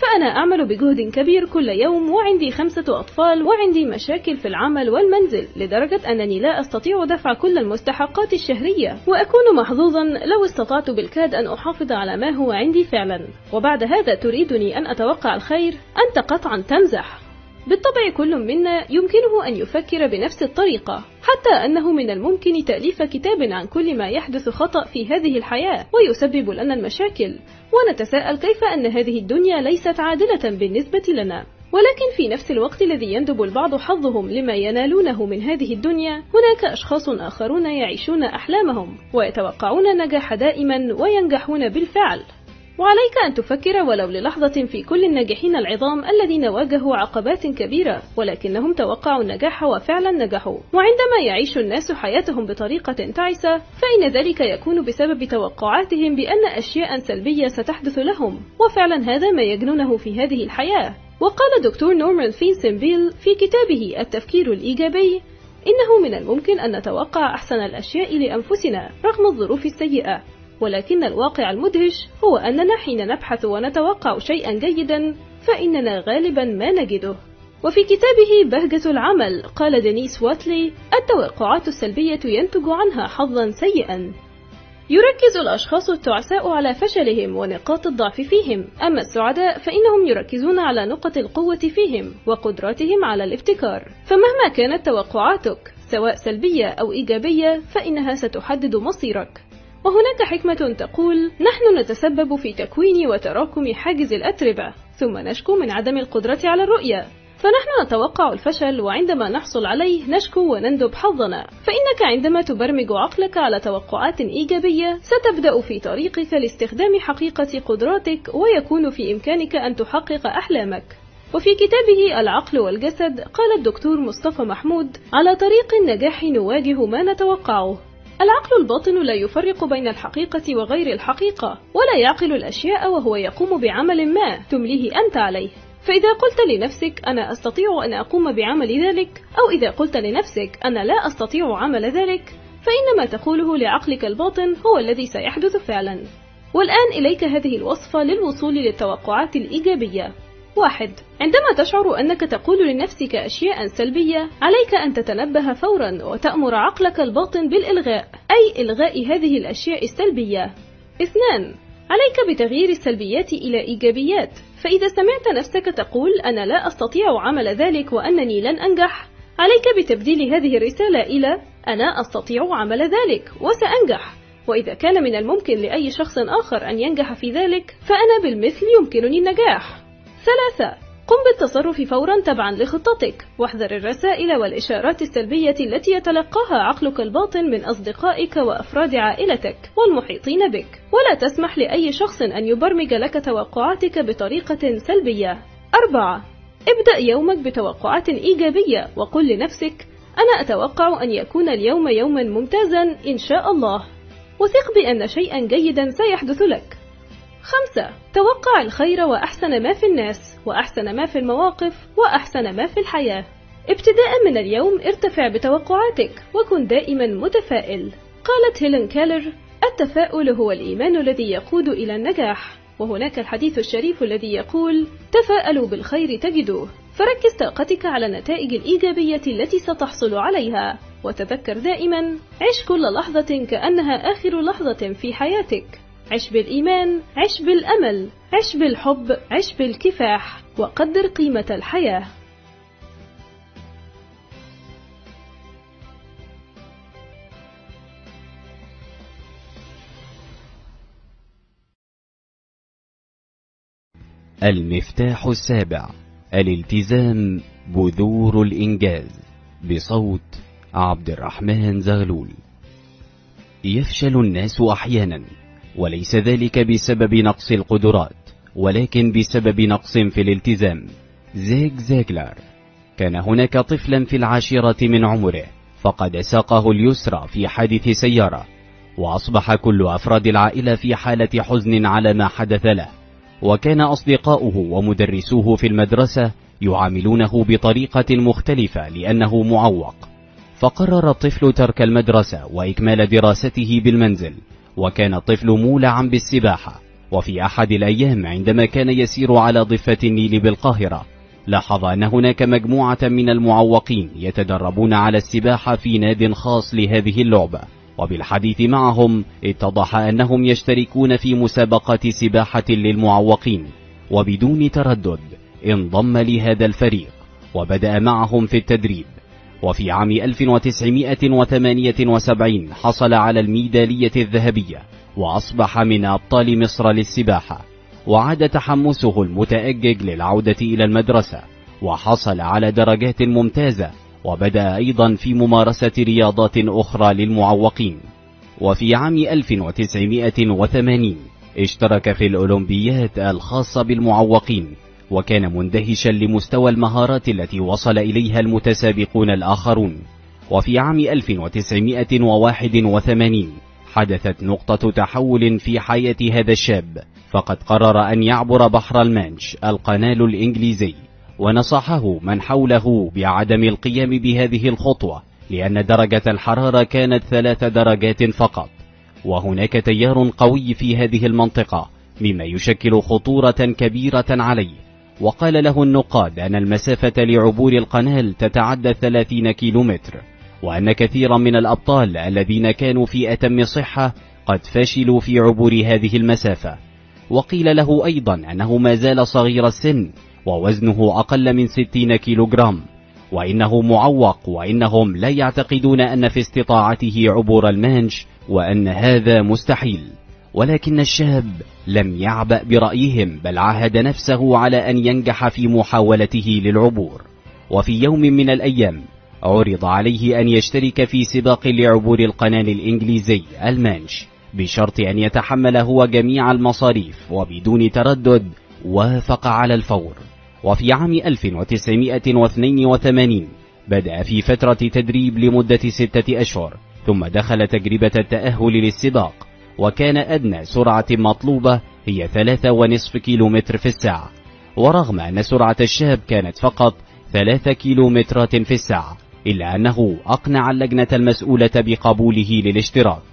فأنا أعمل بجهد كبير كل يوم، وعندي خمسة أطفال، وعندي مشاكل في العمل والمنزل، لدرجة أنني لا أستطيع دفع كل المستحقات الشهرية، وأكون محظوظا لو استطعت بالكاد أن أحافظ على ما هو عندي فعلا. وبعد هذا تريدني أن أتوقع الخير؟ أنت قطعا تمزح. بالطبع كل منا يمكنه أن يفكر بنفس الطريقة، حتى أنه من الممكن تأليف كتاب عن كل ما يحدث خطأ في هذه الحياة ويسبب لنا المشاكل، ونتساءل كيف أن هذه الدنيا ليست عادلة بالنسبة لنا. ولكن في نفس الوقت الذي يندب البعض حظهم لما ينالونه من هذه الدنيا، هناك أشخاص آخرون يعيشون أحلامهم ويتوقعون النجاح دائما وينجحون بالفعل. وعليك أن تفكر ولو للحظة في كل الناجحين العظام الذين واجهوا عقبات كبيرة ولكنهم توقعوا النجاح وفعلا نجحوا. وعندما يعيش الناس حياتهم بطريقة تعيسة، فإن ذلك يكون بسبب توقعاتهم بأن أشياء سلبية ستحدث لهم، وفعلا هذا ما يجنونه في هذه الحياة. وقال دكتور نورمان فينسنبيل في كتابه التفكير الإيجابي: إنه من الممكن أن نتوقع أحسن الأشياء لأنفسنا رغم الظروف السيئة، ولكن الواقع المدهش هو أننا حين نبحث ونتوقع شيئا جيدا فإننا غالبا ما نجده. وفي كتابه بهجة العمل قال دينيس واتلي: التوقعات السلبية ينتج عنها حظا سيئا. يركز الأشخاص التعساء على فشلهم ونقاط الضعف فيهم، أما السعداء فإنهم يركزون على نقط القوة فيهم وقدراتهم على الابتكار. فمهما كانت توقعاتك سواء سلبية أو إيجابية فإنها ستحدد مصيرك. وهناك حكمة تقول: نحن نتسبب في تكوين وتراكم حاجز الأتربة، ثم نشكو من عدم القدرة على الرؤية. فنحن نتوقع الفشل، وعندما نحصل عليه نشكو وندب حظنا. فإنك عندما تبرمج عقلك على توقعات إيجابية ستبدأ في طريقك لاستخدام حقيقة قدراتك، ويكون في إمكانك أن تحقق أحلامك. وفي كتابه العقل والجسد قال الدكتور مصطفى محمود: على طريق النجاح نواجه ما نتوقعه. العقل الباطن لا يفرق بين الحقيقة وغير الحقيقة، ولا يعقل الأشياء وهو يقوم بعمل ما تمليه أنت عليه. فإذا قلت لنفسك أنا أستطيع أن أقوم بعمل ذلك، أو إذا قلت لنفسك أنا لا أستطيع عمل ذلك، فإن ما تقوله لعقلك الباطن هو الذي سيحدث فعلا. والآن إليك هذه الوصفة للوصول للتوقعات الإيجابية. واحد. عندما تشعر أنك تقول لنفسك أشياء سلبية، عليك أن تتنبه فورا وتأمر عقلك الباطن بالإلغاء، أي إلغاء هذه الأشياء السلبية. اثنان. عليك بتغيير السلبيات إلى إيجابيات. فإذا سمعت نفسك تقول أنا لا أستطيع عمل ذلك وأنني لن أنجح، عليك بتبديل هذه الرسالة إلى أنا أستطيع عمل ذلك وسأنجح، وإذا كان من الممكن لأي شخص آخر أن ينجح في ذلك فأنا بالمثل يمكنني النجاح. ثلاثة. قم بالتصرف فورا تبعا لخطتك، واحذر الرسائل والإشارات السلبية التي يتلقاها عقلك الباطن من أصدقائك وأفراد عائلتك والمحيطين بك، ولا تسمح لأي شخص أن يبرمج لك توقعاتك بطريقة سلبية. أربعة. ابدأ يومك بتوقعات إيجابية وقل لنفسك أنا أتوقع أن يكون اليوم يوما ممتازا إن شاء الله، وثق بأن شيئا جيدا سيحدث لك. خمسة. توقع الخير وأحسن ما في الناس، وأحسن ما في المواقف، وأحسن ما في الحياة. ابتداء من اليوم ارتفع بتوقعاتك وكن دائما متفائل. قالت هيلين كيلر: التفاؤل هو الإيمان الذي يقود إلى النجاح. وهناك الحديث الشريف الذي يقول: تفاءلوا بالخير تجدوه. فركز طاقتك على النتائج الإيجابية التي ستحصل عليها، وتذكر دائما: عش كل لحظة كأنها آخر لحظة في حياتك. عش بالإيمان، عش بالأمل، عش بالحب، عش بالكفاح، وقدر قيمة الحياة. المفتاح السابع: الالتزام بذور الإنجاز، بصوت عبد الرحمن زغلول. يفشل الناس أحيانا، وليس ذلك بسبب نقص القدرات، ولكن بسبب نقص في الالتزام. زيغ زيغلر كان هناك طفلا في العاشرة من عمره فقد ساقه اليسرى في حادث سيارة، وأصبح كل أفراد العائلة في حالة حزن على ما حدث له، وكان أصدقاؤه ومدرسوه في المدرسة يعاملونه بطريقة مختلفة لأنه معوق. فقرر الطفل ترك المدرسة وإكمال دراسته بالمنزل، وكان الطفل مولعا بالسباحة، وفي أحد الأيام عندما كان يسير على ضفة النيل بالقاهرة، لاحظ أن هناك مجموعة من المعوقين يتدربون على السباحة في ناد خاص لهذه اللعبة، وبالحديث معهم اتضح أنهم يشتركون في مسابقة سباحة للمعوقين، وبدون تردد انضم لهذا الفريق وبدأ معهم في التدريب. وفي عام ألف وتسعمائة وثمانية وسبعين حصل على الميدالية الذهبية وأصبح من أبطال مصر للسباحة، وعاد تحمسه المتأجج للعودة إلى المدرسة، وحصل على درجات ممتازة، وبدأ أيضا في ممارسة رياضات أخرى للمعوقين. وفي عام ألف وتسعمائة وثمانين اشترك في الأولمبيات الخاصة بالمعوقين، وكان مندهشا لمستوى المهارات التي وصل إليها المتسابقون الآخرون. وفي عام ألف وتسعمائة وواحد وثمانين حدثت نقطة تحول في حياة هذا الشاب، فقد قرر أن يعبر بحر المانش القنال الإنجليزي، ونصحه من حوله بعدم القيام بهذه الخطوة لأن درجة الحرارة كانت ثلاث درجات فقط، وهناك تيار قوي في هذه المنطقة مما يشكل خطورة كبيرة عليه. وقال له النقاد أن المسافة لعبور القنال تتعدى ثلاثين كيلومتر، وأن كثيرا من الأبطال الذين كانوا في أتم صحة قد فشلوا في عبور هذه المسافة. وقيل له أيضا أنه ما زال صغير السن ووزنه أقل من ستين كيلوغرام، وإنه معوق، وإنهم لا يعتقدون أن في استطاعته عبور المانش، وأن هذا مستحيل. ولكن الشاب لم يعبأ برأيهم، بل عاهد نفسه على أن ينجح في محاولته للعبور. وفي يوم من الأيام عرض عليه أن يشترك في سباق لعبور القنال الإنجليزي المانش، بشرط أن يتحمل هو جميع المصاريف، وبدون تردد وافق على الفور. وفي عام ألف وتسعمائة واثنين وثمانين بدأ في فترة تدريب لمدة ستة أشهر، ثم دخل تجربة التأهل للسباق، وكان أدنى سرعة مطلوبة هي ثلاثة ونصف كيلومتر في الساعة. ورغم أن سرعة الشاب كانت فقط ثلاثة كيلومترات في الساعة، إلا أنه أقنع اللجنة المسؤولة بقبوله للاشتراك.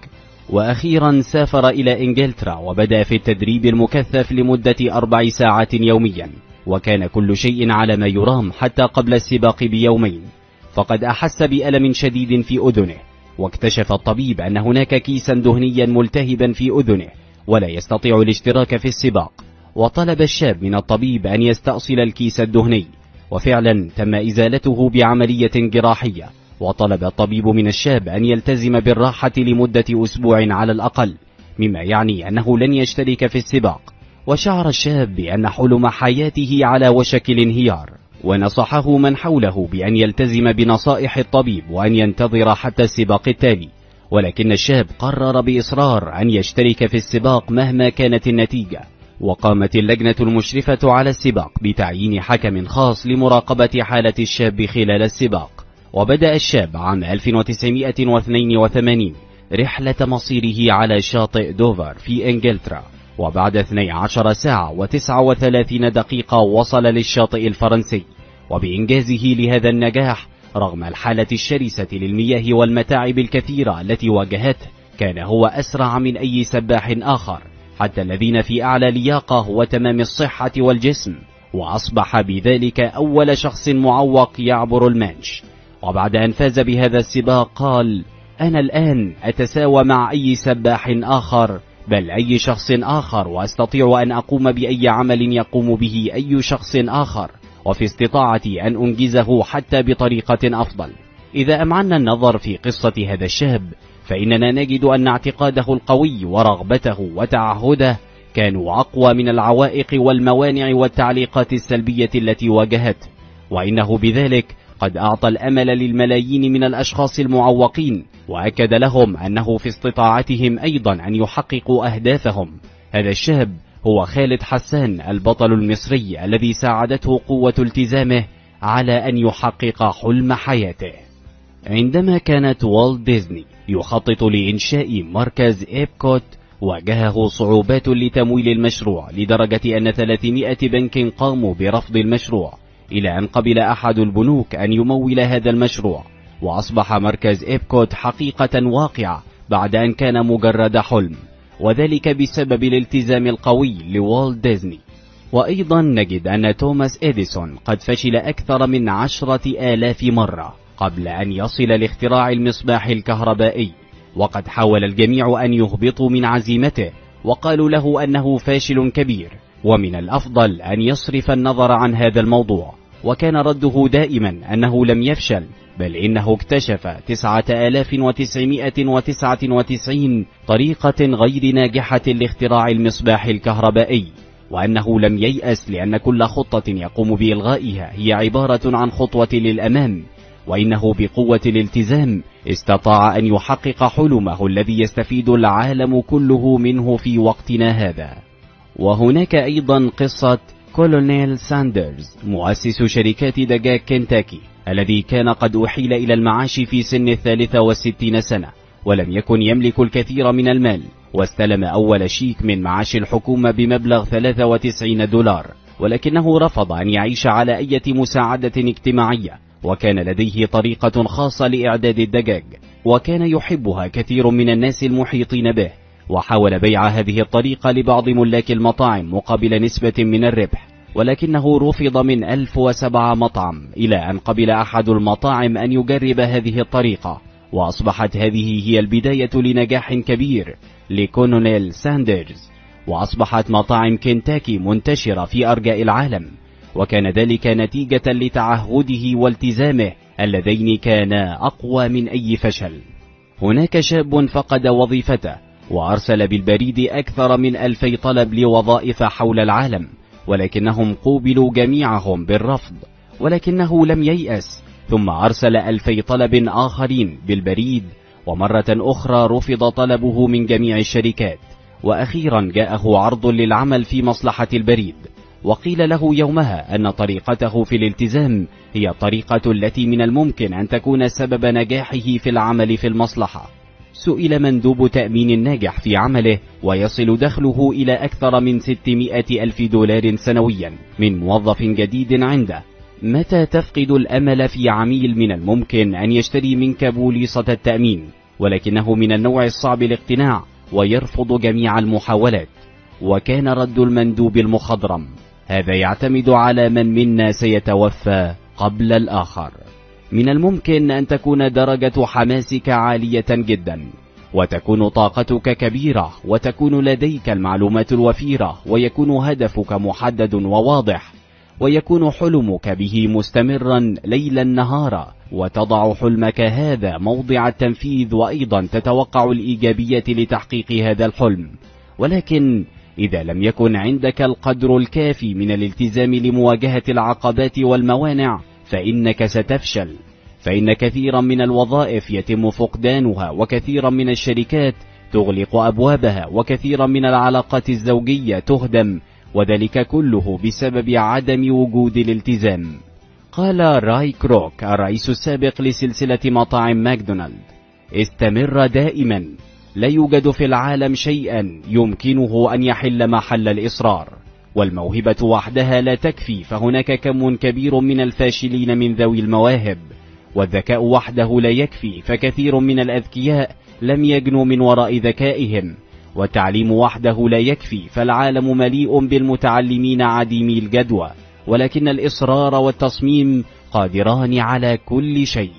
وأخيرا سافر إلى إنجلترا وبدأ في التدريب المكثف لمدة أربع ساعات يوميا، وكان كل شيء على ما يرام حتى قبل السباق بيومين. فقد أحس بألم شديد في أذنه، واكتشف الطبيب أن هناك كيسا دهنيا ملتهبا في أذنه ولا يستطيع الاشتراك في السباق. وطلب الشاب من الطبيب أن يستأصل الكيس الدهني، وفعلا تم إزالته بعملية جراحية. وطلب الطبيب من الشاب أن يلتزم بالراحة لمدة أسبوع على الأقل، مما يعني أنه لن يشترك في السباق. وشعر الشاب بأن حلم حياته على وشك الانهيار، ونصحه من حوله بأن يلتزم بنصائح الطبيب وأن ينتظر حتى السباق التالي. ولكن الشاب قرر بإصرار أن يشترك في السباق مهما كانت النتيجة. وقامت اللجنة المشرفة على السباق بتعيين حكم خاص لمراقبة حالة الشاب خلال السباق. وبدأ الشاب عام ألف وتسعمائة واثنين وثمانين رحلة مصيره على شاطئ دوفر في إنجلترا، وبعد اثنتي عشرة ساعة وتسعة وثلاثين دقيقة وصل للشاطئ الفرنسي. وبإنجازه لهذا النجاح رغم الحالة الشرسة للمياه والمتاعب الكثيرة التي واجهته، كان هو أسرع من أي سباح آخر، حتى الذين في أعلى لياقة وتمام الصحة والجسم، وأصبح بذلك أول شخص معوق يعبر المانش. وبعد أن فاز بهذا السباق قال: أنا الآن أتساوى مع أي سباح آخر، بل أي شخص آخر، وأستطيع أن أقوم بأي عمل يقوم به أي شخص آخر، وفي استطاعتي أن أنجزه حتى بطريقة أفضل. إذا أمعنا النظر في قصة هذا الشاب، فإننا نجد أن اعتقاده القوي ورغبته وتعهده كانوا أقوى من العوائق والموانع والتعليقات السلبية التي واجهته، وإنه بذلك قد أعطى الأمل للملايين من الأشخاص المعوقين، وأكد لهم أنه في استطاعتهم أيضا أن يحققوا أهدافهم. هذا الشاب هو خالد حسان، البطل المصري الذي ساعدته قوة التزامه على أن يحقق حلم حياته. عندما كانت والت ديزني يخطط لإنشاء مركز إيبكوت، واجهه صعوبات لتمويل المشروع، لدرجة أن ثلاثمائة بنك قاموا برفض المشروع، إلى أن قبل أحد البنوك أن يمول هذا المشروع، وأصبح مركز إيبكوت حقيقة واقعة بعد أن كان مجرد حلم. وذلك بسبب الالتزام القوي لوالت ديزني. وأيضا نجد أن توماس إديسون قد فشل أكثر من عشرة آلاف مرة قبل أن يصل لاختراع المصباح الكهربائي، وقد حاول الجميع أن يهبطوا من عزيمته وقالوا له أنه فاشل كبير ومن الأفضل أن يصرف النظر عن هذا الموضوع، وكان رده دائما أنه لم يفشل، بل إنه اكتشف تسعة آلاف وتسعمائة وتسعة وتسعين طريقة غير ناجحة لاختراع المصباح الكهربائي، وأنه لم ييأس لأن كل خطة يقوم بإلغائها هي عبارة عن خطوة للأمام، وإنه بقوة الالتزام استطاع أن يحقق حلمه الذي يستفيد العالم كله منه في وقتنا هذا. وهناك أيضا قصة كولونيل ساندرز مؤسس شركات دجاج كنتاكي، الذي كان قد أحيل إلى المعاش في سن الثالثة والستين سنة، ولم يكن يملك الكثير من المال، واستلم أول شيك من معاش الحكومة بمبلغ ثلاثة وتسعين دولار، ولكنه رفض أن يعيش على أي مساعدة اجتماعية، وكان لديه طريقة خاصة لإعداد الدجاج، وكان يحبها كثير من الناس المحيطين به، وحاول بيع هذه الطريقة لبعض ملاك المطاعم مقابل نسبة من الربح، ولكنه رفض من ألف وسبعة مطعم، إلى أن قبل أحد المطاعم أن يجرب هذه الطريقة، وأصبحت هذه هي البداية لنجاح كبير لكولونيل ساندرز، وأصبحت مطاعم كنتاكي منتشرة في أرجاء العالم، وكان ذلك نتيجة لتعهده والتزامه اللذين كانا أقوى من أي فشل. هناك شاب فقد وظيفته وأرسل بالبريد أكثر من ألفي طلب لوظائف حول العالم، ولكنهم قوبلوا جميعهم بالرفض، ولكنه لم ييأس، ثم أرسل ألفي طلب آخرين بالبريد، ومرة أخرى رفض طلبه من جميع الشركات، وأخيرا جاءه عرض للعمل في مصلحة البريد، وقيل له يومها أن طريقته في الالتزام هي الطريقة التي من الممكن أن تكون سبب نجاحه في العمل في المصلحة. سئل مندوب تأمين ناجح في عمله ويصل دخله إلى أكثر من ستمائة ألف دولار سنويا من موظف جديد عنده: متى تفقد الأمل في عميل من الممكن أن يشتري منك بوليصة التأمين، ولكنه من النوع الصعب الاقتناع ويرفض جميع المحاولات؟ وكان رد المندوب المخضرم: هذا يعتمد على من منا سيتوفى قبل الآخر. من الممكن أن تكون درجة حماسك عالية جدا، وتكون طاقتك كبيرة، وتكون لديك المعلومات الوفيرة، ويكون هدفك محدد وواضح، ويكون حلمك به مستمرا ليلا نهارا، وتضع حلمك هذا موضع التنفيذ، وأيضا تتوقع الإيجابية لتحقيق هذا الحلم. ولكن إذا لم يكن عندك القدر الكافي من الالتزام لمواجهة العقبات والموانع فإنك ستفشل، فإن كثيرا من الوظائف يتم فقدانها، وكثيرا من الشركات تغلق أبوابها، وكثيرا من العلاقات الزوجية تهدم، وذلك كله بسبب عدم وجود الالتزام. قال راي كروك الرئيس السابق لسلسلة مطاعم ماكدونالد: استمر دائما، لا يوجد في العالم شيئا يمكنه أن يحل محل الإصرار، والموهبة وحدها لا تكفي، فهناك كم كبير من الفاشلين من ذوي المواهب، والذكاء وحده لا يكفي، فكثير من الأذكياء لم يجنوا من وراء ذكائهم، والتعليم وحده لا يكفي، فالعالم مليء بالمتعلمين عديمي الجدوى، ولكن الإصرار والتصميم قادران على كل شيء.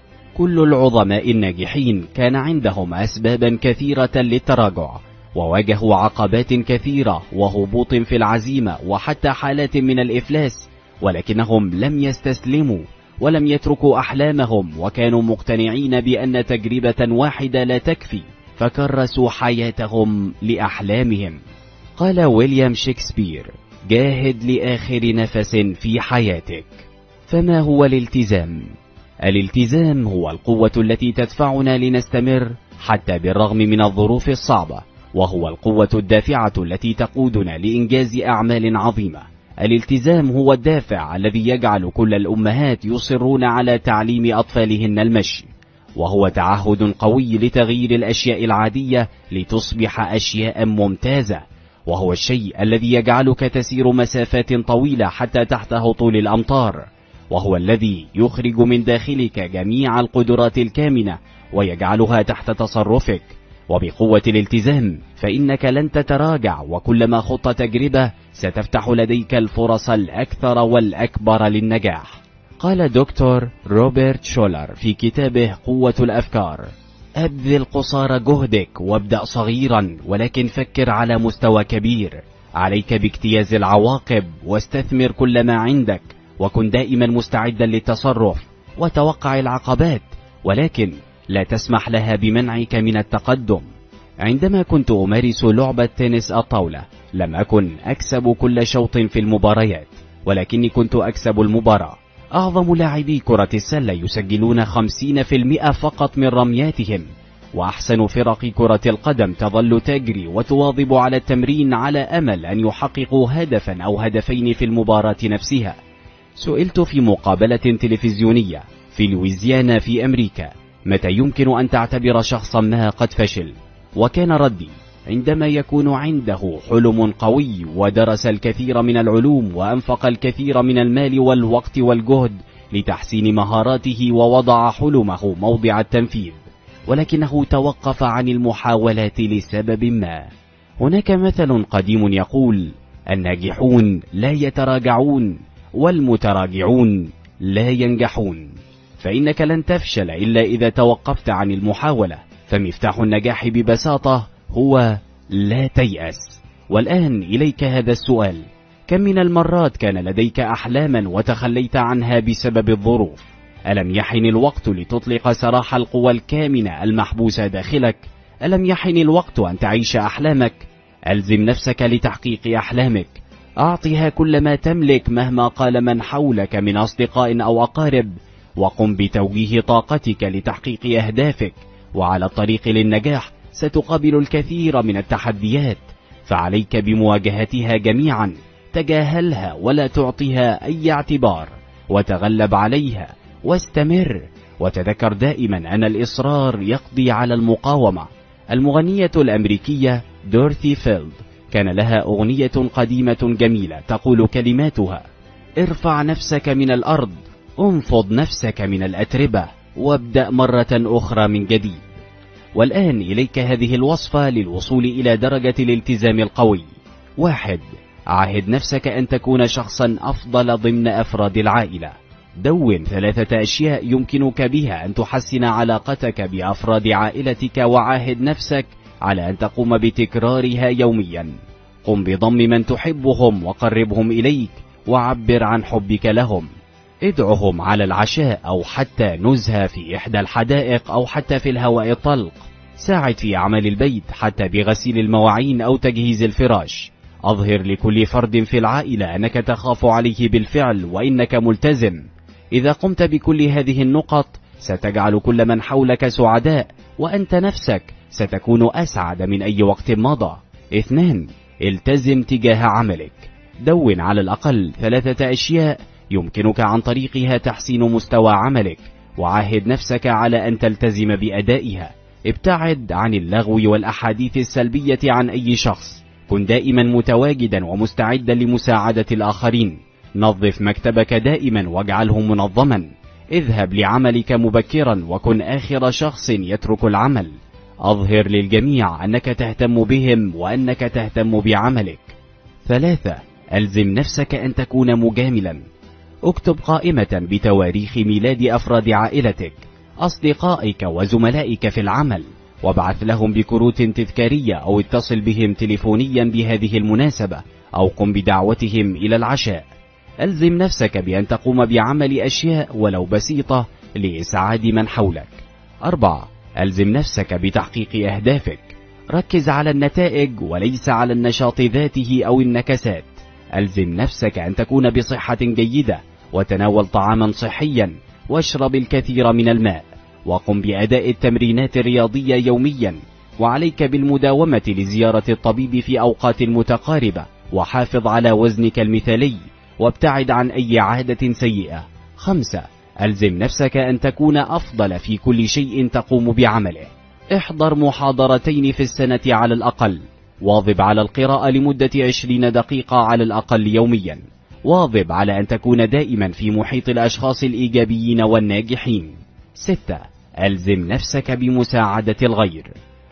كل العظماء الناجحين كان عندهم أسبابا كثيرة للتراجع، وواجهوا عقبات كثيرة وهبوط في العزيمة وحتى حالات من الإفلاس، ولكنهم لم يستسلموا ولم يتركوا أحلامهم، وكانوا مقتنعين بأن تجربة واحدة لا تكفي، فكرسوا حياتهم لأحلامهم. قال ويليام شكسبير: جاهد لآخر نفس في حياتك. فما هو الالتزام؟ الالتزام هو القوة التي تدفعنا لنستمر حتى بالرغم من الظروف الصعبة، وهو القوة الدافعة التي تقودنا لإنجاز أعمال عظيمة. الالتزام هو الدافع الذي يجعل كل الأمهات يصرون على تعليم أطفالهن المشي، وهو تعهد قوي لتغيير الأشياء العادية لتصبح أشياء ممتازة، وهو الشيء الذي يجعلك تسير مسافات طويلة حتى تحت هطول الأمطار، وهو الذي يخرج من داخلك جميع القدرات الكامنة ويجعلها تحت تصرفك، وبقوة الالتزام فإنك لن تتراجع، وكلما خضت تجربة ستفتح لديك الفرص الأكثر والأكبر للنجاح. قال دكتور روبرت شولر في كتابه قوة الأفكار: أبذل قصارى جهدك وابدأ صغيرا، ولكن فكر على مستوى كبير. عليك باجتياز العواقب، واستثمر كل ما عندك، وكن دائما مستعدا للتصرف، وتوقع العقبات، ولكن لا تسمح لها بمنعك من التقدم. عندما كنت أمارس لعبة تنس الطاولة لم أكن أكسب كل شوط في المباريات، ولكني كنت أكسب المباراة. أعظم لاعبي كرة السلة يسجلون خمسين بالمئة فقط من رمياتهم، وأحسن فرق كرة القدم تظل تجري وتواظب على التمرين على أمل أن يحققوا هدفا أو هدفين في المباراة نفسها. سئلت في مقابلة تلفزيونية في لويزيانا في أمريكا: متى يمكن أن تعتبر شخصا ما قد فشل؟ وكان ردي: عندما يكون عنده حلم قوي ودرس الكثير من العلوم وأنفق الكثير من المال والوقت والجهد لتحسين مهاراته ووضع حلمه موضع التنفيذ، ولكنه توقف عن المحاولات لسبب ما. هناك مثل قديم يقول: الناجحون لا يتراجعون، والمتراجعون لا ينجحون. فإنك لن تفشل إلا إذا توقفت عن المحاولة، فمفتاح النجاح ببساطة هو لا تيأس. والآن إليك هذا السؤال: كم من المرات كان لديك أحلاما وتخليت عنها بسبب الظروف؟ ألم يحن الوقت لتطلق سراح القوى الكامنة المحبوسة داخلك؟ ألم يحن الوقت أن تعيش أحلامك؟ ألزم نفسك لتحقيق أحلامك، أعطها كل ما تملك مهما قال من حولك من أصدقاء أو أقارب، وقم بتوجيه طاقتك لتحقيق أهدافك. وعلى الطريق للنجاح ستقابل الكثير من التحديات، فعليك بمواجهتها جميعا. تجاهلها ولا تعطيها أي اعتبار، وتغلب عليها واستمر. وتذكر دائما أن الإصرار يقضي على المقاومة. المغنية الأمريكية دورثي فيلد كان لها أغنية قديمة جميلة تقول كلماتها: ارفع نفسك من الأرض، انفض نفسك من الأتربة، وابدأ مرة أخرى من جديد. والآن إليك هذه الوصفة للوصول إلى درجة الالتزام القوي. واحد: عاهد نفسك أن تكون شخصا أفضل ضمن أفراد العائلة. دون ثلاثة أشياء يمكنك بها أن تحسن علاقتك بأفراد عائلتك، وعاهد نفسك على أن تقوم بتكرارها يوميا. قم بضم من تحبهم وقربهم إليك، وعبر عن حبك لهم. ادعهم على العشاء أو حتى نزهة في إحدى الحدائق أو حتى في الهواء الطلق. ساعد في أعمال البيت حتى بغسيل المواعين أو تجهيز الفراش. أظهر لكل فرد في العائلة أنك تخاف عليه بالفعل وإنك ملتزم. إذا قمت بكل هذه النقط ستجعل كل من حولك سعداء، وأنت نفسك ستكون أسعد من أي وقت مضى. اثنان: التزم تجاه عملك. دون على الأقل ثلاثة أشياء يمكنك عن طريقها تحسين مستوى عملك، وعاهد نفسك على أن تلتزم بأدائها. ابتعد عن اللغو والأحاديث السلبية عن أي شخص. كن دائما متواجدا ومستعدا لمساعدة الآخرين. نظف مكتبك دائما واجعله منظما. اذهب لعملك مبكرا وكن آخر شخص يترك العمل. أظهر للجميع أنك تهتم بهم وأنك تهتم بعملك. ثلاثة: ألزم نفسك أن تكون مجاملا. اكتب قائمة بتواريخ ميلاد أفراد عائلتك، أصدقائك وزملائك في العمل، وابعث لهم بكروت تذكارية أو اتصل بهم تليفونيا بهذه المناسبة، أو قم بدعوتهم إلى العشاء. ألزم نفسك بأن تقوم بعمل أشياء ولو بسيطة لإسعاد من حولك. أربعة: ألزم نفسك بتحقيق أهدافك. ركز على النتائج وليس على النشاط ذاته أو النكسات. ألزم نفسك أن تكون بصحة جيدة، وتناول طعاما صحيا، واشرب الكثير من الماء، وقم بأداء التمرينات الرياضية يوميا، وعليك بالمداومة لزيارة الطبيب في أوقات متقاربة، وحافظ على وزنك المثالي، وابتعد عن أي عادة سيئة. خمسة: ألزم نفسك أن تكون أفضل في كل شيء تقوم بعمله. احضر محاضرتين في السنة على الأقل. واظب على القراءة لمدة عشرين دقيقة على الأقل يوميا. واظب على أن تكون دائما في محيط الأشخاص الإيجابيين والناجحين. ستة: ألزم نفسك بمساعدة الغير.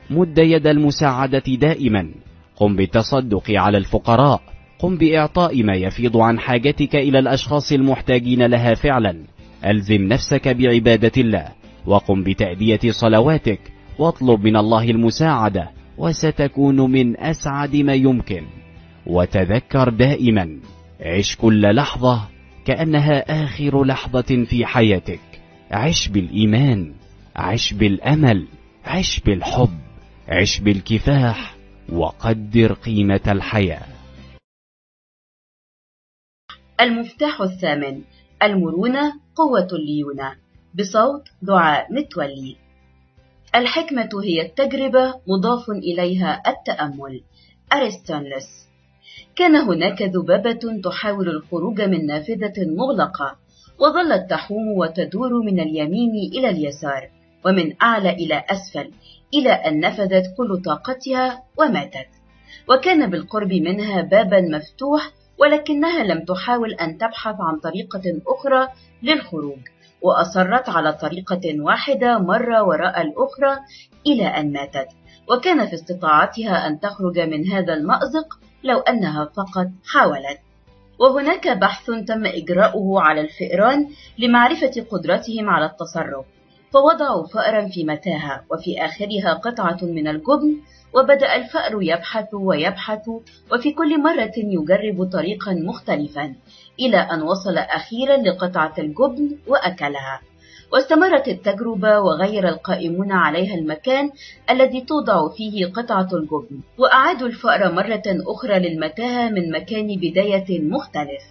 مد يد المساعدة دائما، قم بالتصدق على الفقراء، قم بإعطاء ما يفيض عن حاجتك إلى الأشخاص المحتاجين لها فعلا، ألزم نفسك بعبادة الله، وقم بتأدية صلواتك، واطلب من الله المساعدة، وستكون من أسعد ما يمكن. وتذكر دائما، عش كل لحظة كأنها آخر لحظة في حياتك، عش بالإيمان، عش بالأمل، عش بالحب، عش بالكفاح، وقدر قيمة الحياة. المفتاح الثامن: المرونة قوة الليونة، بصوت دعاء متولي. الحكمة هي التجربة، مضاف إليها التأمل. أرسطانيوس. كان هناك ذبابة تحاول الخروج من نافذة مغلقة، وظلت تحوم وتدور من اليمين إلى اليسار ومن أعلى إلى أسفل إلى أن نفذت كل طاقتها وماتت. وكان بالقرب منها بابا مفتوح، ولكنها لم تحاول أن تبحث عن طريقة أخرى للخروج، وأصرت على طريقة واحدة مرة وراء الأخرى إلى أن ماتت. وكان في استطاعتها أن تخرج من هذا المأزق لو أنها فقط حاولت. وهناك بحث تم إجراؤه على الفئران لمعرفة قدرتهم على التصرف، فوضعوا فأرا في متاهة وفي آخرها قطعة من الجبن، وبدأ الفأر يبحث ويبحث، وفي كل مرة يجرب طريقا مختلفا، إلى أن وصل أخيرا لقطعة الجبن وأكلها. واستمرت التجربة، وغير القائمون عليها المكان الذي توضع فيه قطعة الجبن، وأعادوا الفأر مرة أخرى للمتاهة من مكان بداية مختلف.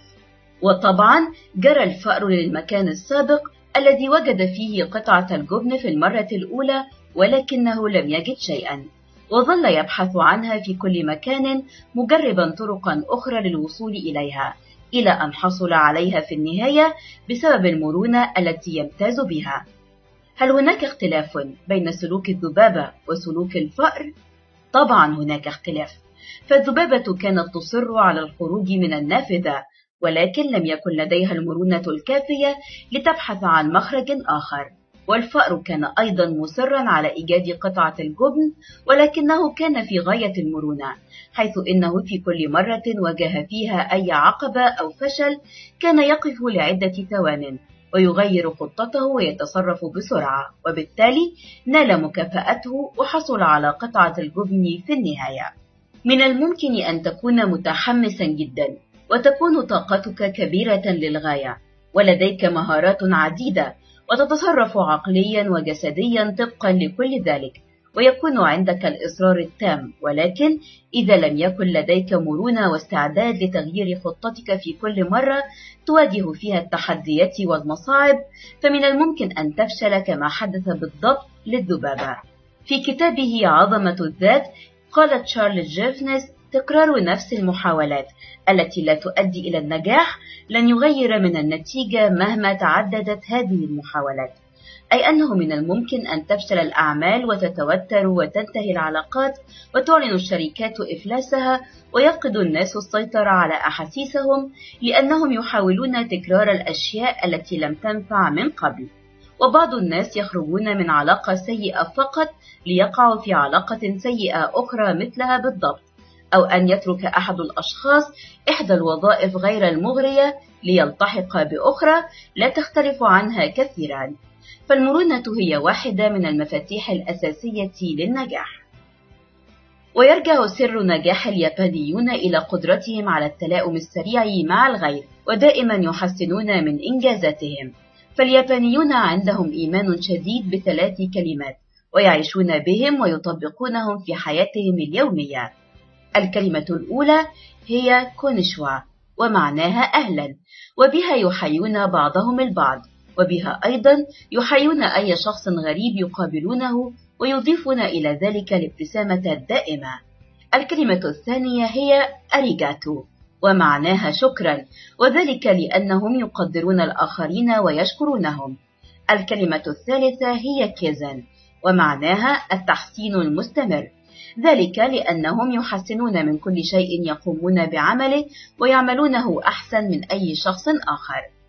وطبعا جرى الفأر للمكان السابق الذي وجد فيه قطعة الجبن في المرة الأولى، ولكنه لم يجد شيئا، وظل يبحث عنها في كل مكان، مجربا طرقا أخرى للوصول إليها، إلى أن حصل عليها في النهاية بسبب المرونة التي يمتاز بها. هل هناك اختلاف بين سلوك الذبابة وسلوك الفأر؟ طبعا هناك اختلاف، فالذبابة كانت تصر على الخروج من النافذة، ولكن لم يكن لديها المرونة الكافية لتبحث عن مخرج آخر. والفأر كان أيضا مصرا على إيجاد قطعة الجبن، ولكنه كان في غاية المرونة، حيث إنه في كل مرة واجه فيها أي عقبة أو فشل كان يقف لعدة ثوان ويغير خطته ويتصرف بسرعة، وبالتالي نال مكافأته وحصل على قطعة الجبن في النهاية. من الممكن أن تكون متحمسا جدا، وتكون طاقتك كبيرة للغاية، ولديك مهارات عديدة، وتتصرف عقليا وجسديا طبقا لكل ذلك، ويكون عندك الإصرار التام. ولكن إذا لم يكن لديك مرونة واستعداد لتغيير خطتك في كل مرة تواجه فيها التحديات والمصاعب، فمن الممكن أن تفشل كما حدث بالضبط للذبابة. في كتابه عظمة الذات قال تشارلز جيفنس: تكرار نفس المحاولات التي لا تؤدي إلى النجاح لن يغير من النتيجة مهما تعددت هذه المحاولات، أي أنه من الممكن أن تفشل الأعمال وتتوتر وتنتهي العلاقات وتعلن الشركات إفلاسها، ويفقد الناس السيطرة على أحاسيسهم لأنهم يحاولون تكرار الأشياء التي لم تنفع من قبل. وبعض الناس يخرجون من علاقة سيئة فقط ليقعوا في علاقة سيئة أخرى مثلها بالضبط، أو أن يترك أحد الأشخاص إحدى الوظائف غير المغرية ليلتحق بأخرى لا تختلف عنها كثيرا. فالمرونة هي واحدة من المفاتيح الأساسية للنجاح. ويرجع سر نجاح اليابانيون إلى قدرتهم على التلاؤم السريع مع الغير، ودائما يحسنون من إنجازاتهم. فاليابانيون عندهم إيمان شديد بثلاث كلمات، ويعيشون بهم ويطبقونهم في حياتهم اليومية. الكلمة الأولى هي كونيشوا، ومعناها أهلا، وبها يحيون بعضهم البعض، وبها أيضا يحيون أي شخص غريب يقابلونه، ويضيفون إلى ذلك الابتسامة الدائمة. الكلمة الثانية هي أريغاتو، ومعناها شكرا، وذلك لأنهم يقدرون الآخرين ويشكرونهم. الكلمة الثالثة هي كيزن، ومعناها التحسين المستمر، ذلك لأنهم يحسنون من كل شيء يقومون بعمله ويعملونه أحسن من أي شخص آخر.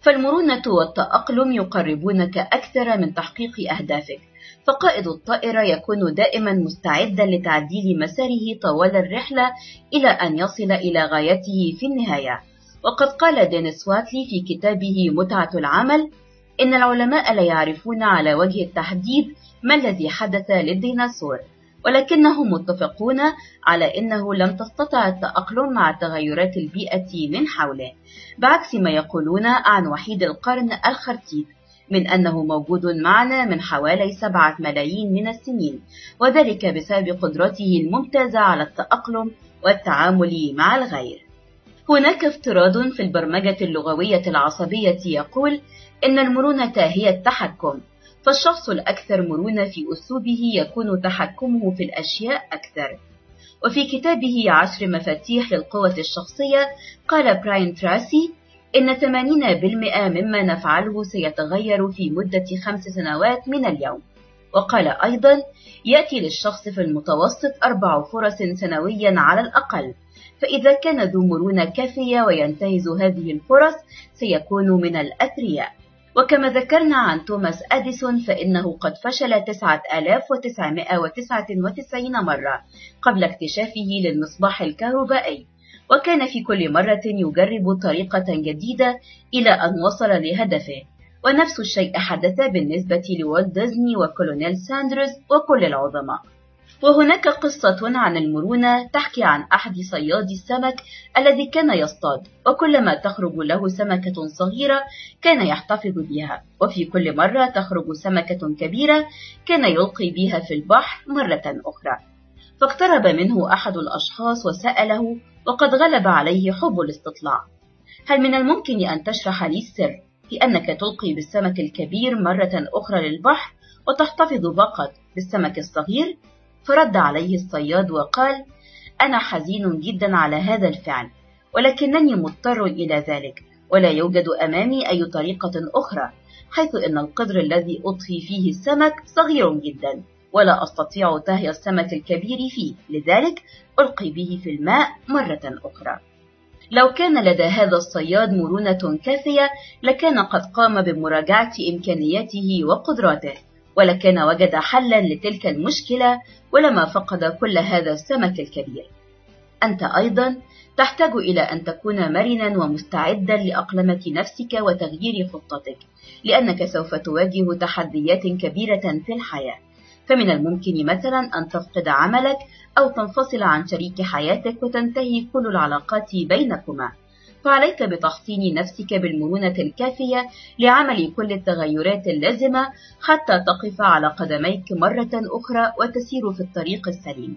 فالمرونة والتأقلم يقربونك أكثر من تحقيق أهدافك، فقائد الطائرة يكون دائما مستعدا لتعديل مساره طوال الرحلة إلى أن يصل إلى غايته في النهاية. وقد قال دينيس واتلي في كتابه متعة العمل إن العلماء لا يعرفون على وجه التحديد ما الذي حدث للديناصور، ولكنهم متفقون على أنه لم تستطع التأقلم مع تغيرات البيئة من حوله، بعكس ما يقولون عن وحيد القرن الخرتيت من أنه موجود معنا من حوالي سبعة ملايين من السنين، وذلك بسبب قدرته الممتازة على التأقلم والتعامل مع الغير. هناك افتراض في البرمجة اللغوية العصبية يقول إن المرونة هي التحكم، فالشخص الأكثر مرونة في أسلوبه يكون تحكمه في الأشياء أكثر. وفي كتابه عشر مفاتيح للقوة الشخصية قال براين تراسي إن ثمانين بالمئة مما نفعله سيتغير في مدة خمس سنوات من اليوم. وقال أيضا يأتي للشخص في المتوسط أربع فرص سنويا على الأقل، فإذا كان ذو مرونة كافية وينتهز هذه الفرص سيكون من الأثرياء. وكما ذكرنا عن توماس أديسون فإنه قد فشل تسعة آلاف وتسعمائة وتسعة وتسعين مرة قبل اكتشافه للمصباح الكهربائي، وكان في كل مرة يجرب طريقة جديدة إلى أن وصل لهدفه. ونفس الشيء حدث بالنسبة لوالت ديزني وكولونيل ساندرز وكل العظماء. وهناك قصة عن المرونة تحكي عن أحد صيادي السمك الذي كان يصطاد، وكلما تخرج له سمكة صغيرة كان يحتفظ بها، وفي كل مرة تخرج سمكة كبيرة كان يلقي بها في البحر مرة أخرى. فاقترب منه أحد الأشخاص وسأله، وقد غلب عليه حب الاستطلاع: هل من الممكن أن تشرح لي السر في أنك تلقي بالسمك الكبير مرة أخرى للبحر وتحتفظ فقط بالسمك الصغير؟ فرد عليه الصياد وقال: أنا حزين جدا على هذا الفعل، ولكنني مضطر إلى ذلك، ولا يوجد أمامي أي طريقة أخرى، حيث أن القدر الذي أطفي فيه السمك صغير جدا، ولا أستطيع طهي السمك الكبير فيه، لذلك ألقي به في الماء مرة أخرى. لو كان لدى هذا الصياد مرونة كافية لكان قد قام بمراجعة إمكانياته وقدراته، ولكان وجد حلا لتلك المشكلة ولما فقد كل هذا السمك الكبير. أنت أيضا تحتاج إلى أن تكون مرنا ومستعدا لأقلمة نفسك وتغيير خطتك، لأنك سوف تواجه تحديات كبيرة في الحياة. فمن الممكن مثلا أن تفقد عملك أو تنفصل عن شريك حياتك وتنتهي كل العلاقات بينكما، فعليك بتحصين نفسك بالمرونة الكافية لعمل كل التغيرات اللازمة حتى تقف على قدميك مرة أخرى وتسير في الطريق السليم.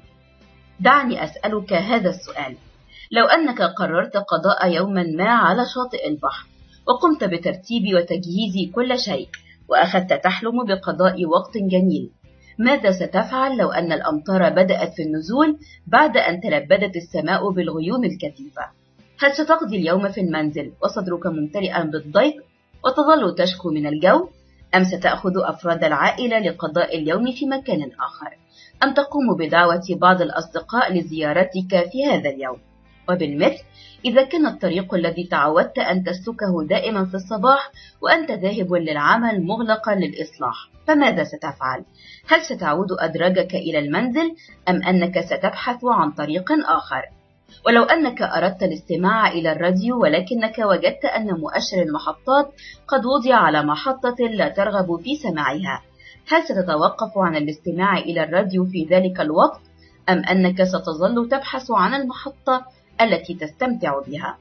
دعني أسألك هذا السؤال: لو أنك قررت قضاء يوما ما على شاطئ البحر وقمت بترتيب وتجهيز كل شيء وأخذت تحلم بقضاء وقت جميل، ماذا ستفعل لو أن الأمطار بدأت في النزول بعد أن تلبدت السماء بالغيوم الكثيفة؟ هل ستقضي اليوم في المنزل وصدرك ممتلئا بالضيق وتظل تشكو من الجو، أم ستأخذ أفراد العائلة لقضاء اليوم في مكان آخر، أم تقوم بدعوة بعض الأصدقاء لزيارتك في هذا اليوم؟ وبالمثل إذا كان الطريق الذي تعودت أن تسلكه دائما في الصباح وأنت ذاهب للعمل مغلقا للإصلاح، فماذا ستفعل؟ هل ستعود أدراجك إلى المنزل أم أنك ستبحث عن طريق آخر؟ ولو أنك أردت الاستماع إلى الراديو ولكنك وجدت أن مؤشر المحطات قد وضع على محطة لا ترغب في سماعها، هل ستتوقف عن الاستماع إلى الراديو في ذلك الوقت أم أنك ستظل تبحث عن المحطة التي تستمتع بها؟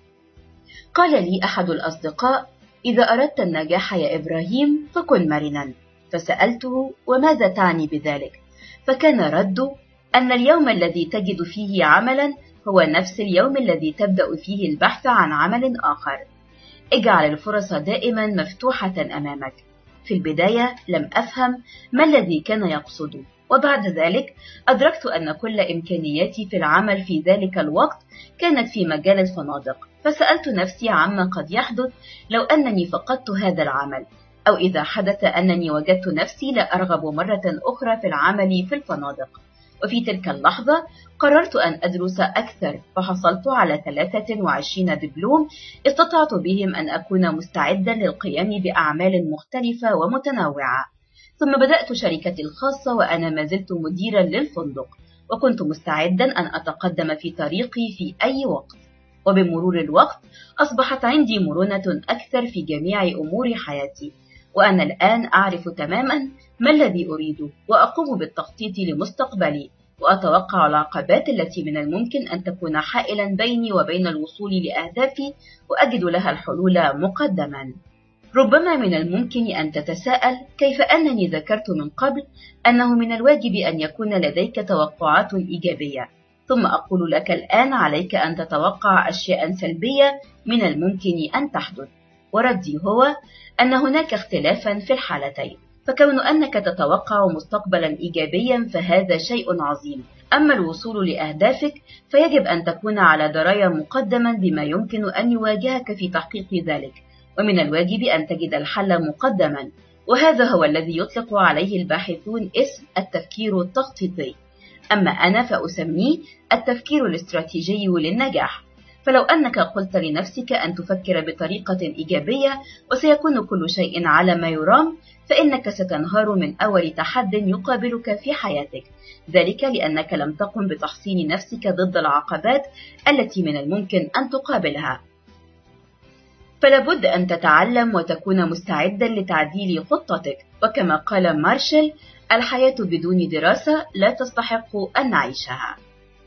قال لي أحد الأصدقاء: إذا أردت النجاح يا إبراهيم فكن مرنا. فسألته: وماذا تعني بذلك؟ فكان رده أن اليوم الذي تجد فيه عملا هو نفس اليوم الذي تبدأ فيه البحث عن عمل آخر. اجعل الفرص دائما مفتوحة أمامك. في البداية لم أفهم ما الذي كان يقصده، وبعد ذلك أدركت أن كل إمكانياتي في العمل في ذلك الوقت كانت في مجال الفنادق، فسألت نفسي عما قد يحدث لو أنني فقدت هذا العمل، أو إذا حدث أنني وجدت نفسي لا أرغب مرة أخرى في العمل في الفنادق. وفي تلك اللحظة قررت أن أدرس أكثر، فحصلت على ثلاثة وعشرين دبلوم استطعت بهم أن أكون مستعدا للقيام بأعمال مختلفة ومتنوعة. ثم بدأت شركتي الخاصة وأنا ما زلت مديرا للفندق، وكنت مستعدا أن أتقدم في طريقي في أي وقت. وبمرور الوقت أصبحت عندي مرونة أكثر في جميع أمور حياتي، وأنا الآن أعرف تماما ما الذي أريده، وأقوم بالتخطيط لمستقبلي، وأتوقع العقبات التي من الممكن أن تكون حائلا بيني وبين الوصول لأهدافي، وأجد لها الحلول مقدما. ربما من الممكن أن تتساءل كيف أنني ذكرت من قبل أنه من الواجب أن يكون لديك توقعات إيجابية، ثم أقول لك الآن عليك أن تتوقع أشياء سلبية من الممكن أن تحدث. وردي هو أن هناك اختلافا في الحالتين، فكون أنك تتوقع مستقبلا إيجابيا فهذا شيء عظيم، أما الوصول لأهدافك فيجب أن تكون على دراية مقدما بما يمكن أن يواجهك في تحقيق ذلك، ومن الواجب أن تجد الحل مقدما، وهذا هو الذي يطلق عليه الباحثون اسم التفكير التخطيطي، أما أنا فأسميه التفكير الاستراتيجي للنجاح. فلو أنك قلت لنفسك أن تفكر بطريقة إيجابية وسيكون كل شيء على ما يرام، فإنك ستنهار من أول تحد يقابلك في حياتك، ذلك لأنك لم تقم بتحصين نفسك ضد العقبات التي من الممكن أن تقابلها. فلابد أن تتعلم وتكون مستعدا لتعديل خطتك، وكما قال مارشال: الحياة بدون دراسة لا تستحق أن نعيشها.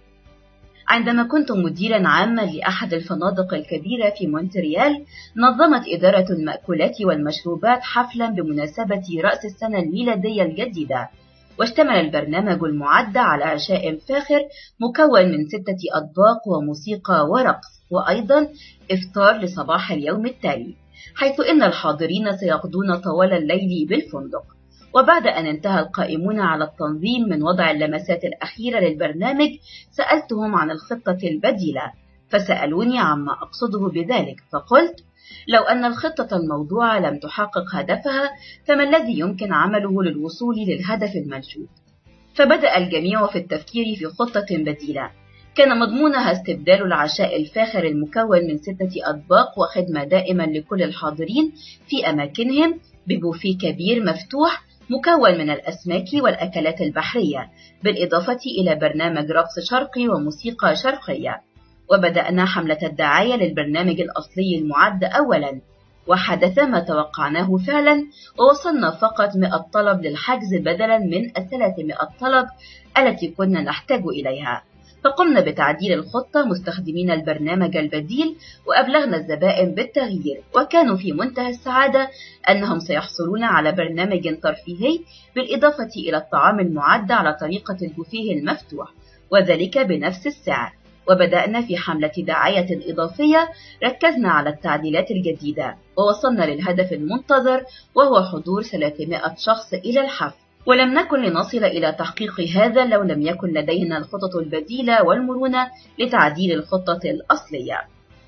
عندما كنت مديرا عاما لأحد الفنادق الكبيرة في مونتريال، نظمت إدارة المأكولات والمشروبات حفلا بمناسبة رأس السنة الميلادية الجديدة، واشتمل البرنامج المعد على عشاء فاخر مكون من ستة أطباق وموسيقى ورقص، وأيضا إفطار لصباح اليوم التالي، حيث إن الحاضرين سيقضون طوال الليل بالفندق. وبعد أن انتهى القائمون على التنظيم من وضع اللمسات الأخيرة للبرنامج، سألتهم عن الخطة البديلة، فسألوني عما أقصده بذلك، فقلت: لو أن الخطة الموضوعة لم تحقق هدفها، فما الذي يمكن عمله للوصول للهدف المنشود؟ فبدأ الجميع في التفكير في خطة بديلة، كان مضمونها استبدال العشاء الفاخر المكون من ستة أطباق وخدمة دائما لكل الحاضرين في أماكنهم ببوفيه كبير مفتوح مكون من الأسماك والأكلات البحرية، بالإضافة إلى برنامج رقص شرقي وموسيقى شرقية. وبدأنا حملة الدعاية للبرنامج الأصلي المعد أولا، وحدث ما توقعناه فعلا، ووصلنا فقط مئة طلب للحجز بدلا من الثلاثمائة طلب التي كنا نحتاج إليها. فقمنا بتعديل الخطة مستخدمين البرنامج البديل، وأبلغنا الزبائن بالتغيير، وكانوا في منتهى السعادة أنهم سيحصلون على برنامج ترفيهي بالإضافة إلى الطعام المعد على طريقة البوفيه المفتوح، وذلك بنفس السعر. وبدأنا في حملة دعاية إضافية ركزنا على التعديلات الجديدة، ووصلنا للهدف المنتظر وهو حضور ثلاثمائة شخص إلى الحفل. ولم نكن لنصل إلى تحقيق هذا لو لم يكن لدينا الخطط البديلة والمرونة لتعديل الخطة الأصلية.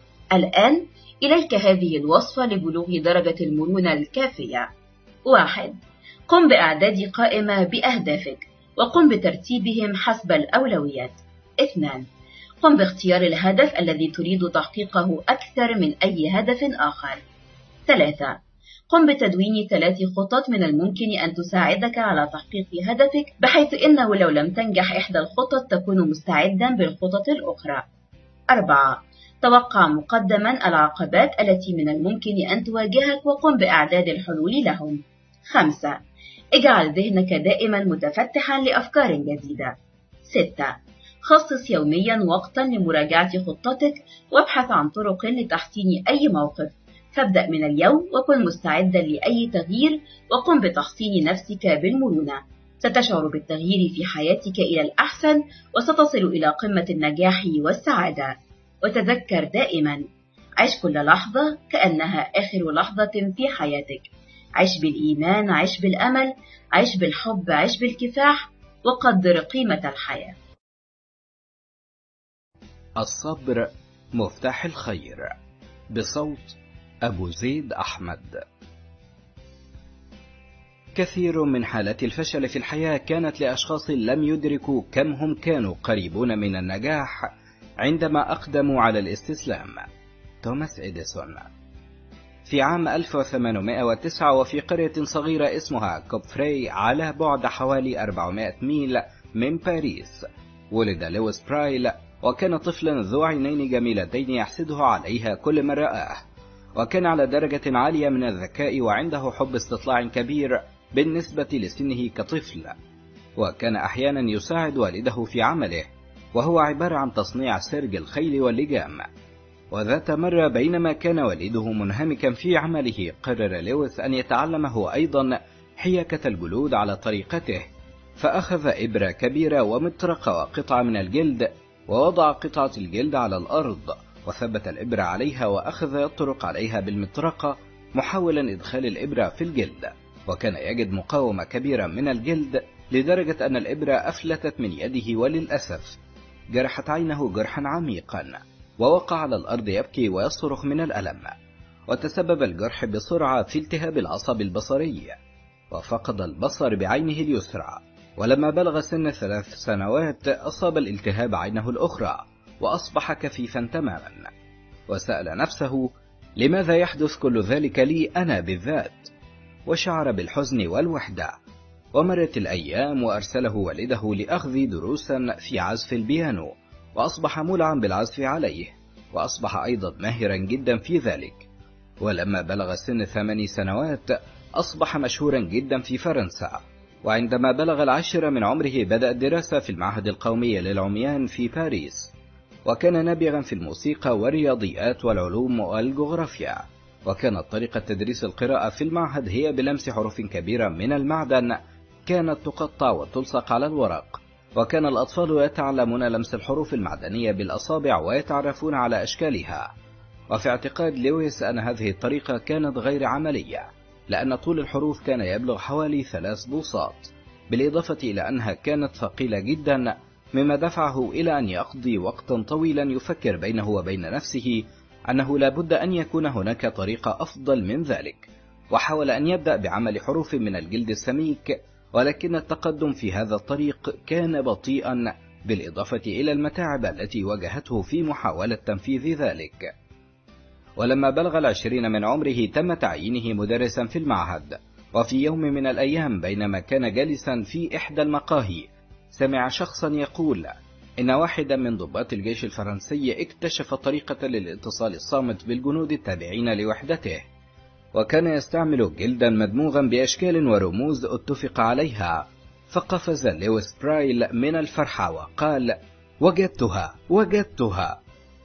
الآن إليك هذه الوصفة لبلوغ درجة المرونة الكافية. واحد. قم بإعداد قائمة بأهدافك، وقم بترتيبهم حسب الأولويات. اثنان. قم باختيار الهدف الذي تريد تحقيقه أكثر من أي هدف آخر. ثلاثة. قم بتدوين ثلاث خطط من الممكن أن تساعدك على تحقيق هدفك، بحيث إنه لو لم تنجح إحدى الخطط تكون مستعدا بالخطط الأخرى. أربعة. توقع مقدما العقبات التي من الممكن أن تواجهك وقم بإعداد الحلول لهم. خمسة. اجعل ذهنك دائما متفتحا لأفكار جديدة. ستة. خصص يوميا وقتا لمراجعة خطتك، وابحث عن طرق لتحسين أي موقف، فابدأ من اليوم وكن مستعدا لأي تغيير، وقم بتحصين نفسك بالمرونة. ستشعر بالتغيير في حياتك إلى الأحسن، وستصل إلى قمة النجاح والسعادة. وتذكر دائما: عش كل لحظة كأنها آخر لحظة في حياتك. عش بالإيمان، عش بالأمل، عش بالحب، عش بالكفاح، وقدر قيمة الحياة. الصبر مفتاح الخير، بصوت أبو زيد أحمد. كثير من حالات الفشل في الحياة كانت لأشخاص لم يدركوا كم هم كانوا قريبون من النجاح عندما أقدموا على الاستسلام. توماس إديسون. في عام ألف وثمانمائة وتسعة وفي قرية صغيرة اسمها كوبفري على بعد حوالي أربعمائة ميل من باريس، ولد لويس برايل، وكان طفلا ذو عينين جميلتين يحسده عليها كل من رآه، وكان على درجة عالية من الذكاء وعنده حب استطلاع كبير بالنسبة لسنه كطفل، وكان أحيانا يساعد والده في عمله، وهو عبارة عن تصنيع سرج الخيل واللجام. وذات مرة بينما كان والده منهمكا في عمله، قرر لويس أن يتعلم هو أيضا حياكة الجلود على طريقته، فأخذ إبرة كبيرة ومطرقة وقطعة من الجلد، ووضع قطعة الجلد على الأرض، وثبت الإبرة عليها وأخذ يطرق عليها بالمطرقة محاولا إدخال الإبرة في الجلد، وكان يجد مقاومة كبيرة من الجلد لدرجة أن الإبرة أفلتت من يده، وللأسف جرحت عينه جرحا عميقا، ووقع على الأرض يبكي ويصرخ من الألم، وتسبب الجرح بسرعة في التهاب العصب البصري، وفقد البصر بعينه اليسرى. ولما بلغ سن ثلاث سنوات أصاب الالتهاب عينه الأخرى، وأصبح كفيفا تماما، وسأل نفسه: لماذا يحدث كل ذلك لي أنا بالذات؟ وشعر بالحزن والوحدة. ومرت الأيام وأرسله والده لأخذ دروسا في عزف البيانو، وأصبح مولعا بالعزف عليه، وأصبح أيضا ماهرا جدا في ذلك. ولما بلغ سن ثمان سنوات أصبح مشهورا جدا في فرنسا، وعندما بلغ العاشر من عمره بدأ الدراسة في المعهد القومي للعميان في باريس، وكان نابغا في الموسيقى والرياضيات والعلوم والجغرافيا، وكانت طريقة تدريس القراءة في المعهد هي بلمس حروف كبيرة من المعدن كانت تقطع وتلصق على الورق، وكان الأطفال يتعلمون لمس الحروف المعدنية بالأصابع ويتعرفون على أشكالها. وفي اعتقاد لويس أن هذه الطريقة كانت غير عملية، لأن طول الحروف كان يبلغ حوالي ثلاث بوصات، بالإضافة إلى أنها كانت ثقيلة جدا، مما دفعه إلى أن يقضي وقتا طويلا يفكر بينه وبين نفسه أنه لا بد أن يكون هناك طريقة أفضل من ذلك، وحاول أن يبدأ بعمل حروف من الجلد السميك، ولكن التقدم في هذا الطريق كان بطيئا، بالإضافة إلى المتاعب التي واجهته في محاولة تنفيذ ذلك. ولما بلغ العشرين من عمره تم تعيينه مدرسا في المعهد، وفي يوم من الأيام بينما كان جالسا في إحدى المقاهي سمع شخصا يقول إن واحدا من ضباط الجيش الفرنسي اكتشف طريقة للاتصال الصامت بالجنود التابعين لوحدته، وكان يستعمل جلدا مدموغا بأشكال ورموز اتفق عليها. فقفز لويس برايل من الفرحة وقال: وجدتها وجدتها.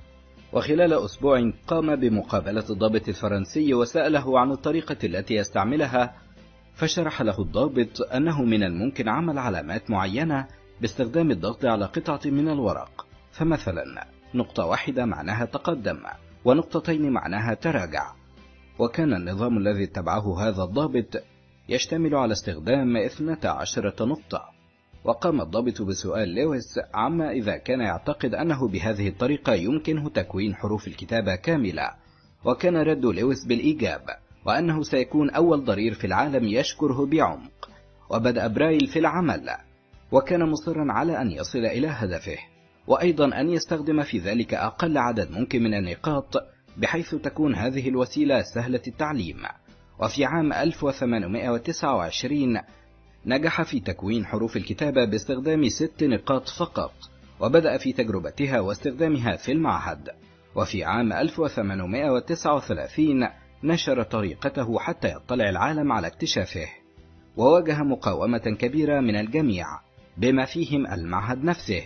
وخلال أسبوع قام بمقابلة الضابط الفرنسي وسأله عن الطريقة التي يستعملها، فشرح له الضابط أنه من الممكن عمل علامات معينة باستخدام الضغط على قطعة من الورق، فمثلا نقطة واحدة معناها تقدم، ونقطتين معناها تراجع. وكان النظام الذي اتبعه هذا الضابط يشتمل على استخدام اثنتا عشرة نقطة. وقام الضابط بسؤال لويس عما إذا كان يعتقد أنه بهذه الطريقة يمكنه تكوين حروف الكتابة كاملة، وكان رد لويس بالإيجاب، وأنه سيكون أول ضرير في العالم يشكره بعمق. وبدأ برايل في العمل، وكان مصرا على أن يصل إلى هدفه، وأيضا أن يستخدم في ذلك أقل عدد ممكن من النقاط، بحيث تكون هذه الوسيلة سهلة التعليم. وفي عام ألف وثمانمائة وتسعة وعشرين نجح في تكوين حروف الكتابة باستخدام ست نقاط فقط، وبدأ في تجربتها واستخدامها في المعهد. وفي عام ألف وثمانمائة وتسعة وثلاثين نشر طريقته حتى يطلع العالم على اكتشافه، وواجه مقاومة كبيرة من الجميع بما فيهم المعهد نفسه.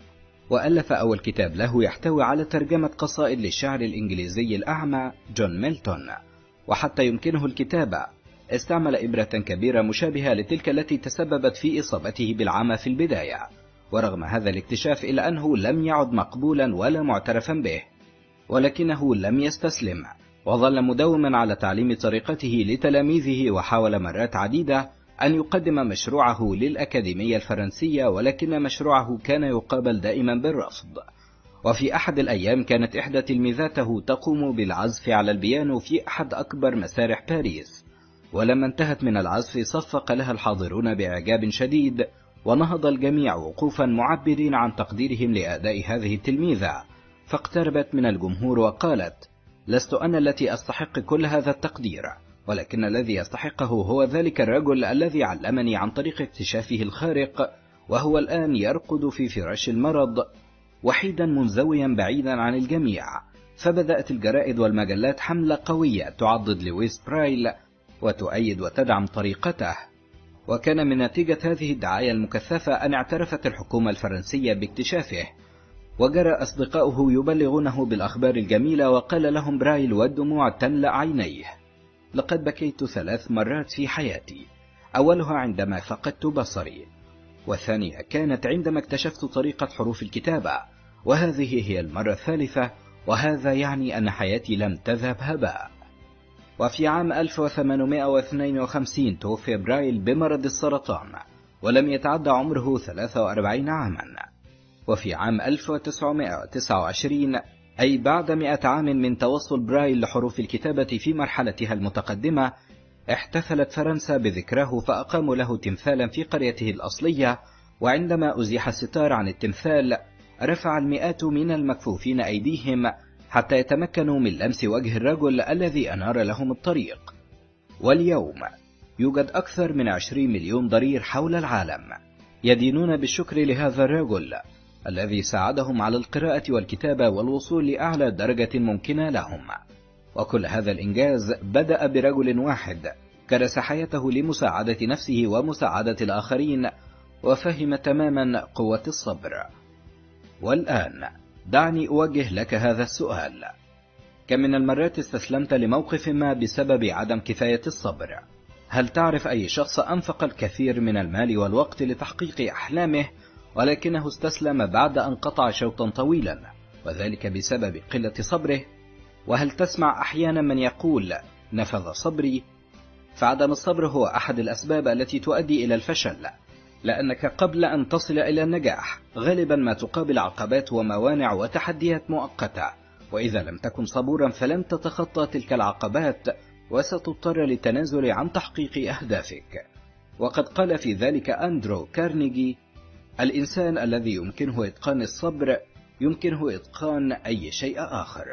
وألف أول كتاب له يحتوي على ترجمة قصائد للشاعر الإنجليزي الأعمى جون ميلتون. وحتى يمكنه الكتابة استعمل إبرة كبيرة مشابهة لتلك التي تسببت في إصابته بالعمى في البداية، ورغم هذا الاكتشاف إلا أنه لم يعد مقبولا ولا معترفا به، ولكنه لم يستسلم، وظل مداوما على تعليم طريقته لتلاميذه، وحاول مرات عديدة أن يقدم مشروعه للأكاديمية الفرنسية، ولكن مشروعه كان يقابل دائما بالرفض. وفي أحد الأيام كانت إحدى تلميذاته تقوم بالعزف على البيانو في أحد أكبر مسارح باريس، ولما انتهت من العزف صفق لها الحاضرون بإعجاب شديد، ونهض الجميع وقوفا معبرين عن تقديرهم لأداء هذه التلميذة، فاقتربت من الجمهور وقالت: لست أنا التي أستحق كل هذا التقدير، ولكن الذي يستحقه هو ذلك الرجل الذي علمني عن طريق اكتشافه الخارق، وهو الآن يرقد في فراش المرض وحيدا منزويا بعيدا عن الجميع. فبدأت الجرائد والمجلات حملة قوية تعضد لويس برايل وتؤيد وتدعم طريقته، وكان من نتيجة هذه الدعاية المكثفة أن اعترفت الحكومة الفرنسية باكتشافه، وجرى أصدقاؤه يبلغونه بالأخبار الجميلة، وقال لهم برايل والدموع تملأ عينيه: لقد بكيت ثلاث مرات في حياتي، أولها عندما فقدت بصري، والثانية كانت عندما اكتشفت طريقة حروف الكتابة، وهذه هي المرة الثالثة، وهذا يعني أن حياتي لم تذهب هباء. وفي عام ألف وثمانمائة واثنين وخمسين توفي برايل بمرض السرطان، ولم يتعدى عمره ثلاثة وأربعين عاما. وفي عام ألف وتسعمائة وتسعة وعشرين، أي بعد مئة عام من توصل برايل لحروف الكتابة في مرحلتها المتقدمة، احتفلت فرنسا بذكراه، فأقاموا له تمثالا في قريته الأصلية، وعندما أزيح الستار عن التمثال رفع المئات من المكفوفين أيديهم حتى يتمكنوا من لمس وجه الرجل الذي أنار لهم الطريق. واليوم يوجد أكثر من عشرين مليون ضرير حول العالم يدينون بالشكر لهذا الرجل الذي ساعدهم على القراءة والكتابة والوصول لأعلى درجة ممكنة لهم. وكل هذا الإنجاز بدأ برجل واحد كرس حياته لمساعدة نفسه ومساعدة الآخرين، وفهم تماما قوة الصبر. والآن دعني أوجه لك هذا السؤال: كم من المرات استسلمت لموقف ما بسبب عدم كفاية الصبر؟ هل تعرف أي شخص أنفق الكثير من المال والوقت لتحقيق أحلامه، ولكنه استسلم بعد أن قطع شوطا طويلا، وذلك بسبب قلة صبره؟ وهل تسمع أحيانا من يقول: نفذ صبري؟ فعدم الصبر هو أحد الأسباب التي تؤدي إلى الفشل، لأنك قبل أن تصل إلى النجاح غالبا ما تقابل عقبات وموانع وتحديات مؤقتة، وإذا لم تكن صبورا فلن تتخطى تلك العقبات، وستضطر للتنازل عن تحقيق أهدافك. وقد قال في ذلك أندرو كارنيجي: الإنسان الذي يمكنه إتقان الصبر يمكنه إتقان أي شيء آخر.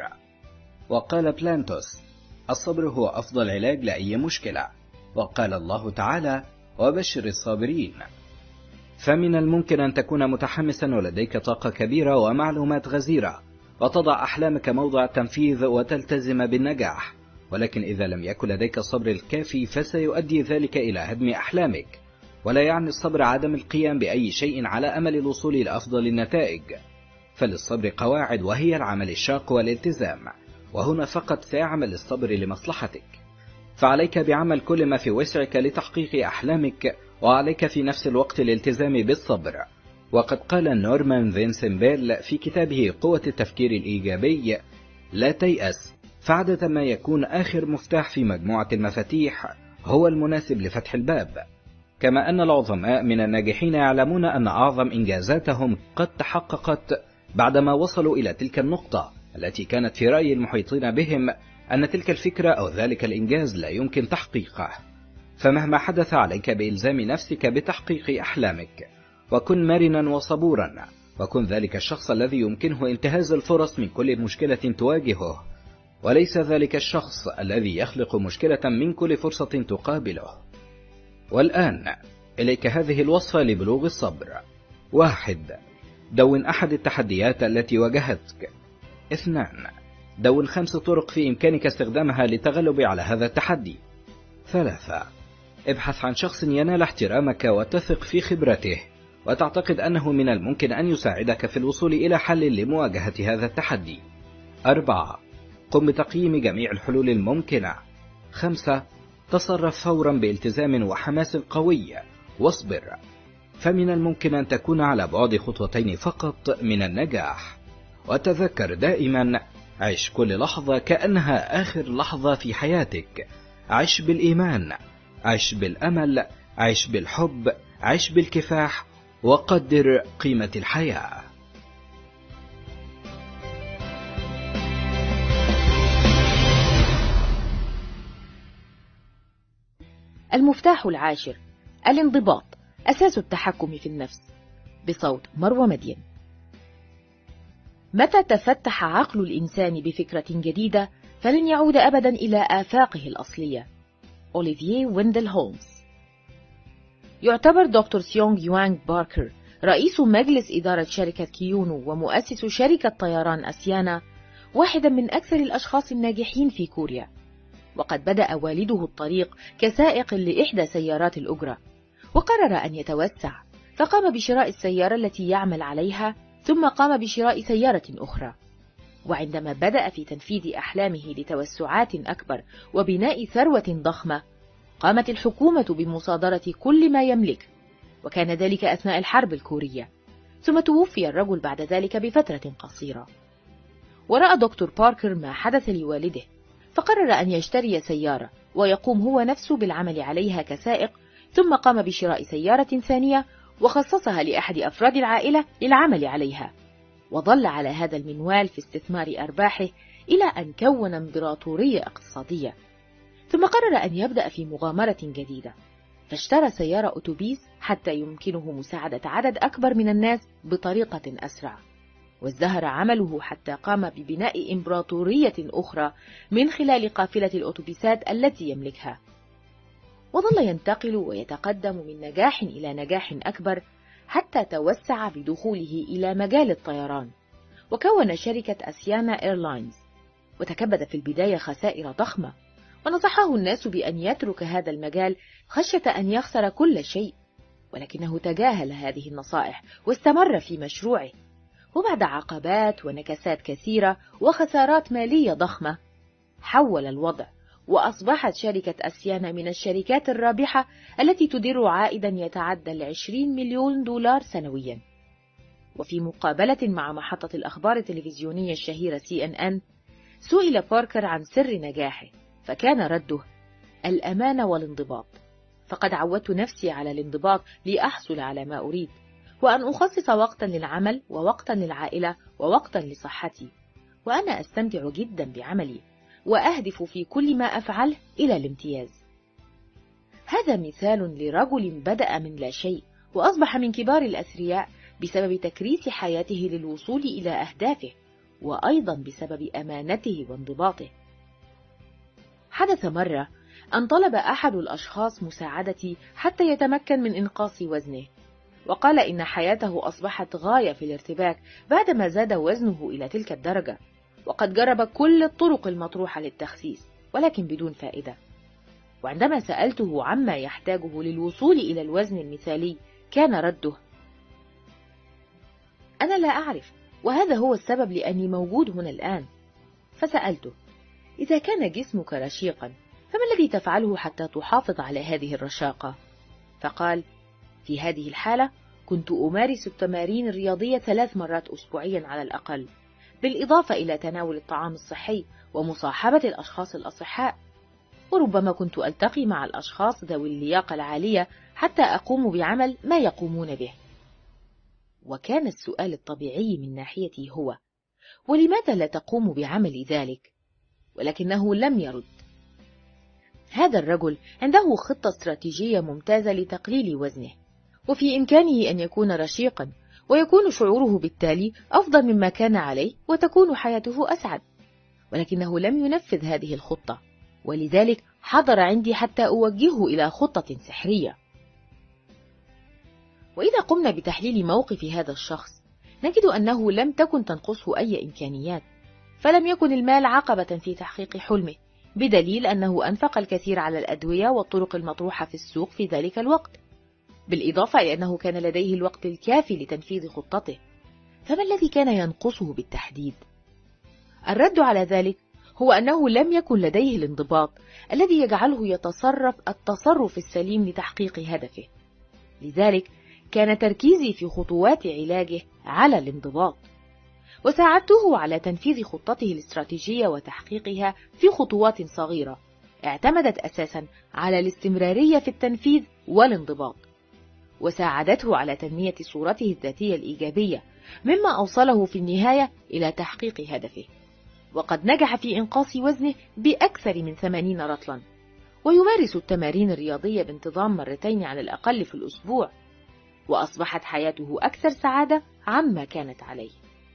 وقال بلانتوس: الصبر هو أفضل علاج لأي مشكلة. وقال الله تعالى: وبشر الصابرين. فمن الممكن أن تكون متحمسا ولديك طاقة كبيرة ومعلومات غزيرة، وتضع أحلامك موضع التنفيذ وتلتزم بالنجاح، ولكن إذا لم يكن لديك الصبر الكافي فسيؤدي ذلك إلى هدم أحلامك. ولا يعني الصبر عدم القيام بأي شيء على أمل الوصول إلى أفضل النتائج، فللصبر قواعد، وهي العمل الشاق والالتزام، وهنا فقط سيعمل الصبر لمصلحتك. فعليك بعمل كل ما في وسعك لتحقيق أحلامك، وعليك في نفس الوقت الالتزام بالصبر. وقد قال نورمان فينسن بيل في كتابه قوة التفكير الإيجابي: لا تيأس، فعادة ما يكون آخر مفتاح في مجموعة المفاتيح هو المناسب لفتح الباب. كما أن العظماء من الناجحين يعلمون أن أعظم إنجازاتهم قد تحققت بعدما وصلوا إلى تلك النقطة التي كانت في رأي المحيطين بهم أن تلك الفكرة أو ذلك الإنجاز لا يمكن تحقيقه. فمهما حدث عليك بإلزام نفسك بتحقيق أحلامك، وكن مرنا وصبورا، وكن ذلك الشخص الذي يمكنه انتهاز الفرص من كل مشكلة تواجهه، وليس ذلك الشخص الذي يخلق مشكلة من كل فرصة تقابله. والآن إليك هذه الوصفة لبلوغ الصبر: واحد، دون أحد التحديات التي واجهتك. اثنان، دون خمس طرق في إمكانك استخدامها للتغلب على هذا التحدي. ثلاثة، ابحث عن شخص ينال احترامك وتثق في خبرته وتعتقد أنه من الممكن أن يساعدك في الوصول إلى حل لمواجهة هذا التحدي. أربعة، قم بتقييم جميع الحلول الممكنة. خمسة، تصرف فورا بالتزام وحماس قوي، واصبر، فمن الممكن أن تكون على بعد خطوتين فقط من النجاح. وتذكر دائما: عش كل لحظة كأنها آخر لحظة في حياتك. عش بالإيمان، عش بالأمل، عش بالحب، عش بالكفاح، وقدر قيمة الحياة. المفتاح العاشر: الانضباط أساس التحكم في النفس، بصوت مروى مدين. متى تفتح عقل الإنسان بفكرة جديدة فلن يعود أبدا إلى آفاقه الأصلية. أوليفييه ويندل هولمز. يعتبر دكتور سيونغ يوانغ باركر رئيس مجلس إدارة شركة كيونو ومؤسس شركة طيران أسيانا واحدا من أكثر الأشخاص الناجحين في كوريا، وقد بدأ والده الطريق كسائق لإحدى سيارات الأجرة، وقرر أن يتوسع فقام بشراء السيارة التي يعمل عليها، ثم قام بشراء سيارة أخرى. وعندما بدأ في تنفيذ أحلامه لتوسعات أكبر وبناء ثروة ضخمة، قامت الحكومة بمصادرة كل ما يملك، وكان ذلك أثناء الحرب الكورية. ثم توفي الرجل بعد ذلك بفترة قصيرة. ورأى دكتور باركر ما حدث لوالده، فقرر أن يشتري سيارة ويقوم هو نفسه بالعمل عليها كسائق، ثم قام بشراء سيارة ثانية وخصصها لأحد أفراد العائلة للعمل عليها، وظل على هذا المنوال في استثمار أرباحه إلى أن كون إمبراطورية اقتصادية. ثم قرر أن يبدأ في مغامرة جديدة، فاشترى سيارة أتوبيس حتى يمكنه مساعدة عدد أكبر من الناس بطريقة أسرع، وازدهر عمله حتى قام ببناء إمبراطورية أخرى من خلال قافلة الأتوبيسات التي يملكها، وظل ينتقل ويتقدم من نجاح إلى نجاح أكبر حتى توسع بدخوله إلى مجال الطيران، وكون شركة أسيانا إيرلاينز، وتكبد في البداية خسائر ضخمة، ونصحه الناس بأن يترك هذا المجال خشية أن يخسر كل شيء، ولكنه تجاهل هذه النصائح واستمر في مشروعه. وبعد عقبات ونكسات كثيرة وخسارات مالية ضخمة، حول الوضع وأصبحت شركة أسيانا من الشركات الرابحة التي تدر عائدا يتعدى العشرين مليون دولار سنويا. وفي مقابلة مع محطة الأخبار التلفزيونية الشهيرة سي إن إن، سئل باركر عن سر نجاحه، فكان رده: الأمانة والانضباط، فقد عودت نفسي على الانضباط لأحصل على ما أريد، وأن أخصص وقتا للعمل ووقتا للعائلة ووقتا لصحتي، وأنا أستمتع جدا بعملي وأهدف في كل ما أفعله إلى الامتياز. هذا مثال لرجل بدأ من لا شيء وأصبح من كبار الأثرياء بسبب تكريس حياته للوصول إلى أهدافه، وأيضا بسبب أمانته وانضباطه. حدث مرة أن طلب أحد الأشخاص مساعدتي حتى يتمكن من إنقاص وزنه، وقال إن حياته أصبحت غاية في الارتباك بعدما زاد وزنه إلى تلك الدرجة، وقد جرب كل الطرق المطروحة للتخسيس ولكن بدون فائدة. وعندما سألته عما يحتاجه للوصول إلى الوزن المثالي، كان رده: أنا لا أعرف، وهذا هو السبب لأني موجود هنا الآن. فسألته: إذا كان جسمك رشيقا فما الذي تفعله حتى تحافظ على هذه الرشاقة؟ فقال: في هذه الحالة كنت أمارس التمارين الرياضية ثلاث مرات أسبوعيا على الأقل، بالإضافة إلى تناول الطعام الصحي ومصاحبة الأشخاص الأصحاء، وربما كنت ألتقي مع الأشخاص ذوي اللياقة العالية حتى أقوم بعمل ما يقومون به. وكان السؤال الطبيعي من ناحيتي هو: ولماذا لا تقوم بعمل ذلك؟ ولكنه لم يرد. هذا الرجل عنده خطة استراتيجية ممتازة لتقليل وزنه، وفي إمكانه أن يكون رشيقا ويكون شعوره بالتالي أفضل مما كان عليه وتكون حياته أسعد، ولكنه لم ينفذ هذه الخطة، ولذلك حضر عندي حتى أوجهه إلى خطة سحرية. وإذا قمنا بتحليل موقف هذا الشخص نجد أنه لم تكن تنقصه أي إمكانيات، فلم يكن المال عقبة في تحقيق حلمه، بدليل أنه أنفق الكثير على الأدوية والطرق المطروحة في السوق في ذلك الوقت، بالإضافة إلى أنه كان لديه الوقت الكافي لتنفيذ خطته. فما الذي كان ينقصه بالتحديد؟ الرد على ذلك هو أنه لم يكن لديه الانضباط الذي يجعله يتصرف التصرف السليم لتحقيق هدفه. لذلك كان تركيزي في خطوات علاجه على الانضباط، وساعدته على تنفيذ خطته الاستراتيجية وتحقيقها في خطوات صغيرة اعتمدت أساسا على الاستمرارية في التنفيذ والانضباط، وساعدته على تنمية صورته الذاتية الإيجابية، مما أوصله في النهاية إلى تحقيق هدفه. وقد نجح في إنقاص وزنه بأكثر من ثمانين رطلا، ويمارس التمارين الرياضية بانتظام مرتين على الأقل في الأسبوع، وأصبحت حياته أكثر سعادة عما كانت عليه.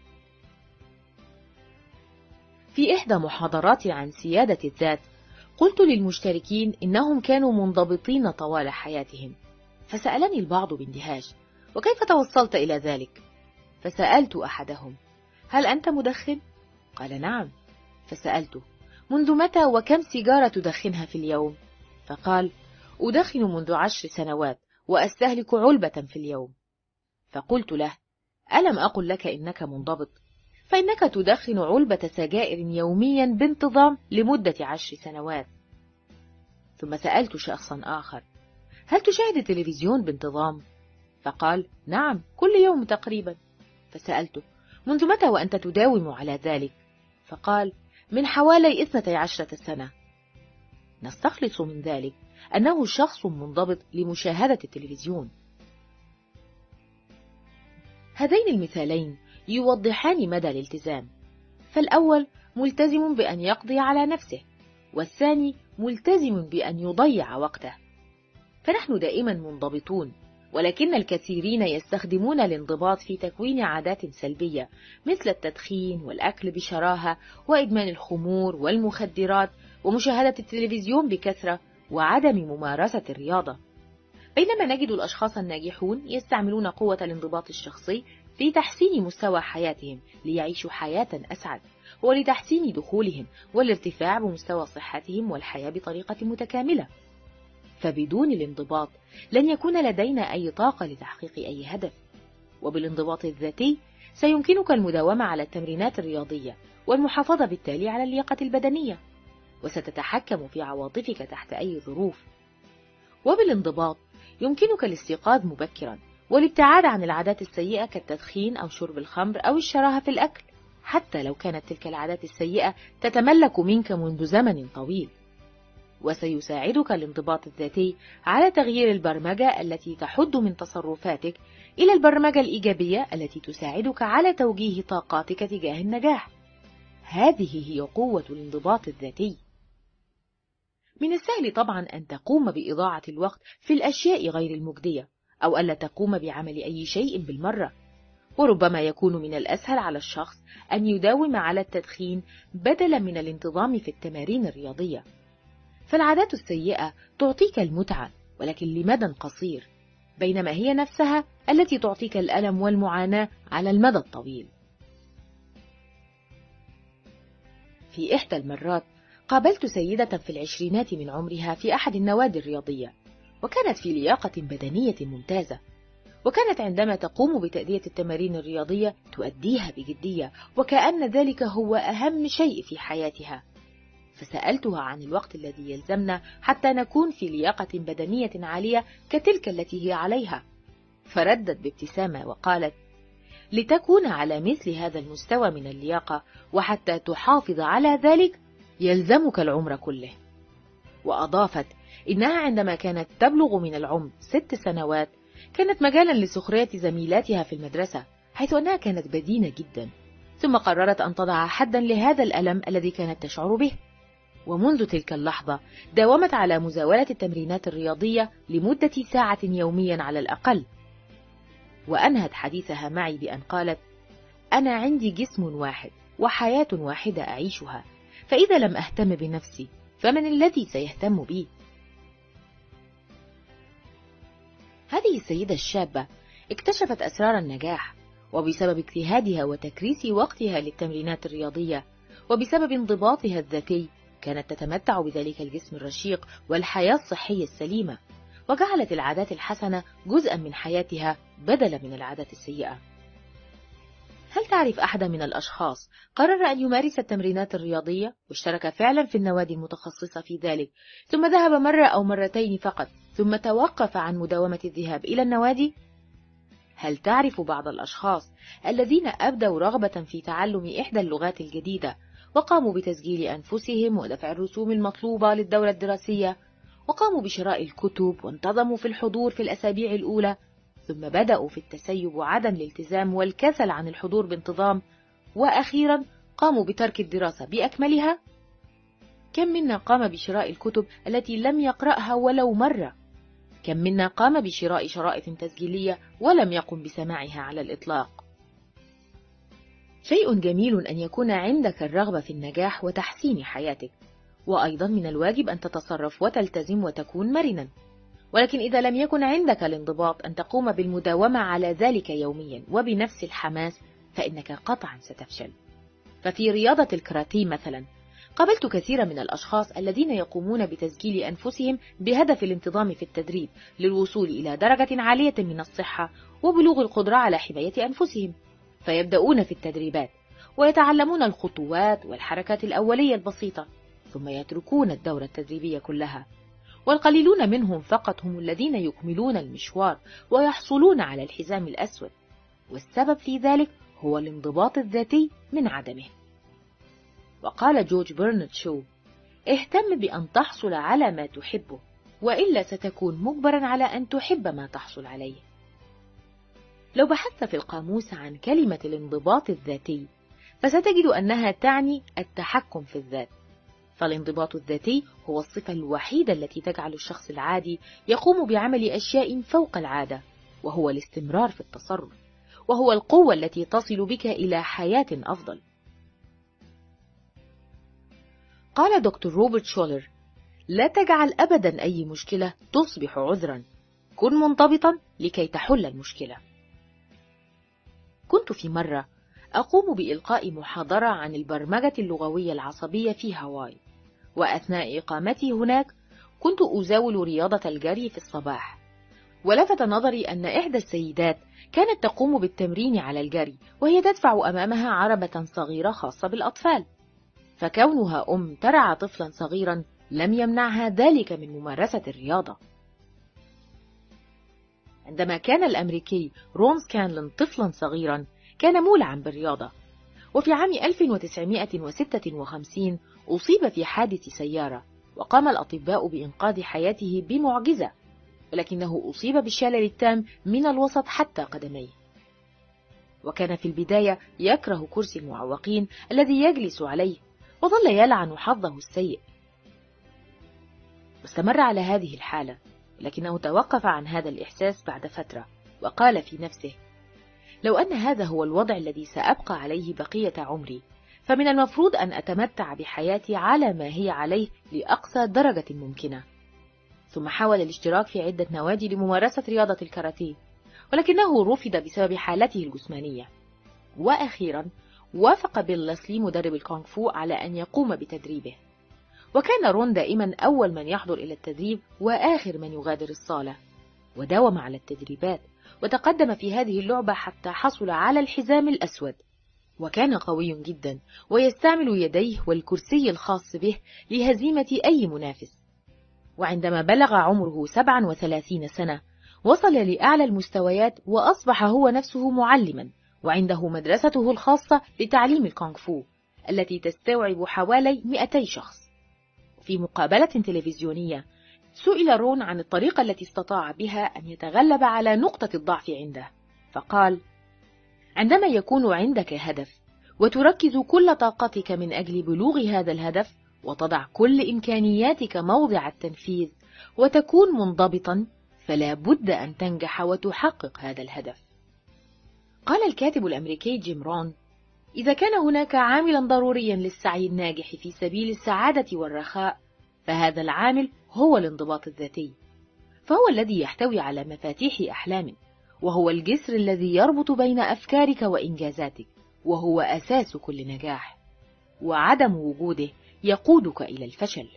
في إحدى محاضراتي عن سيادة الذات قلت للمشتركين إنهم كانوا منضبطين طوال حياتهم، فسألني البعض باندهاش: وكيف توصلت إلى ذلك؟ فسألت أحدهم: هل أنت مدخن؟ قال نعم. فسألته: منذ متى وكم سيجارة تدخنها في اليوم؟ فقال: أدخن منذ عشر سنوات وأستهلك علبة في اليوم. فقلت له: ألم أقل لك إنك منضبط؟ فإنك تدخن علبة سجائر يوميا بانتظام لمدة عشر سنوات. ثم سألت شخصا آخر: هل تشاهد التلفزيون بانتظام؟ فقال: نعم، كل يوم تقريبا. فسألته: منذ متى وأنت تداوم على ذلك؟ فقال: من حوالي اثنتي عشرة سنة. نستخلص من ذلك أنه شخص منضبط لمشاهدة التلفزيون. هذين المثالين يوضحان مدى الالتزام، فالأول ملتزم بأن يقضي على نفسه، والثاني ملتزم بأن يضيع وقته. فنحن دائما منضبطون، ولكن الكثيرين يستخدمون الانضباط في تكوين عادات سلبية مثل التدخين والأكل بشراهة وإدمان الخمور والمخدرات ومشاهدة التلفزيون بكثرة وعدم ممارسة الرياضة. بينما نجد الأشخاص الناجحون يستعملون قوة الانضباط الشخصي في تحسين مستوى حياتهم ليعيشوا حياة أسعد، ولتحسين دخولهم والارتفاع بمستوى صحتهم والحياة بطريقة متكاملة. فبدون الانضباط لن يكون لدينا أي طاقة لتحقيق أي هدف. وبالانضباط الذاتي سيمكنك المداومة على التمرينات الرياضية والمحافظة بالتالي على اللياقة البدنية، وستتحكم في عواطفك تحت أي ظروف. وبالانضباط يمكنك الاستيقاظ مبكرا والابتعاد عن العادات السيئة كالتدخين أو شرب الخمر أو الشراهة في الأكل، حتى لو كانت تلك العادات السيئة تتملك منك منذ زمن طويل. وسيساعدك الانضباط الذاتي على تغيير البرمجة التي تحد من تصرفاتك إلى البرمجة الإيجابية التي تساعدك على توجيه طاقاتك تجاه النجاح. هذه هي قوة الانضباط الذاتي. من السهل طبعا أن تقوم بإضاعة الوقت في الأشياء غير المجدية، أو ألا تقوم بعمل أي شيء بالمرة. وربما يكون من الأسهل على الشخص أن يداوم على التدخين بدلا من الانتظام في التمارين الرياضية. فالعادات السيئة تعطيك المتعة ولكن لمدى قصير، بينما هي نفسها التي تعطيك الألم والمعاناة على المدى الطويل. في إحدى المرات قابلت سيدة في العشرينات من عمرها في أحد النوادي الرياضية، وكانت في لياقة بدنية ممتازة، وكانت عندما تقوم بتأدية التمارين الرياضية تؤديها بجدية وكأن ذلك هو أهم شيء في حياتها. فسألتها عن الوقت الذي يلزمنا حتى نكون في لياقة بدنية عالية كتلك التي هي عليها، فردت بابتسامة وقالت: لتكون على مثل هذا المستوى من اللياقة وحتى تحافظ على ذلك يلزمك العمر كله. وأضافت إنها عندما كانت تبلغ من العمر ست سنوات كانت مجالا لسخرية زميلاتها في المدرسة، حيث أنها كانت بدينة جدا، ثم قررت أن تضع حدا لهذا الألم الذي كانت تشعر به. ومنذ تلك اللحظة داومت على مزاولة التمرينات الرياضية لمدة ساعة يوميا على الأقل. وأنهت حديثها معي بأن قالت: أنا عندي جسم واحد وحياة واحدة أعيشها، فإذا لم أهتم بنفسي فمن الذي سيهتم بي؟ هذه السيدة الشابة اكتشفت أسرار النجاح، وبسبب اجتهادها وتكريس وقتها للتمرينات الرياضية وبسبب انضباطها الذاتي كانت تتمتع بذلك الجسم الرشيق والحياة الصحية السليمة، وجعلت العادات الحسنة جزءا من حياتها بدلا من العادات السيئة. هل تعرف أحدا من الأشخاص قرر أن يمارس التمرينات الرياضية واشترك فعلا في النوادي المتخصصة في ذلك، ثم ذهب مرة أو مرتين فقط ثم توقف عن مداومة الذهاب إلى النوادي؟ هل تعرف بعض الأشخاص الذين أبدوا رغبة في تعلم إحدى اللغات الجديدة وقاموا بتسجيل أنفسهم ودفع الرسوم المطلوبة للدورة الدراسية، وقاموا بشراء الكتب وانتظموا في الحضور في الأسابيع الأولى، ثم بدأوا في التسيب وعدم الالتزام والكسل عن الحضور بانتظام، وأخيرا قاموا بترك الدراسة بأكملها؟ كم منا قام بشراء الكتب التي لم يقرأها ولو مرة؟ كم منا قام بشراء شرائط تسجيلية ولم يقم بسماعها على الإطلاق؟ شيء جميل أن يكون عندك الرغبة في النجاح وتحسين حياتك، وأيضا من الواجب أن تتصرف وتلتزم وتكون مرنا. ولكن إذا لم يكن عندك الانضباط أن تقوم بالمداومة على ذلك يوميا وبنفس الحماس، فإنك قطعا ستفشل. ففي رياضة الكاراتيه مثلا، قابلت كثيرا من الأشخاص الذين يقومون بتسجيل أنفسهم بهدف الانتظام في التدريب للوصول إلى درجة عالية من الصحة وبلوغ القدرة على حماية أنفسهم، فيبدأون في التدريبات ويتعلمون الخطوات والحركات الأولية البسيطة، ثم يتركون الدورة التدريبية كلها. والقليلون منهم فقط هم الذين يكملون المشوار ويحصلون على الحزام الأسود، والسبب في ذلك هو الانضباط الذاتي من عدمه. وقال جورج برنارد شو: اهتم بأن تحصل على ما تحبه، وإلا ستكون مجبرا على أن تحب ما تحصل عليه. لو بحثت في القاموس عن كلمة الانضباط الذاتي فستجد أنها تعني التحكم في الذات. فالانضباط الذاتي هو الصفة الوحيدة التي تجعل الشخص العادي يقوم بعمل أشياء فوق العادة، وهو الاستمرار في التصرف، وهو القوة التي تصل بك إلى حياة أفضل. قال دكتور روبرت شولر: لا تجعل أبدا أي مشكلة تصبح عذرا، كن منضبطا لكي تحل المشكلة. كنت في مرة أقوم بإلقاء محاضرة عن البرمجة اللغوية العصبية في هاواي، وأثناء إقامتي هناك كنت أزاول رياضة الجري في الصباح، ولفت نظري أن إحدى السيدات كانت تقوم بالتمرين على الجري وهي تدفع أمامها عربة صغيرة خاصة بالأطفال، فكونها أم ترعى طفلا صغيرا لم يمنعها ذلك من ممارسة الرياضة. عندما كان الأمريكي رون سكانلون طفلا صغيرا كان مولعا بالرياضة، وفي عام ألف وتسعمائة وستة وخمسين أصيب في حادث سيارة، وقام الأطباء بإنقاذ حياته بمعجزة، ولكنه أصيب بالشلل التام من الوسط حتى قدميه. وكان في البداية يكره كرسي المعوقين الذي يجلس عليه، وظل يلعن حظه السيء. واستمر على هذه الحالة، لكنه توقف عن هذا الإحساس بعد فترة، وقال في نفسه: لو أن هذا هو الوضع الذي سأبقى عليه بقية عمري، فمن المفروض أن أتمتع بحياتي على ما هي عليه لأقصى درجة ممكنة. ثم حاول الاشتراك في عدة نوادي لممارسة رياضة الكاراتيه، ولكنه رفض بسبب حالته الجسمانية. وأخيرا وافق بيل لاسلي مدرب الكونغ فو على أن يقوم بتدريبه، وكان رون دائما أول من يحضر إلى التدريب وآخر من يغادر الصالة، وداوم على التدريبات وتقدم في هذه اللعبة حتى حصل على الحزام الأسود. وكان قوي جدا ويستعمل يديه والكرسي الخاص به لهزيمة أي منافس. وعندما بلغ عمره سبعا وثلاثين سنة وصل لأعلى المستويات، وأصبح هو نفسه معلما، وعنده مدرسته الخاصة لتعليم الكونغ فو التي تستوعب حوالي مئتي شخص. في مقابلة تلفزيونية سئل رون عن الطريقة التي استطاع بها أن يتغلب على نقطة الضعف عنده، فقال: عندما يكون عندك هدف وتركز كل طاقتك من أجل بلوغ هذا الهدف، وتضع كل إمكانياتك موضع التنفيذ، وتكون منضبطا، فلا بد أن تنجح وتحقق هذا الهدف. قال الكاتب الأمريكي جيم رون: إذا كان هناك عاملا ضروريا للسعي الناجح في سبيل السعادة والرخاء، فهذا العامل هو الانضباط الذاتي، فهو الذي يحتوي على مفاتيح أحلام، وهو الجسر الذي يربط بين أفكارك وإنجازاتك، وهو أساس كل نجاح، وعدم وجوده يقودك إلى الفشل.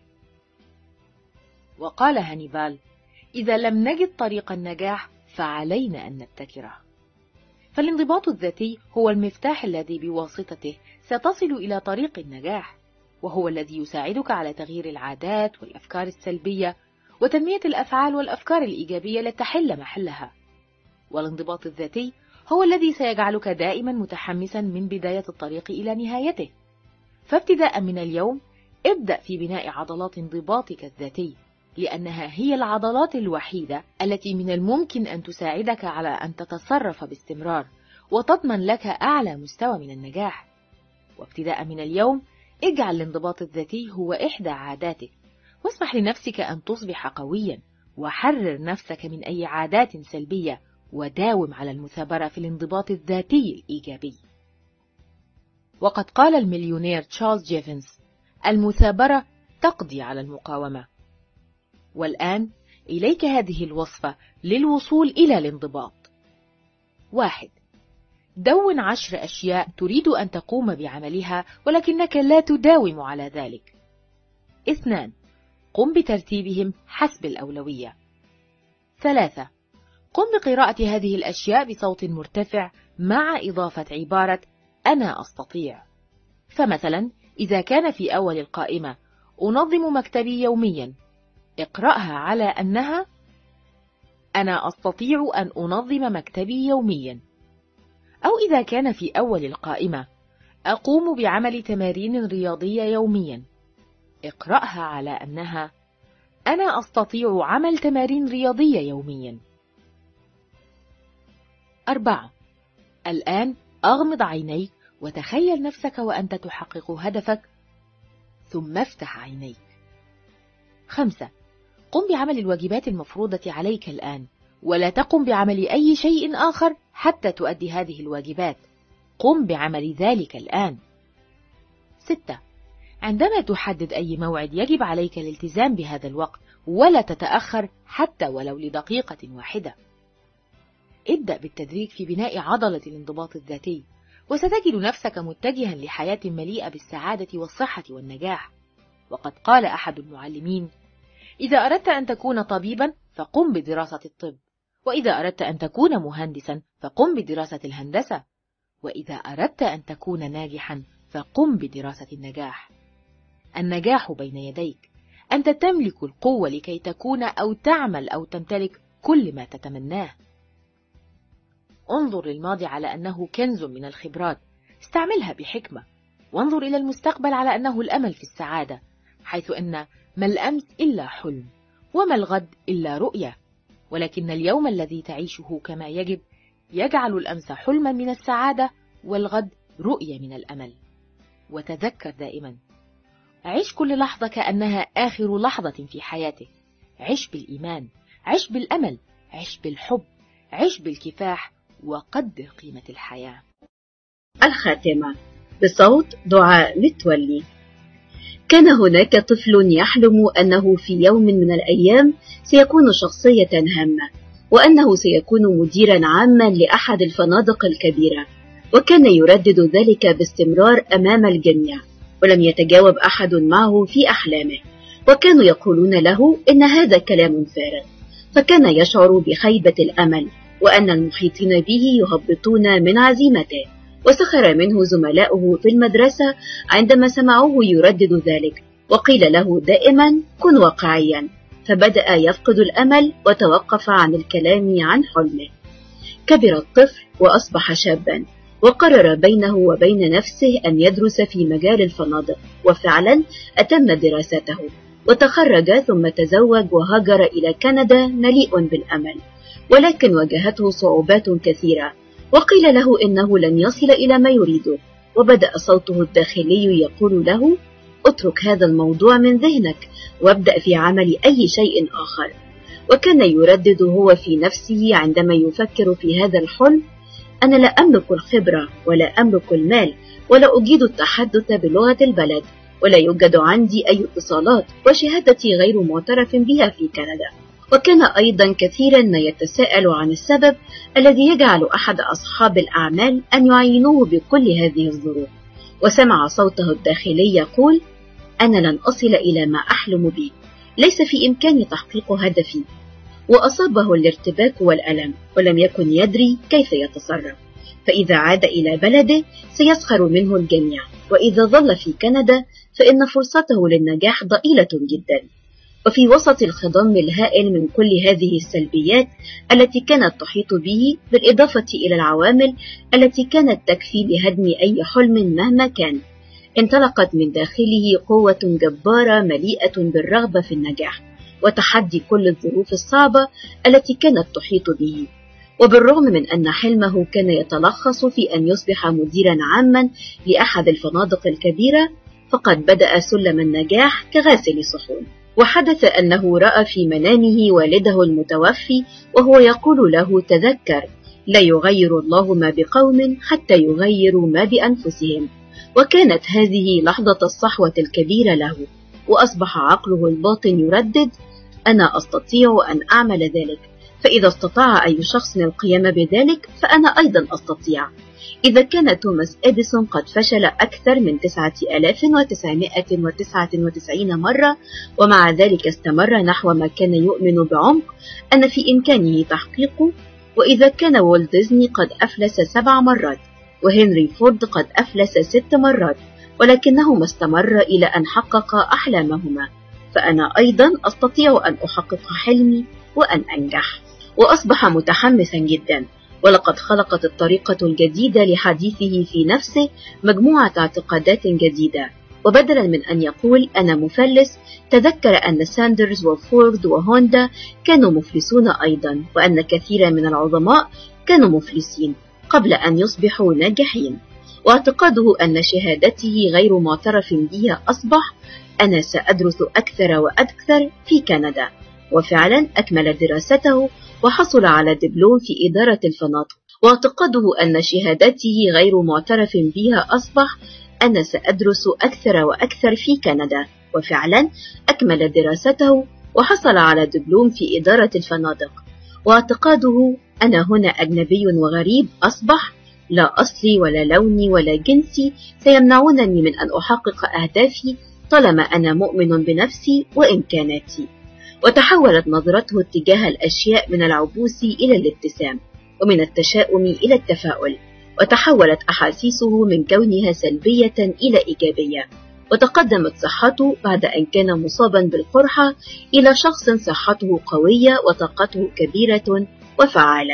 وقال هانيبال: إذا لم نجد طريق النجاح فعلينا أن نبتكره. فالانضباط الذاتي هو المفتاح الذي بواسطته ستصل إلى طريق النجاح، وهو الذي يساعدك على تغيير العادات والأفكار السلبية وتنمية الأفعال والأفكار الإيجابية لتحل محلها. والانضباط الذاتي هو الذي سيجعلك دائما متحمسا من بداية الطريق إلى نهايته. فابتداء من اليوم ابدأ في بناء عضلات انضباطك الذاتي، لأنها هي العضلات الوحيدة التي من الممكن أن تساعدك على أن تتصرف باستمرار وتضمن لك أعلى مستوى من النجاح. وابتداء من اليوم اجعل الانضباط الذاتي هو إحدى عاداتك، واسمح لنفسك أن تصبح قويا، وحرر نفسك من أي عادات سلبية، وداوم على المثابرة في الانضباط الذاتي الإيجابي. وقد قال المليونير تشارلز جيفنز: المثابرة تقضي على المقاومة. والآن إليك هذه الوصفة للوصول إلى الانضباط. واحد. دون عشر أشياء تريد أن تقوم بعملها ولكنك لا تداوم على ذلك. اثنان. قم بترتيبهم حسب الأولوية. ثلاثة. قم بقراءة هذه الأشياء بصوت مرتفع مع إضافة عبارة أنا أستطيع. فمثلا إذا كان في أول القائمة أنظم مكتبي يوميا، اقرأها على أنها أنا أستطيع أن أنظم مكتبي يوميا. أو إذا كان في أول القائمة أقوم بعمل تمارين رياضية يوميا، اقرأها على أنها أنا أستطيع عمل تمارين رياضية يوميا. أربعة. الآن أغمض عينيك وتخيل نفسك وأنت تحقق هدفك، ثم افتح عينيك. خمسة. قم بعمل الواجبات المفروضة عليك الآن، ولا تقم بعمل أي شيء آخر حتى تؤدي هذه الواجبات. قم بعمل ذلك الآن. ستة. عندما تحدد أي موعد يجب عليك الالتزام بهذا الوقت، ولا تتأخر حتى ولو لدقيقة واحدة. ابدأ بالتدريج في بناء عضلة الانضباط الذاتي، وستجد نفسك متجها لحياة مليئة بالسعادة والصحة والنجاح. وقد قال أحد المعلمين: إذا أردت أن تكون طبيبا فقم بدراسة الطب، وإذا أردت أن تكون مهندسا فقم بدراسة الهندسة، وإذا أردت أن تكون ناجحا فقم بدراسة النجاح. النجاح بين يديك، أنت تملك القوة لكي تكون أو تعمل أو تمتلك كل ما تتمناه. انظر للماضي على أنه كنز من الخبرات، استعملها بحكمة. وانظر إلى المستقبل على أنه الأمل في السعادة، حيث أن ما الأمس إلا حلم، وما الغد إلا رؤية، ولكن اليوم الذي تعيشه كما يجب يجعل الأمس حلما من السعادة، والغد رؤية من الأمل. وتذكر دائما، عش كل لحظة كأنها آخر لحظة في حياتك. عش بالإيمان، عش بالأمل، عش بالحب، عش بالكفاح، وقدر قيمة الحياة. الخاتمة بصوت دعاء متولي. كان هناك طفل يحلم أنه في يوم من الأيام سيكون شخصية هامة، وأنه سيكون مديرا عاما لأحد الفنادق الكبيرة، وكان يردد ذلك باستمرار أمام الجميع، ولم يتجاوب أحد معه في أحلامه، وكانوا يقولون له إن هذا كلام فارغ، فكان يشعر بخيبة الأمل، وأن المحيطين به يهبطون من عزيمته، وسخر منه زملاؤه في المدرسة عندما سمعوه يردد ذلك، وقيل له دائما كن واقعيا، فبدأ يفقد الأمل وتوقف عن الكلام عن حلمه. كبر الطفل وأصبح شابا، وقرر بينه وبين نفسه أن يدرس في مجال الفنادق، وفعلا أتم دراسته وتخرج، ثم تزوج وهاجر إلى كندا مليء بالأمل، ولكن واجهته صعوبات كثيرة، وقيل له إنه لن يصل إلى ما يريده، وبدأ صوته الداخلي يقول له اترك هذا الموضوع من ذهنك وابدأ في عمل أي شيء آخر. وكان يردد هو في نفسه عندما يفكر في هذا الحلم: أنا لا أملك الخبرة ولا أملك المال ولا أجيد التحدث بلغة البلد، ولا يوجد عندي أي اتصالات، وشهادتي غير معترف بها في كندا. وكان أيضا كثيرا ما يتساءل عن السبب الذي يجعل أحد أصحاب الأعمال أن يعينوه بكل هذه الظروف، وسمع صوته الداخلي يقول: أنا لن أصل إلى ما أحلم به، ليس في إمكاني تحقيق هدفي. وأصابه الارتباك والألم، ولم يكن يدري كيف يتصرف، فإذا عاد إلى بلده سيسخر منه الجميع، وإذا ظل في كندا فإن فرصته للنجاح ضئيلة جدا. وفي وسط الخضم الهائل من كل هذه السلبيات التي كانت تحيط به، بالإضافة إلى العوامل التي كانت تكفي لهدم أي حلم مهما كان، انطلقت من داخله قوة جبارة مليئة بالرغبة في النجاح وتحدي كل الظروف الصعبة التي كانت تحيط به. وبالرغم من أن حلمه كان يتلخص في أن يصبح مديرا عاما لأحد الفنادق الكبيرة، فقد بدأ سلم النجاح كغاسل صحون. وحدث أنه رأى في منامه والده المتوفي وهو يقول له: تذكر، لا يغير الله ما بقوم حتى يغيروا ما بأنفسهم. وكانت هذه لحظة الصحوة الكبيرة له، وأصبح عقله الباطن يردد: أنا أستطيع أن أعمل ذلك، فإذا استطاع أي شخص القيام بذلك فأنا أيضا أستطيع. إذا كان توماس إديسون قد فشل أكثر من تسعة آلاف وتسعمائة وتسعة وتسعين مرة ومع ذلك استمر نحو ما كان يؤمن بعمق أن في إمكانه تحقيقه، وإذا كان والت ديزني قد أفلس سبع مرات وهنري فورد قد أفلس ست مرات ولكنهما استمر إلى أن حقق أحلامهما، فأنا أيضا أستطيع أن أحقق حلمي وأن أنجح. وأصبح متحمسا جدا، ولقد خلقت الطريقة الجديدة لحديثه في نفسه مجموعة اعتقادات جديدة. وبدلا من أن يقول أنا مفلس، تذكر أن ساندرز وفورد وهوندا كانوا مفلسون أيضا، وأن كثيرا من العظماء كانوا مفلسين قبل أن يصبحوا ناجحين. واعتقاده أن شهادته غير معترف بها أصبح: أنا سأدرس أكثر وأكثر في كندا. وفعلا أكمل دراسته وحصل على دبلوم في إدارة الفنادق. واعتقاده أن شهادته غير معترف بها أصبح: أنا سأدرس أكثر وأكثر في كندا. وفعلا أكمل دراسته وحصل على دبلوم في إدارة الفنادق. واعتقاده أنا هنا أجنبي وغريب أصبح: لا أصلي ولا لوني ولا جنسي سيمنعونني من أن أحقق أهدافي طالما أنا مؤمن بنفسي وإمكاناتي. وتحولت نظرته اتجاه الأشياء من العبوس إلى الابتسام، ومن التشاؤم إلى التفاؤل، وتحولت أحاسيسه من كونها سلبية إلى إيجابية. وتقدمت صحته بعد أن كان مصابا بالقرحة إلى شخص صحته قوية وطاقته كبيرة وفعالة.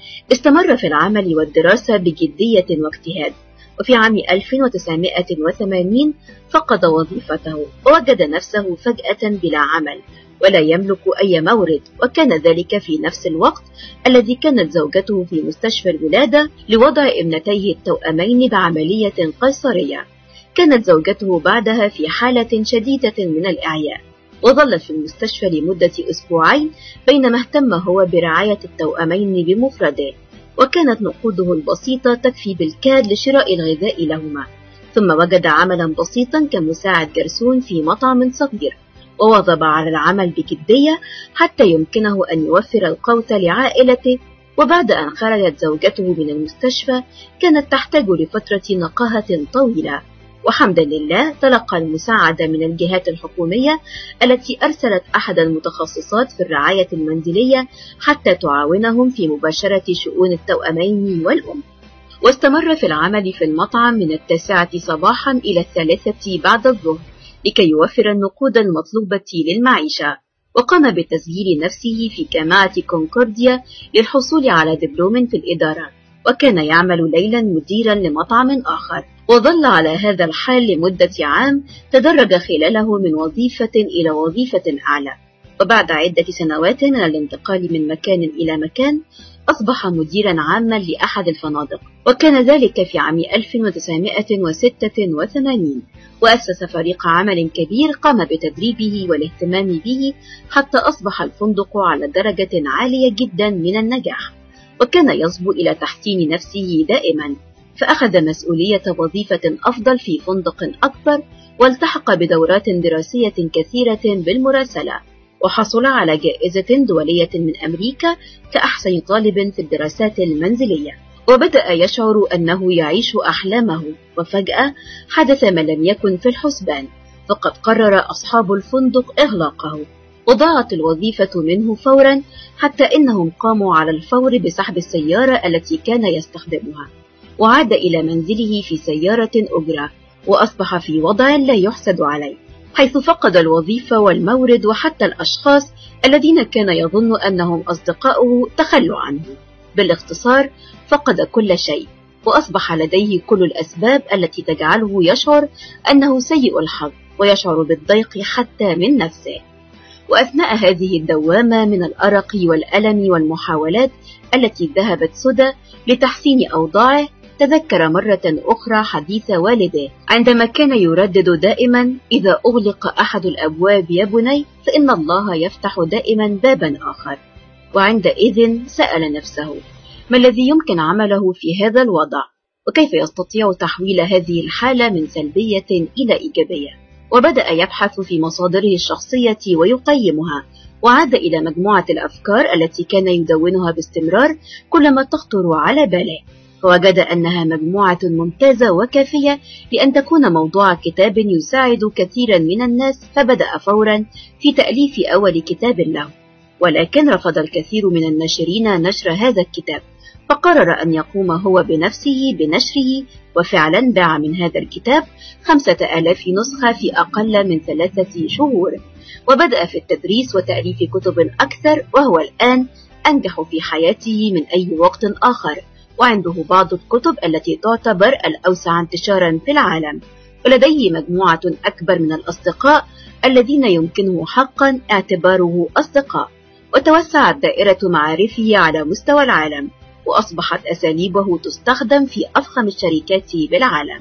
استمر في العمل والدراسة بجدية واجتهاد، وفي عام ألف وتسعمائة وثمانين فقد وظيفته ووجد نفسه فجأة بلا عمل ولا يملك أي مورد. وكان ذلك في نفس الوقت الذي كانت زوجته في مستشفى الولادة لوضع ابنتيه التوأمين بعملية قيصرية. كانت زوجته بعدها في حالة شديدة من الإعياء، وظلت في المستشفى لمدة أسبوعين بينما اهتم هو برعاية التوأمين بمفرده، وكانت نقوده البسيطة تكفي بالكاد لشراء الغذاء لهما. ثم وجد عملا بسيطا كمساعد جرسون في مطعم صغير، وواظب على العمل بجدية حتى يمكنه أن يوفر القوت لعائلته. وبعد أن خرجت زوجته من المستشفى كانت تحتاج لفترة نقاهة طويلة، وحمدا لله تلقى المساعدة من الجهات الحكومية التي أرسلت أحد المتخصصات في الرعاية المنزلية حتى تعاونهم في مباشرة شؤون التوأمين والأم. واستمر في العمل في المطعم من التاسعة صباحا إلى الثالثة بعد الظهر لكي يوفر النقود المطلوبة للمعيشة. وقام بتسجيل نفسه في جامعة كونكورديا للحصول على دبلوم في الإدارة، وكان يعمل ليلا مديرا لمطعم آخر. وظل على هذا الحال لمدة عام، تدرج خلاله من وظيفة إلى وظيفة أعلى. وبعد عدة سنوات من الانتقال من مكان إلى مكان أصبح مديرا عاما لأحد الفنادق، وكان ذلك في عام ألف وتسعمائة وستة وثمانين. وأسس فريق عمل كبير قام بتدريبه والاهتمام به حتى أصبح الفندق على درجة عالية جدا من النجاح، وكان يصبو إلى تحسين نفسه دائما، فأخذ مسؤولية وظيفة أفضل في فندق أكبر، والتحق بدورات دراسية كثيرة بالمراسلة، وحصل على جائزة دولية من أمريكا كأحسن طالب في الدراسات المنزلية. وبدأ يشعر أنه يعيش أحلامه، وفجأة حدث ما لم يكن في الحسبان، فقد قرر أصحاب الفندق إغلاقه، وضاعت الوظيفة منه فورا حتى إنهم قاموا على الفور بسحب السيارة التي كان يستخدمها، وعاد إلى منزله في سيارة أجرة، وأصبح في وضع لا يحسد عليه، حيث فقد الوظيفة والمورد وحتى الأشخاص الذين كان يظن أنهم أصدقاؤه تخلوا عنه. بالاختصار فقد كل شيء، وأصبح لديه كل الأسباب التي تجعله يشعر أنه سيء الحظ ويشعر بالضيق حتى من نفسه. وأثناء هذه الدوامة من الأرق والألم والمحاولات التي ذهبت سدى لتحسين أوضاعه، تذكر مرة أخرى حديث والده عندما كان يردد دائما: إذا أغلق أحد الأبواب يا بني فإن الله يفتح دائما بابا آخر. وعندئذ سأل نفسه: ما الذي يمكن عمله في هذا الوضع؟ وكيف يستطيع تحويل هذه الحالة من سلبية إلى إيجابية؟ وبدأ يبحث في مصادره الشخصية ويقيمها، وعاد إلى مجموعة الأفكار التي كان يدونها باستمرار كلما تخطر على باله، فوجد أنها مجموعة ممتازة وكافية لأن تكون موضوع كتاب يساعد كثيرا من الناس، فبدأ فورا في تأليف أول كتاب له. ولكن رفض الكثير من الناشرين نشر هذا الكتاب، فقرر أن يقوم هو بنفسه بنشره، وفعلا باع من هذا الكتاب خمسة آلاف نسخة في أقل من ثلاثة شهور. وبدأ في التدريس وتأليف كتب أكثر، وهو الآن أنجح في حياته من أي وقت آخر، وعنده بعض الكتب التي تعتبر الأوسع انتشارا في العالم، ولديه مجموعة أكبر من الأصدقاء الذين يمكنه حقا اعتباره أصدقاء، وتوسعت دائرة معارفه على مستوى العالم، وأصبحت أساليبه تستخدم في أفخم الشركات بالعالم.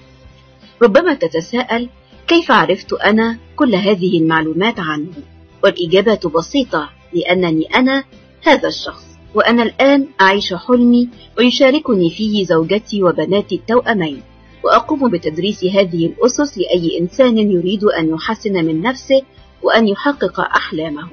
ربما تتساءل: كيف عرفت أنا كل هذه المعلومات عنه؟ والإجابة بسيطة: لأنني أنا هذا الشخص، وأنا الآن أعيش حلمي ويشاركني فيه زوجتي وبناتي التوأمين، وأقوم بتدريس هذه الأسس لأي إنسان يريد أن يحسن من نفسه وأن يحقق أحلامه.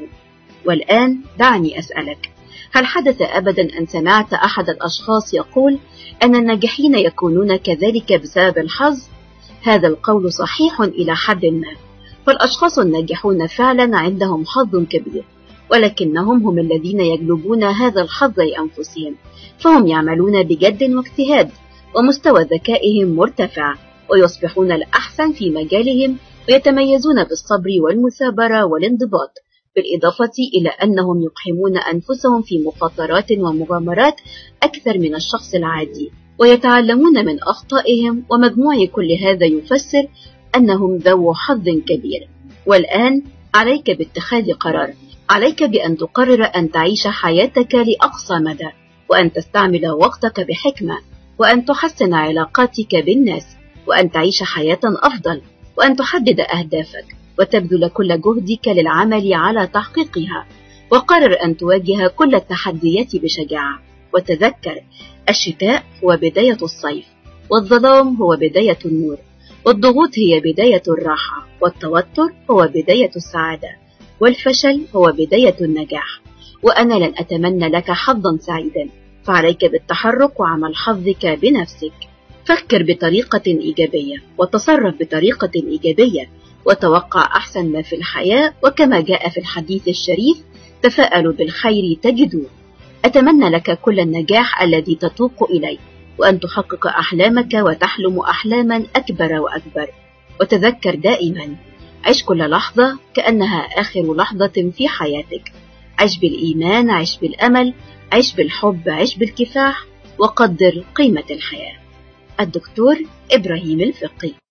والآن دعني أسألك: هل حدث أبدا أن سمعت أحد الأشخاص يقول أن الناجحين يكونون كذلك بسبب الحظ؟ هذا القول صحيح إلى حد ما، فالأشخاص الناجحون فعلا عندهم حظ كبير، ولكنهم هم الذين يجلبون هذا الحظ لأنفسهم، فهم يعملون بجد واجتهاد، ومستوى ذكائهم مرتفع، ويصبحون الأحسن في مجالهم، ويتميزون بالصبر والمثابرة والانضباط، بالإضافة إلى أنهم يقحمون أنفسهم في مخاطرات ومغامرات أكثر من الشخص العادي، ويتعلمون من أخطائهم، ومجموع كل هذا يفسر أنهم ذو حظ كبير. والآن عليك باتخاذ قرار، عليك بأن تقرر أن تعيش حياتك لأقصى مدى، وأن تستعمل وقتك بحكمة، وأن تحسن علاقاتك بالناس، وأن تعيش حياة أفضل، وأن تحدد أهدافك وتبذل كل جهدك للعمل على تحقيقها، وقرر أن تواجه كل التحديات بشجاعة. وتذكر: الشتاء هو بداية الصيف، والظلام هو بداية النور، والضغوط هي بداية الراحة، والتوتر هو بداية السعادة، والفشل هو بداية النجاح. وأنا لن أتمنى لك حظا سعيدا، فعليك بالتحرك وعمل حظك بنفسك. فكر بطريقة إيجابية، وتصرف بطريقة إيجابية، وتوقع أحسن ما في الحياة، وكما جاء في الحديث الشريف: تفاءلوا بالخير تجدوه. أتمنى لك كل النجاح الذي تتوق إليه، وأن تحقق أحلامك وتحلم أحلاما أكبر وأكبر. وتذكر دائما: عش كل لحظة كأنها آخر لحظة في حياتك. عش بالإيمان، عش بالأمل، عش بالحب، عش بالكفاح، وقدر قيمة الحياة. الدكتور إبراهيم الفقي.